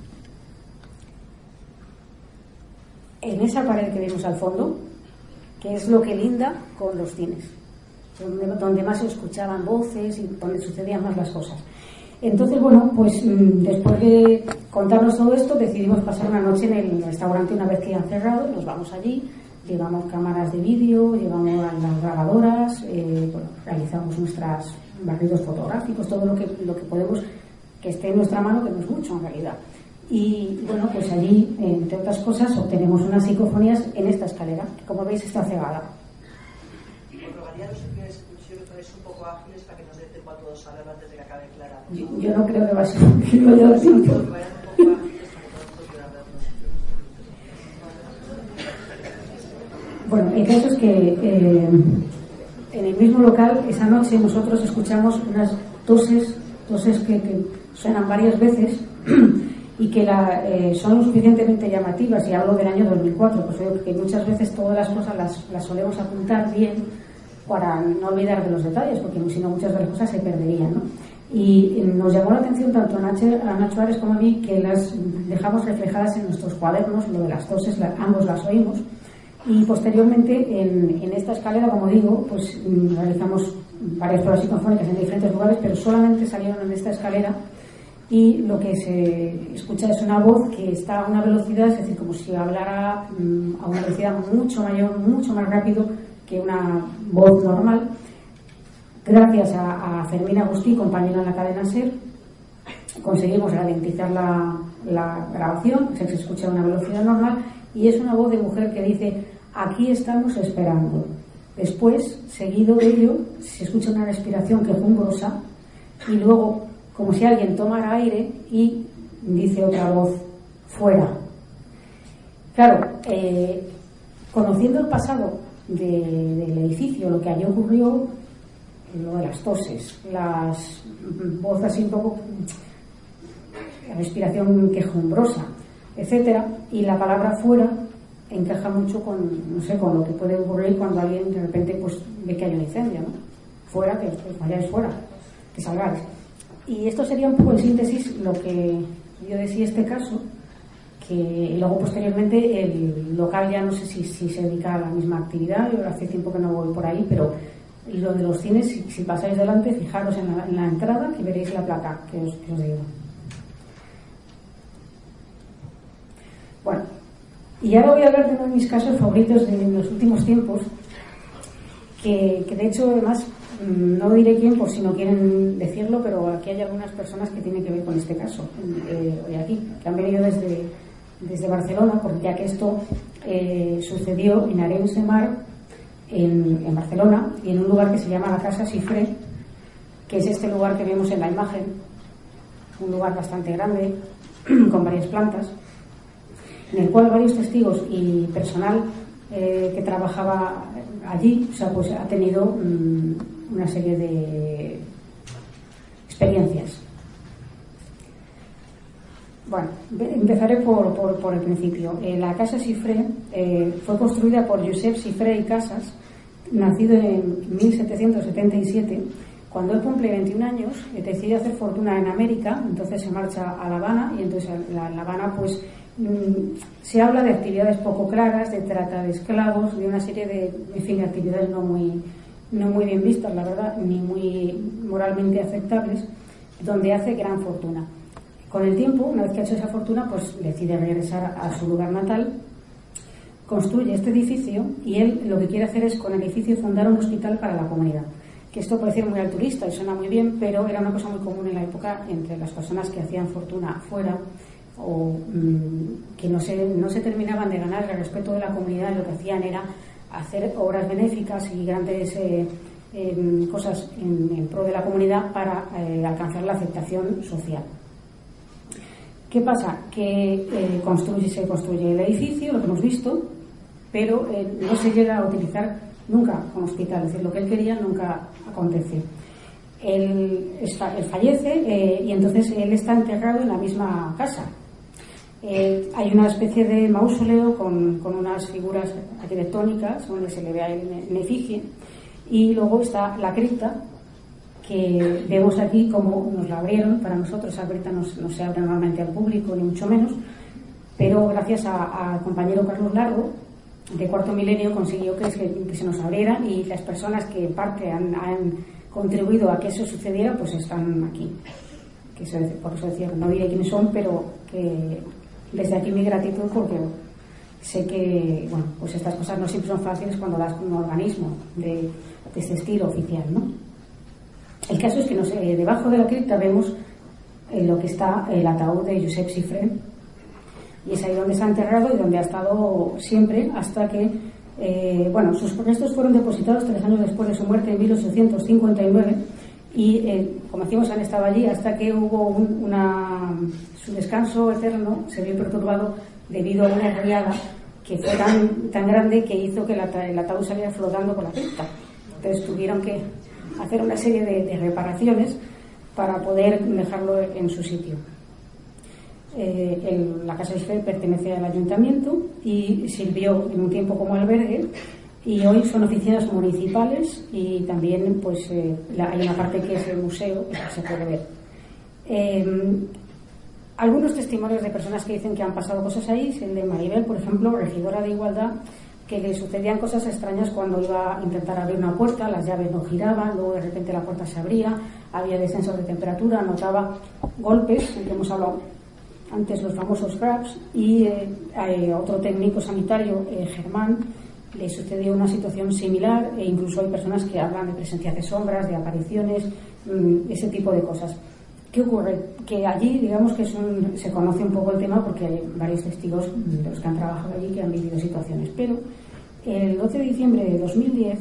en esa pared que vemos al fondo, que es lo que linda con los cines, donde más se escuchaban voces y donde sucedían más las cosas. Entonces, bueno, pues después de contarnos todo esto, decidimos pasar una noche en el restaurante una vez que ya han cerrado. Nos vamos allí, llevamos cámaras de vídeo, llevamos las grabadoras, realizamos nuestros barridos fotográficos, todo lo que podemos que esté en nuestra mano, que no es mucho en realidad. Y bueno, pues allí, entre otras cosas, obtenemos unas psicofonías en esta escalera, que como veis está cegada. ¿Probaría los servidores un poco ágiles para que nos dé tiempo a todos hablar antes de que acabe Clara? Yo no creo que va a ser un poquito de tiempo. Bueno, el caso es que en el mismo local, esa noche, nosotros escuchamos unas toses que suenan varias veces y que son lo suficientemente llamativas, y hablo del año 2004, pues porque muchas veces todas las cosas las solemos apuntar bien para no olvidar de los detalles, porque si no muchas de las cosas se perderían, ¿no? Y nos llamó la atención tanto a Nacho Ares como a mí, que las dejamos reflejadas en nuestros cuadernos, lo de las toses, ambos las oímos. Y posteriormente en esta escalera, como digo, pues realizamos varias pruebas psicofónicas en diferentes lugares, pero solamente salieron en esta escalera, y lo que se escucha es una voz que está a una velocidad, es decir, como si hablara a una velocidad mucho mayor, mucho más rápido que una voz normal. Gracias a Fermín Agustí, compañero en la cadena SER, conseguimos ralentizar la grabación, se escucha a una velocidad normal, y es una voz de mujer que dice: aquí estamos esperando. Después, seguido de ello, se escucha una respiración quejumbrosa, y luego, como si alguien tomara aire, y dice otra voz: fuera. Claro, conociendo el pasado del edificio, lo que allí ocurrió, lo de las toses, las voces así un poco, la respiración quejumbrosa, etcétera, y la palabra fuera encaja mucho con, no sé, con lo que puede ocurrir cuando alguien de repente pues ve que hay un incendio, ¿no? Fuera, que vayáis fuera, que salgáis. Y esto sería un poco en síntesis lo que yo decía este caso, que luego posteriormente el local ya no sé si se dedica a la misma actividad. Yo hace tiempo que no voy por ahí, pero lo de los cines, si pasáis delante, fijaros en la entrada, que veréis la placa que os digo. Bueno, y ahora voy a hablar de uno de mis casos favoritos de los últimos tiempos, que de hecho, además, no diré quién por si no quieren decirlo, pero aquí hay algunas personas que tienen que ver con este caso, hoy aquí, que han venido desde Barcelona, porque ya que esto sucedió en Arenys de Mar, en Barcelona, y en un lugar que se llama la Casa Xifré, que es este lugar que vemos en la imagen, un lugar bastante grande, con varias plantas, en el cual varios testigos y personal que trabajaba allí, o sea, pues ha tenido una serie de experiencias. Bueno, empezaré por el principio. La Casa Xifré fue construida por Josep Xifré y Casas, nacido en 1777. Cuando él cumple 21 años, decide hacer fortuna en América, entonces se marcha a La Habana, y entonces en La Habana pues se habla de actividades poco claras, de trata de esclavos, de una serie de actividades no muy bien vistas, la verdad, ni muy moralmente aceptables, donde hace gran fortuna. Con el tiempo, una vez que ha hecho esa fortuna, pues decide regresar a su lugar natal, construye este edificio, y él lo que quiere hacer es con el edificio fundar un hospital para la comunidad. Que esto puede ser muy altruista y suena muy bien, pero era una cosa muy común en la época entre las personas que hacían fortuna fuera, o que no se terminaban de ganar el respeto de la comunidad. Lo que hacían era hacer obras benéficas y grandes cosas en pro de la comunidad para alcanzar la aceptación social. ¿Qué pasa? Que se construye el edificio, lo que hemos visto, pero no se llega a utilizar nunca como hospital, es decir, lo que él quería nunca acontece. Él fallece y entonces él está enterrado en la misma casa. Hay una especie de mausoleo con unas figuras arquitectónicas donde se le ve a él en efigie, y luego está la cripta, que vemos aquí como nos la abrieron para nosotros. La cripta no se abre normalmente al público, ni mucho menos, pero gracias al compañero Carlos Largo de Cuarto Milenio consiguió que se nos abriera, y las personas que en parte han contribuido a que eso sucediera pues están aquí. Por eso decía que no diré quiénes son, pero que desde aquí mi gratitud, porque sé que pues estas cosas no siempre son fáciles cuando das con un organismo de este estilo oficial, ¿no? El caso es que debajo de la cripta vemos lo que está el ataúd de Josep Sifré, y es ahí donde está enterrado y donde ha estado siempre hasta que sus restos fueron depositados 3 años después de su muerte en 1859, y como decimos han estado allí hasta que hubo su descanso eterno se vio perturbado debido a una riada que fue tan grande que hizo que el ataúd saliera flotando por la cripta. Entonces tuvieron que hacer una serie de reparaciones para poder dejarlo en su sitio. La Casa Sifré pertenece al ayuntamiento y sirvió en un tiempo como albergue, y hoy son oficinas municipales, y también pues hay una parte que es el museo que se puede ver. Algunos testimonios de personas que dicen que han pasado cosas ahí, el de Maribel, por ejemplo, regidora de Igualdad, que le sucedían cosas extrañas cuando iba a intentar abrir una puerta, las llaves no giraban, luego de repente la puerta se abría, había descensos de temperatura, notaba golpes, que hemos hablado antes, los famosos crabs, y otro técnico sanitario, Germán, le sucedió una situación similar, e incluso hay personas que hablan de presencia de sombras, de apariciones, ese tipo de cosas. ¿Qué ocurre? Que allí, digamos que se conoce un poco el tema porque hay varios testigos de los que han trabajado allí que han vivido situaciones, pero el 12 de diciembre de 2010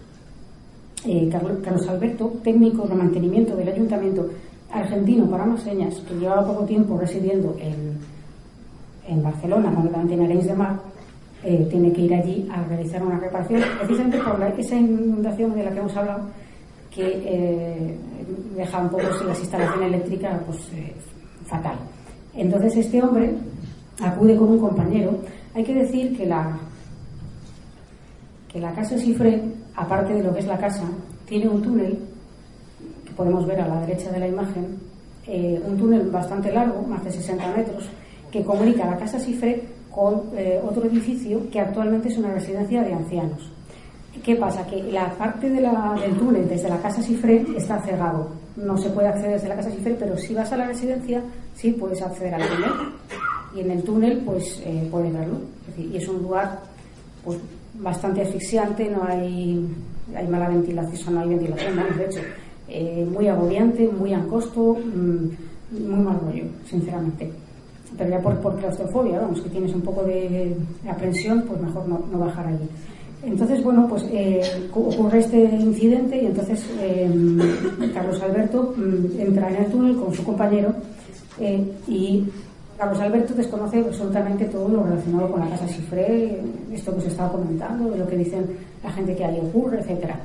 Carlos Alberto, técnico de mantenimiento del ayuntamiento argentino para más señas, que llevaba poco tiempo residiendo en Barcelona, concretamente en Arenys de Mar, tiene que ir allí a realizar una reparación precisamente por esa inundación de la que hemos hablado, que deja un poco la instalación eléctrica fatal. Entonces este hombre acude con un compañero. Hay que decir que la Casa Sifré, aparte de lo que es la casa, tiene un túnel que podemos ver a la derecha de la imagen, un túnel bastante largo, más de 60 metros, que comunica la Casa Sifré con otro edificio que actualmente es una residencia de ancianos. ¿Qué pasa? Que la parte del túnel desde la Casa Sifré está cerrado. No se puede acceder desde la Casa Sifré, pero si vas a la residencia sí puedes acceder al túnel. Y en el túnel pues puedes verlo. Es decir, y es un lugar pues bastante asfixiante, no hay mala ventilación, no hay ventilación, de hecho, muy agobiante, muy angosto, muy mal rollo, sinceramente. Pero ya por claustrofobia, vamos, que tienes un poco de aprensión, pues mejor no bajar allí. Entonces, bueno, pues ocurre este incidente y entonces Carlos Alberto entra en el túnel con su compañero y Carlos Alberto desconoce absolutamente todo lo relacionado con la Casa Sifré, esto que os estaba comentando, de lo que dicen la gente que allí ocurre, etcétera.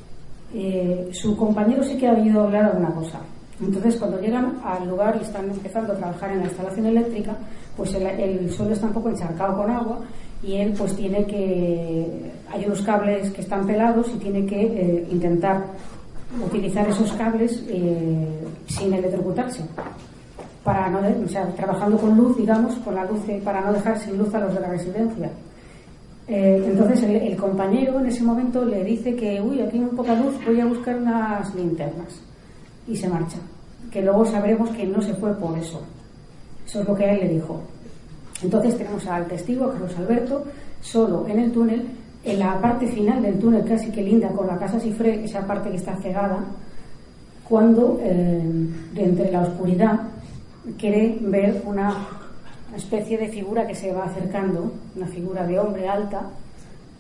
Su compañero sí que ha oído hablar alguna cosa. Entonces, cuando llegan al lugar y están empezando a trabajar en la instalación eléctrica, pues el suelo está un poco encharcado con agua y él pues tiene que... Hay unos cables que están pelados y tiene que intentar utilizar esos cables sin electrocutarse, para no, o sea, trabajando con luz, digamos, con la luz para no dejar sin luz a los de la residencia. Entonces el compañero en ese momento le dice que aquí hay muy poca luz, voy a buscar unas linternas, y se marcha, que luego sabremos que no se fue por eso. Eso es lo que él le dijo. Entonces tenemos al testigo, Carlos Alberto, solo en el túnel, en la parte final del túnel, casi que linda con la Casa Sifré, esa parte que está cegada, cuando de entre la oscuridad quiere ver una especie de figura que se va acercando, una figura de hombre alta,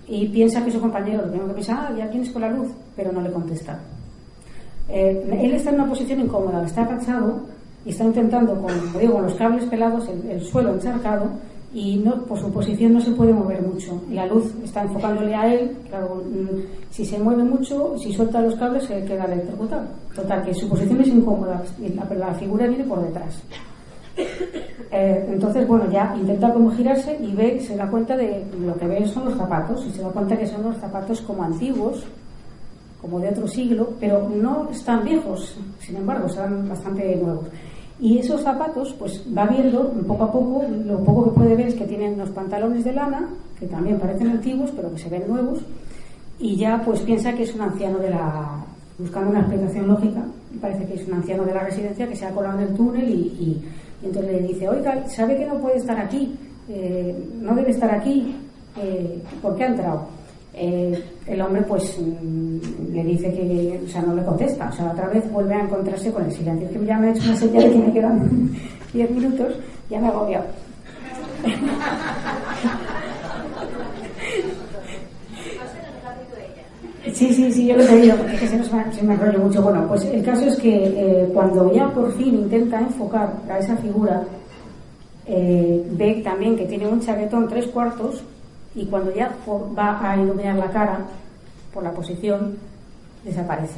y piensa que su compañero, lo primero que piensa, ya tienes con la luz, pero no le contesta. Él está en una posición incómoda, está agachado y está intentando, como digo, con los cables pelados, el suelo encharcado, y no, por su posición no se puede mover mucho. Y la luz está enfocándole a él, claro, si se mueve mucho, si suelta los cables, se queda electrocutado. Total, que su posición es incómoda, la figura viene por detrás. Entonces, bueno, ya intenta como girarse y se da cuenta de lo que ve son los zapatos, y se da cuenta que son los zapatos como antiguos, como de otro siglo, pero no están viejos, sin embargo, están bastante nuevos. Y esos zapatos, pues va viendo poco a poco, lo poco que puede ver es que tienen unos pantalones de lana, que también parecen antiguos, pero que se ven nuevos, y ya pues piensa que es un anciano buscando una explicación lógica, parece que es un anciano de la residencia que se ha colado en el túnel y entonces le dice, oiga, ¿sabe que no puede estar aquí? No debe estar aquí, ¿por qué ha entrado? El hombre pues le dice que, o sea, no le contesta, o sea, otra vez vuelve a encontrarse con el silencio. Es que ya me ha hecho una señal de que me quedan 10 minutos, ya me ha agobiado. Sí, yo lo he oído, porque es que se me enrollo mucho. Bueno, pues el caso es que cuando ya por fin intenta enfocar a esa figura, ve también que tiene un chaquetón 3/4, y cuando ya va a iluminar la cara por la posición, desaparece.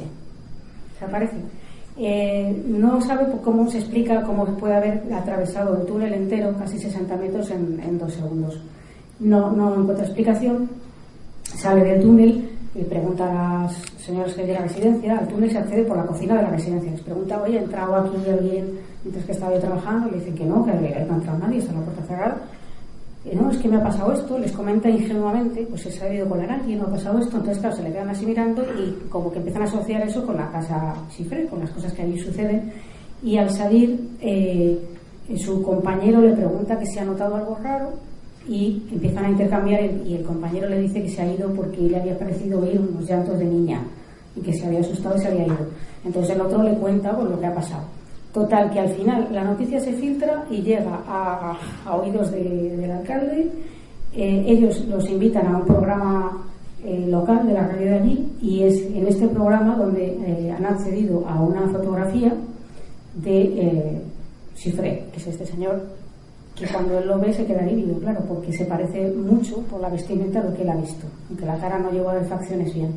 No sabe cómo se explica cómo puede haber atravesado el túnel entero, casi 60 metros en 2 segundos. No encuentra explicación. Sale del túnel y pregunta a las señoras de la residencia. Al túnel se accede por la cocina de la residencia. Les pregunta, oye, ¿ha entrado aquí alguien mientras que estaba yo trabajando? Le dicen que no ha entrado nadie, está la puerta cerrada. No, es que me ha pasado esto. Les comenta ingenuamente, pues se ha ido con alguien, no ha pasado esto. Entonces, claro, se le quedan así mirando y como que empiezan a asociar eso con la casa Chiffré, con las cosas que allí suceden. Y al salir, su compañero le pregunta que si ha notado algo raro, y empiezan a intercambiar, y el compañero le dice que se ha ido porque le había parecido oír unos llantos de niña y que se había asustado y se había ido. Entonces el otro le cuenta pues, lo que ha pasado. Total, que al final la noticia se filtra y llega a oídos del alcalde. Ellos los invitan a un programa local de la radio de allí, y es en este programa donde han accedido a una fotografía de Chiffré, que es este señor, que cuando él lo ve se queda lívido, claro, porque se parece mucho por la vestimenta a lo que él ha visto, aunque la cara no llegó a ver facciones bien.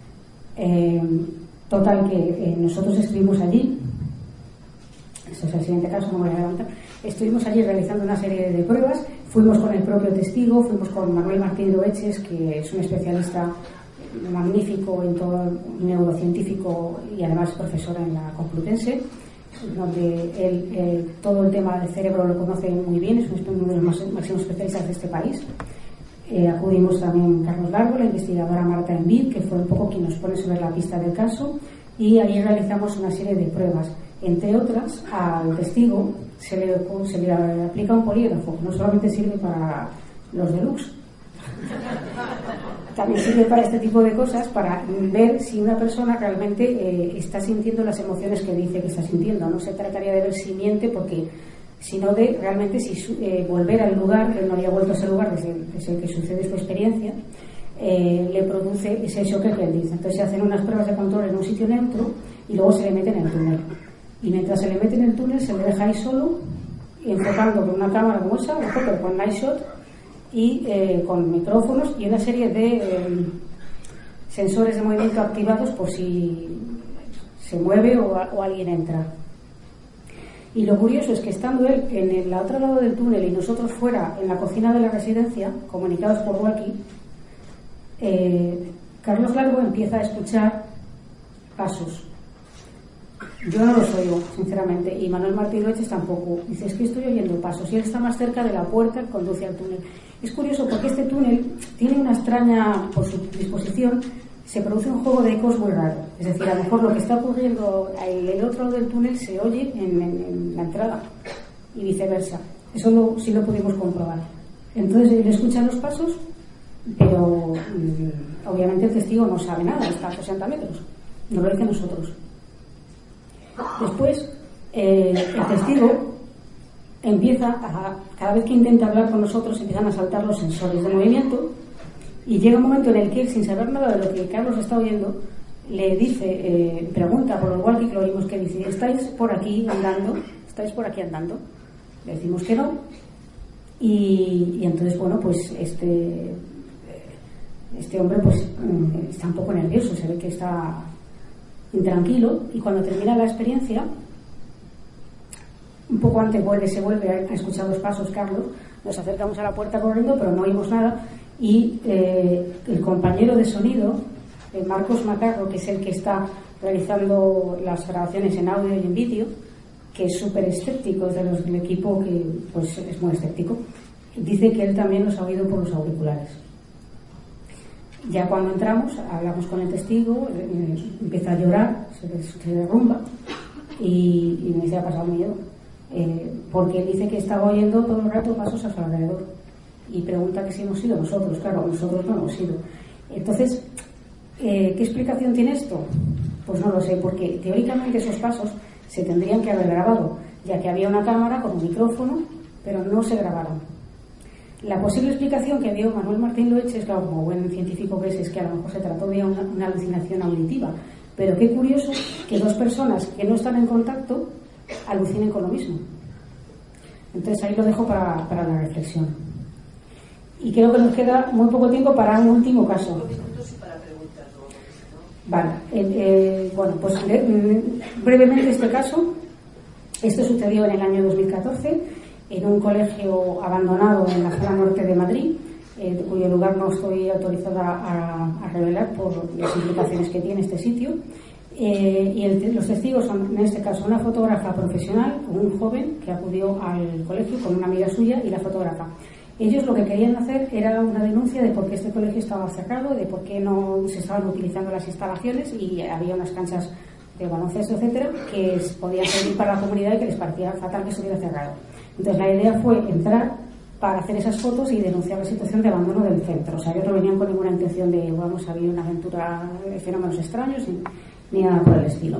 Total, que nosotros estuvimos allí, esto es el siguiente caso, no me voy a levantar, estuvimos allí realizando una serie de pruebas, fuimos con el propio testigo, fuimos con Manuel Martín Loeches, que es un especialista magnífico en todo neurocientífico y además profesor en la Complutense, donde él todo el tema del cerebro lo conoce muy bien, es uno de los máximos especialistas de este país. Acudimos también Carlos Largo, la investigadora Marta Envid, que fue un poco quien nos pone sobre la pista del caso, y ahí realizamos una serie de pruebas. Entre otras, al testigo se le aplica un polígrafo, no solamente sirve para los deluxe, también sirve para este tipo de cosas, para ver si una persona realmente está sintiendo las emociones que dice que está sintiendo. No se trataría de ver si miente, porque sino de realmente si volver al lugar, él no había vuelto a ese lugar desde que sucede su experiencia, le produce ese choque que él dice. Entonces se hacen unas pruebas de control en un sitio neutro y luego se le mete en el túnel. Y mientras se le mete en el túnel se le deja ahí solo, enfocando con una cámara como esa, pero con night shot, y con micrófonos y una serie de sensores de movimiento activados por si se mueve o alguien entra. Y lo curioso es que estando él en el otro lado del túnel y nosotros fuera en la cocina de la residencia, comunicados por walkie, Carlos Largo empieza a escuchar pasos. Yo no los oigo, sinceramente, y Manuel Martín Loeches tampoco. Dice, es que estoy oyendo pasos, y él está más cerca de la puerta que conduce al túnel. Es curioso porque este túnel tiene una extraña, por su disposición, se produce un juego de ecos muy raro. Es decir, a lo mejor lo que está ocurriendo en el otro lado del túnel se oye en la entrada y viceversa. Eso sí lo pudimos comprobar. Entonces él escucha los pasos, pero obviamente el testigo no sabe nada, está a 60 metros. No lo dice nosotros. Después, el testigo empieza cada vez que intenta hablar con nosotros, empiezan a saltar los sensores de movimiento Y llega un momento en el que él, sin saber nada de lo que Carlos está oyendo, le dice, pregunta por lo igual que lo oímos, que dice: ¿estáis por aquí andando? ¿Estáis por aquí andando? Le decimos que no. Y entonces, bueno, pues este hombre pues está un poco nervioso, se ve que está intranquilo, y cuando termina la experiencia, un poco antes se vuelve a escuchar los pasos Carlos, nos acercamos a la puerta corriendo, pero no oímos nada, y el compañero de sonido, Marcos Macarro, que es el que está realizando las grabaciones en audio y en vídeo, que es súper escéptico, es de los del equipo que pues es muy escéptico, dice que él también los ha oído por los auriculares. Ya cuando entramos, hablamos con el testigo, empieza a llorar, se derrumba, y me dice: ha pasado miedo, porque él dice que estaba oyendo todo el rato pasos a su alrededor, y pregunta que si hemos sido nosotros. Claro, nosotros no hemos sido. Entonces, ¿qué explicación tiene esto? Pues no lo sé, porque teóricamente esos pasos se tendrían que haber grabado, ya que había una cámara con un micrófono, pero no se grabaron. La posible explicación que dio Manuel Martín Loeches, claro, como buen científico que es que a lo mejor se trató de una alucinación auditiva, pero qué curioso que dos personas que no están en contacto alucinen con lo mismo. Entonces ahí lo dejo para la reflexión. Y creo que nos queda muy poco tiempo para un último caso. Vale, bueno, pues brevemente este caso. Esto sucedió en el año 2014 en un colegio abandonado en la zona norte de Madrid, cuyo lugar no estoy autorizada a revelar por las implicaciones que tiene este sitio. Y los testigos son, en este caso, una fotógrafa profesional, un joven que acudió al colegio con una amiga suya y la fotógrafa. Ellos lo que querían hacer era una denuncia de por qué este colegio estaba cerrado, de por qué no se estaban utilizando las instalaciones, y había unas canchas de baloncesto, etcétera, que podían servir para la comunidad y que les parecía fatal que estuviera cerrado. Entonces la idea fue entrar para hacer esas fotos y denunciar la situación de abandono del centro. O sea, ellos no venían con ninguna intención de vamos a vivir una aventura de fenómenos extraños ni nada por el estilo.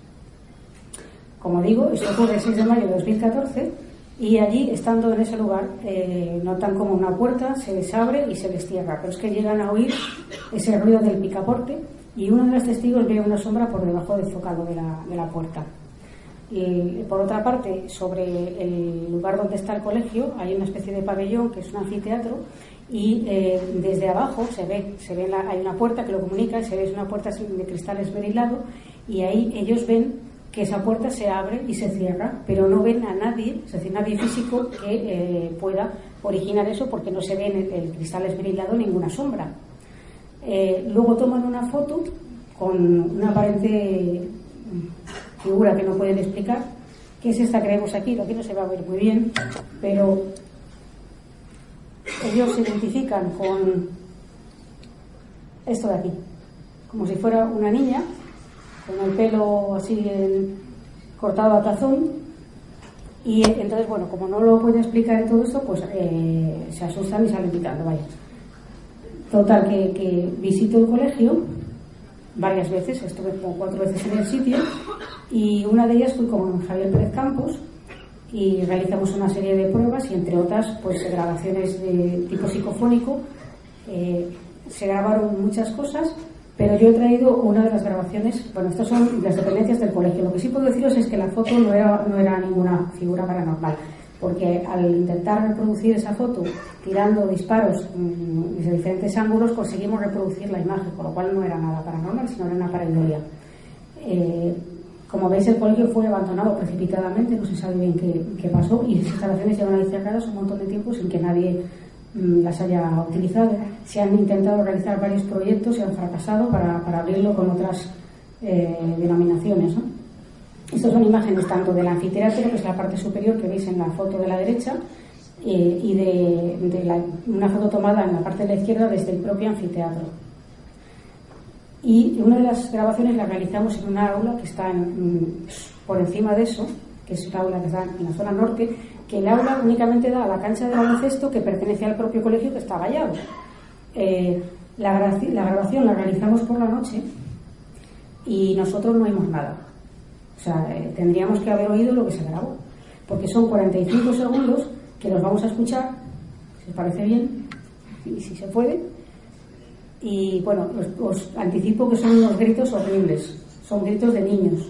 Como digo, esto ocurre el 6 de mayo de 2014, y allí, estando en ese lugar, notan como una puerta se les abre y se les cierra, pero es que llegan a oír ese ruido del picaporte, y uno de los testigos ve una sombra por debajo del zócalo de la puerta. Y por otra parte, sobre el lugar donde está el colegio hay una especie de pabellón que es un anfiteatro, y desde abajo hay una puerta que lo comunica, se ve, es una puerta de cristal esmerilado, y ahí ellos ven que esa puerta se abre y se cierra, pero no ven a nadie, es decir, nadie físico que pueda originar eso, porque no se ve en el cristal esmerilado ninguna sombra. Luego toman una foto con una aparente figura que no pueden explicar, que es esta que vemos aquí. Aquí no se va a ver muy bien, pero ellos se identifican con esto de aquí, como si fuera una niña con el pelo así cortado a tazón, y entonces, bueno, como no lo pueden explicar en todo esto, pues se asustan y salen pitando, vaya. Total, que visito el colegio varias veces, estuve como 4 veces en el sitio, y una de ellas fui con Javier Pérez Campos y realizamos una serie de pruebas, y entre otras pues grabaciones de tipo psicofónico. Se grabaron muchas cosas, pero yo he traído una de las grabaciones. Bueno, estas son las dependencias del colegio. Lo que sí puedo deciros es que la foto no era ninguna figura paranormal, porque al intentar reproducir esa foto tirando disparos desde diferentes ángulos conseguimos reproducir la imagen, con lo cual no era nada paranormal, sino era una pareidolia. Como veis, el colegio fue abandonado precipitadamente, no se sabe bien qué pasó, y las instalaciones llevan ahí cerradas un montón de tiempo sin que nadie las haya utilizado. Se han intentado realizar varios proyectos y han fracasado para abrirlo con otras denominaciones, ¿no? Estas son imágenes tanto del anfiteatro, que es la parte superior que veis en la foto de la derecha, y de una foto tomada en la parte de la izquierda desde el propio anfiteatro. Y una de las grabaciones la realizamos en una aula que está por encima de eso, que es una aula que está en la zona norte, que el aula únicamente da a la cancha de baloncesto que pertenece al propio colegio, que está vallado. La grabación la realizamos por la noche y nosotros no oímos nada. O sea, tendríamos que haber oído lo que se grabó, porque son 45 segundos que los vamos a escuchar, si os parece bien y si se puede. Y bueno, os anticipo que son unos gritos horribles, son gritos de niños.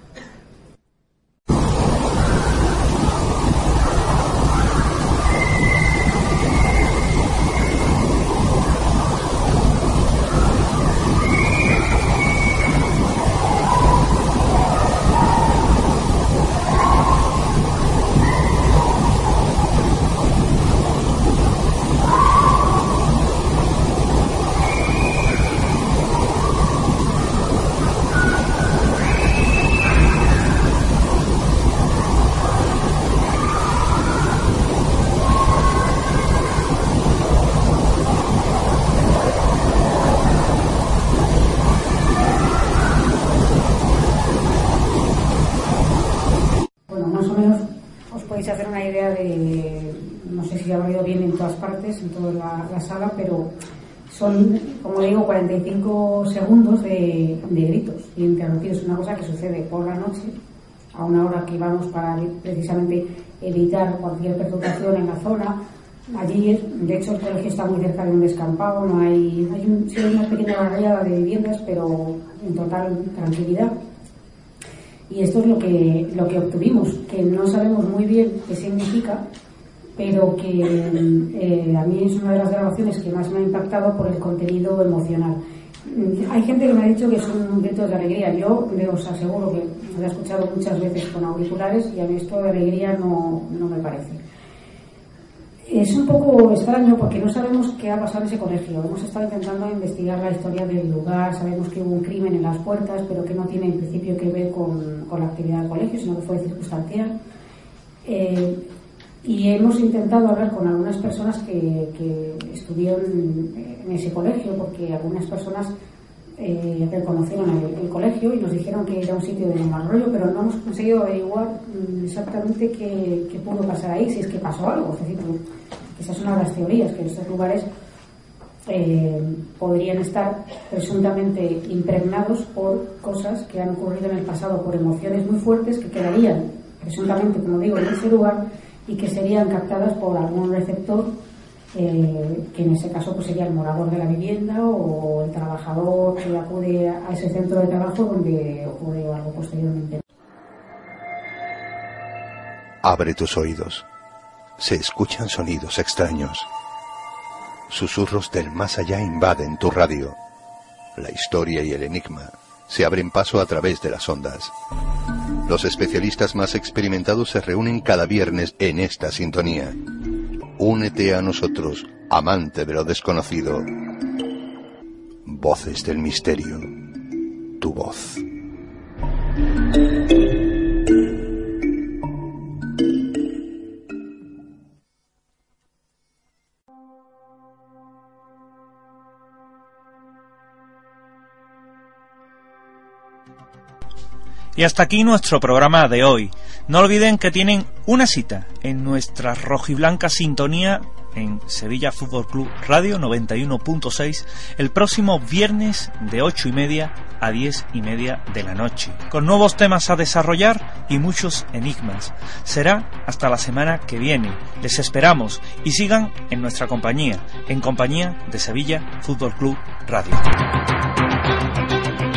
Hacer una idea de, no sé si habrá ido bien en todas partes, en toda la sala, pero son, como digo, 45 segundos de gritos y interrumpidos. Es una cosa que sucede por la noche, a una hora que vamos para precisamente evitar cualquier perturbación en la zona. Allí, de hecho, el colegio está muy cerca de un descampado, no hay una pequeña barriada de viviendas, pero en total tranquilidad. Y esto es lo que obtuvimos, que no sabemos muy bien qué significa, pero que a mí es una de las grabaciones que más me ha impactado por el contenido emocional. Hay gente que me ha dicho que son gritos de alegría. Yo os aseguro que lo he escuchado muchas veces con auriculares y a mí esto de alegría no me parece. Es un poco extraño porque no sabemos qué ha pasado en ese colegio. Hemos estado intentando investigar la historia del lugar, sabemos que hubo un crimen en las puertas, pero que no tiene en principio que ver con la actividad del colegio, sino que fue circunstancial. Y hemos intentado hablar con algunas personas que estuvieron en ese colegio, porque algunas personas reconocieron el colegio y nos dijeron que era un sitio de mal rollo, pero no hemos conseguido averiguar exactamente qué pudo pasar ahí, si es que pasó algo. Es decir, esa es una de las teorías, que estos lugares podrían estar presuntamente impregnados por cosas que han ocurrido en el pasado, por emociones muy fuertes que quedarían presuntamente, como digo, en ese lugar y que serían captadas por algún receptor, que en ese caso pues sería el morador de la vivienda o el trabajador que acude a ese centro de trabajo donde ocurre algo posteriormente. Abre tus oídos. Se escuchan sonidos extraños. Susurros del más allá invaden tu radio. La historia y el enigma se abren paso a través de las ondas. Los especialistas más experimentados se reúnen cada viernes en esta sintonía. Únete a nosotros, amante de lo desconocido. Voces del misterio. Tu voz. Y hasta aquí nuestro programa de hoy. No olviden que tienen una cita en nuestra rojiblanca sintonía en Sevilla Fútbol Club Radio 91.6 el próximo viernes de 8:30 a 10:30 de la noche, con nuevos temas a desarrollar y muchos enigmas. Será hasta la semana que viene. Les esperamos y sigan en nuestra compañía, en compañía de Sevilla Fútbol Club Radio.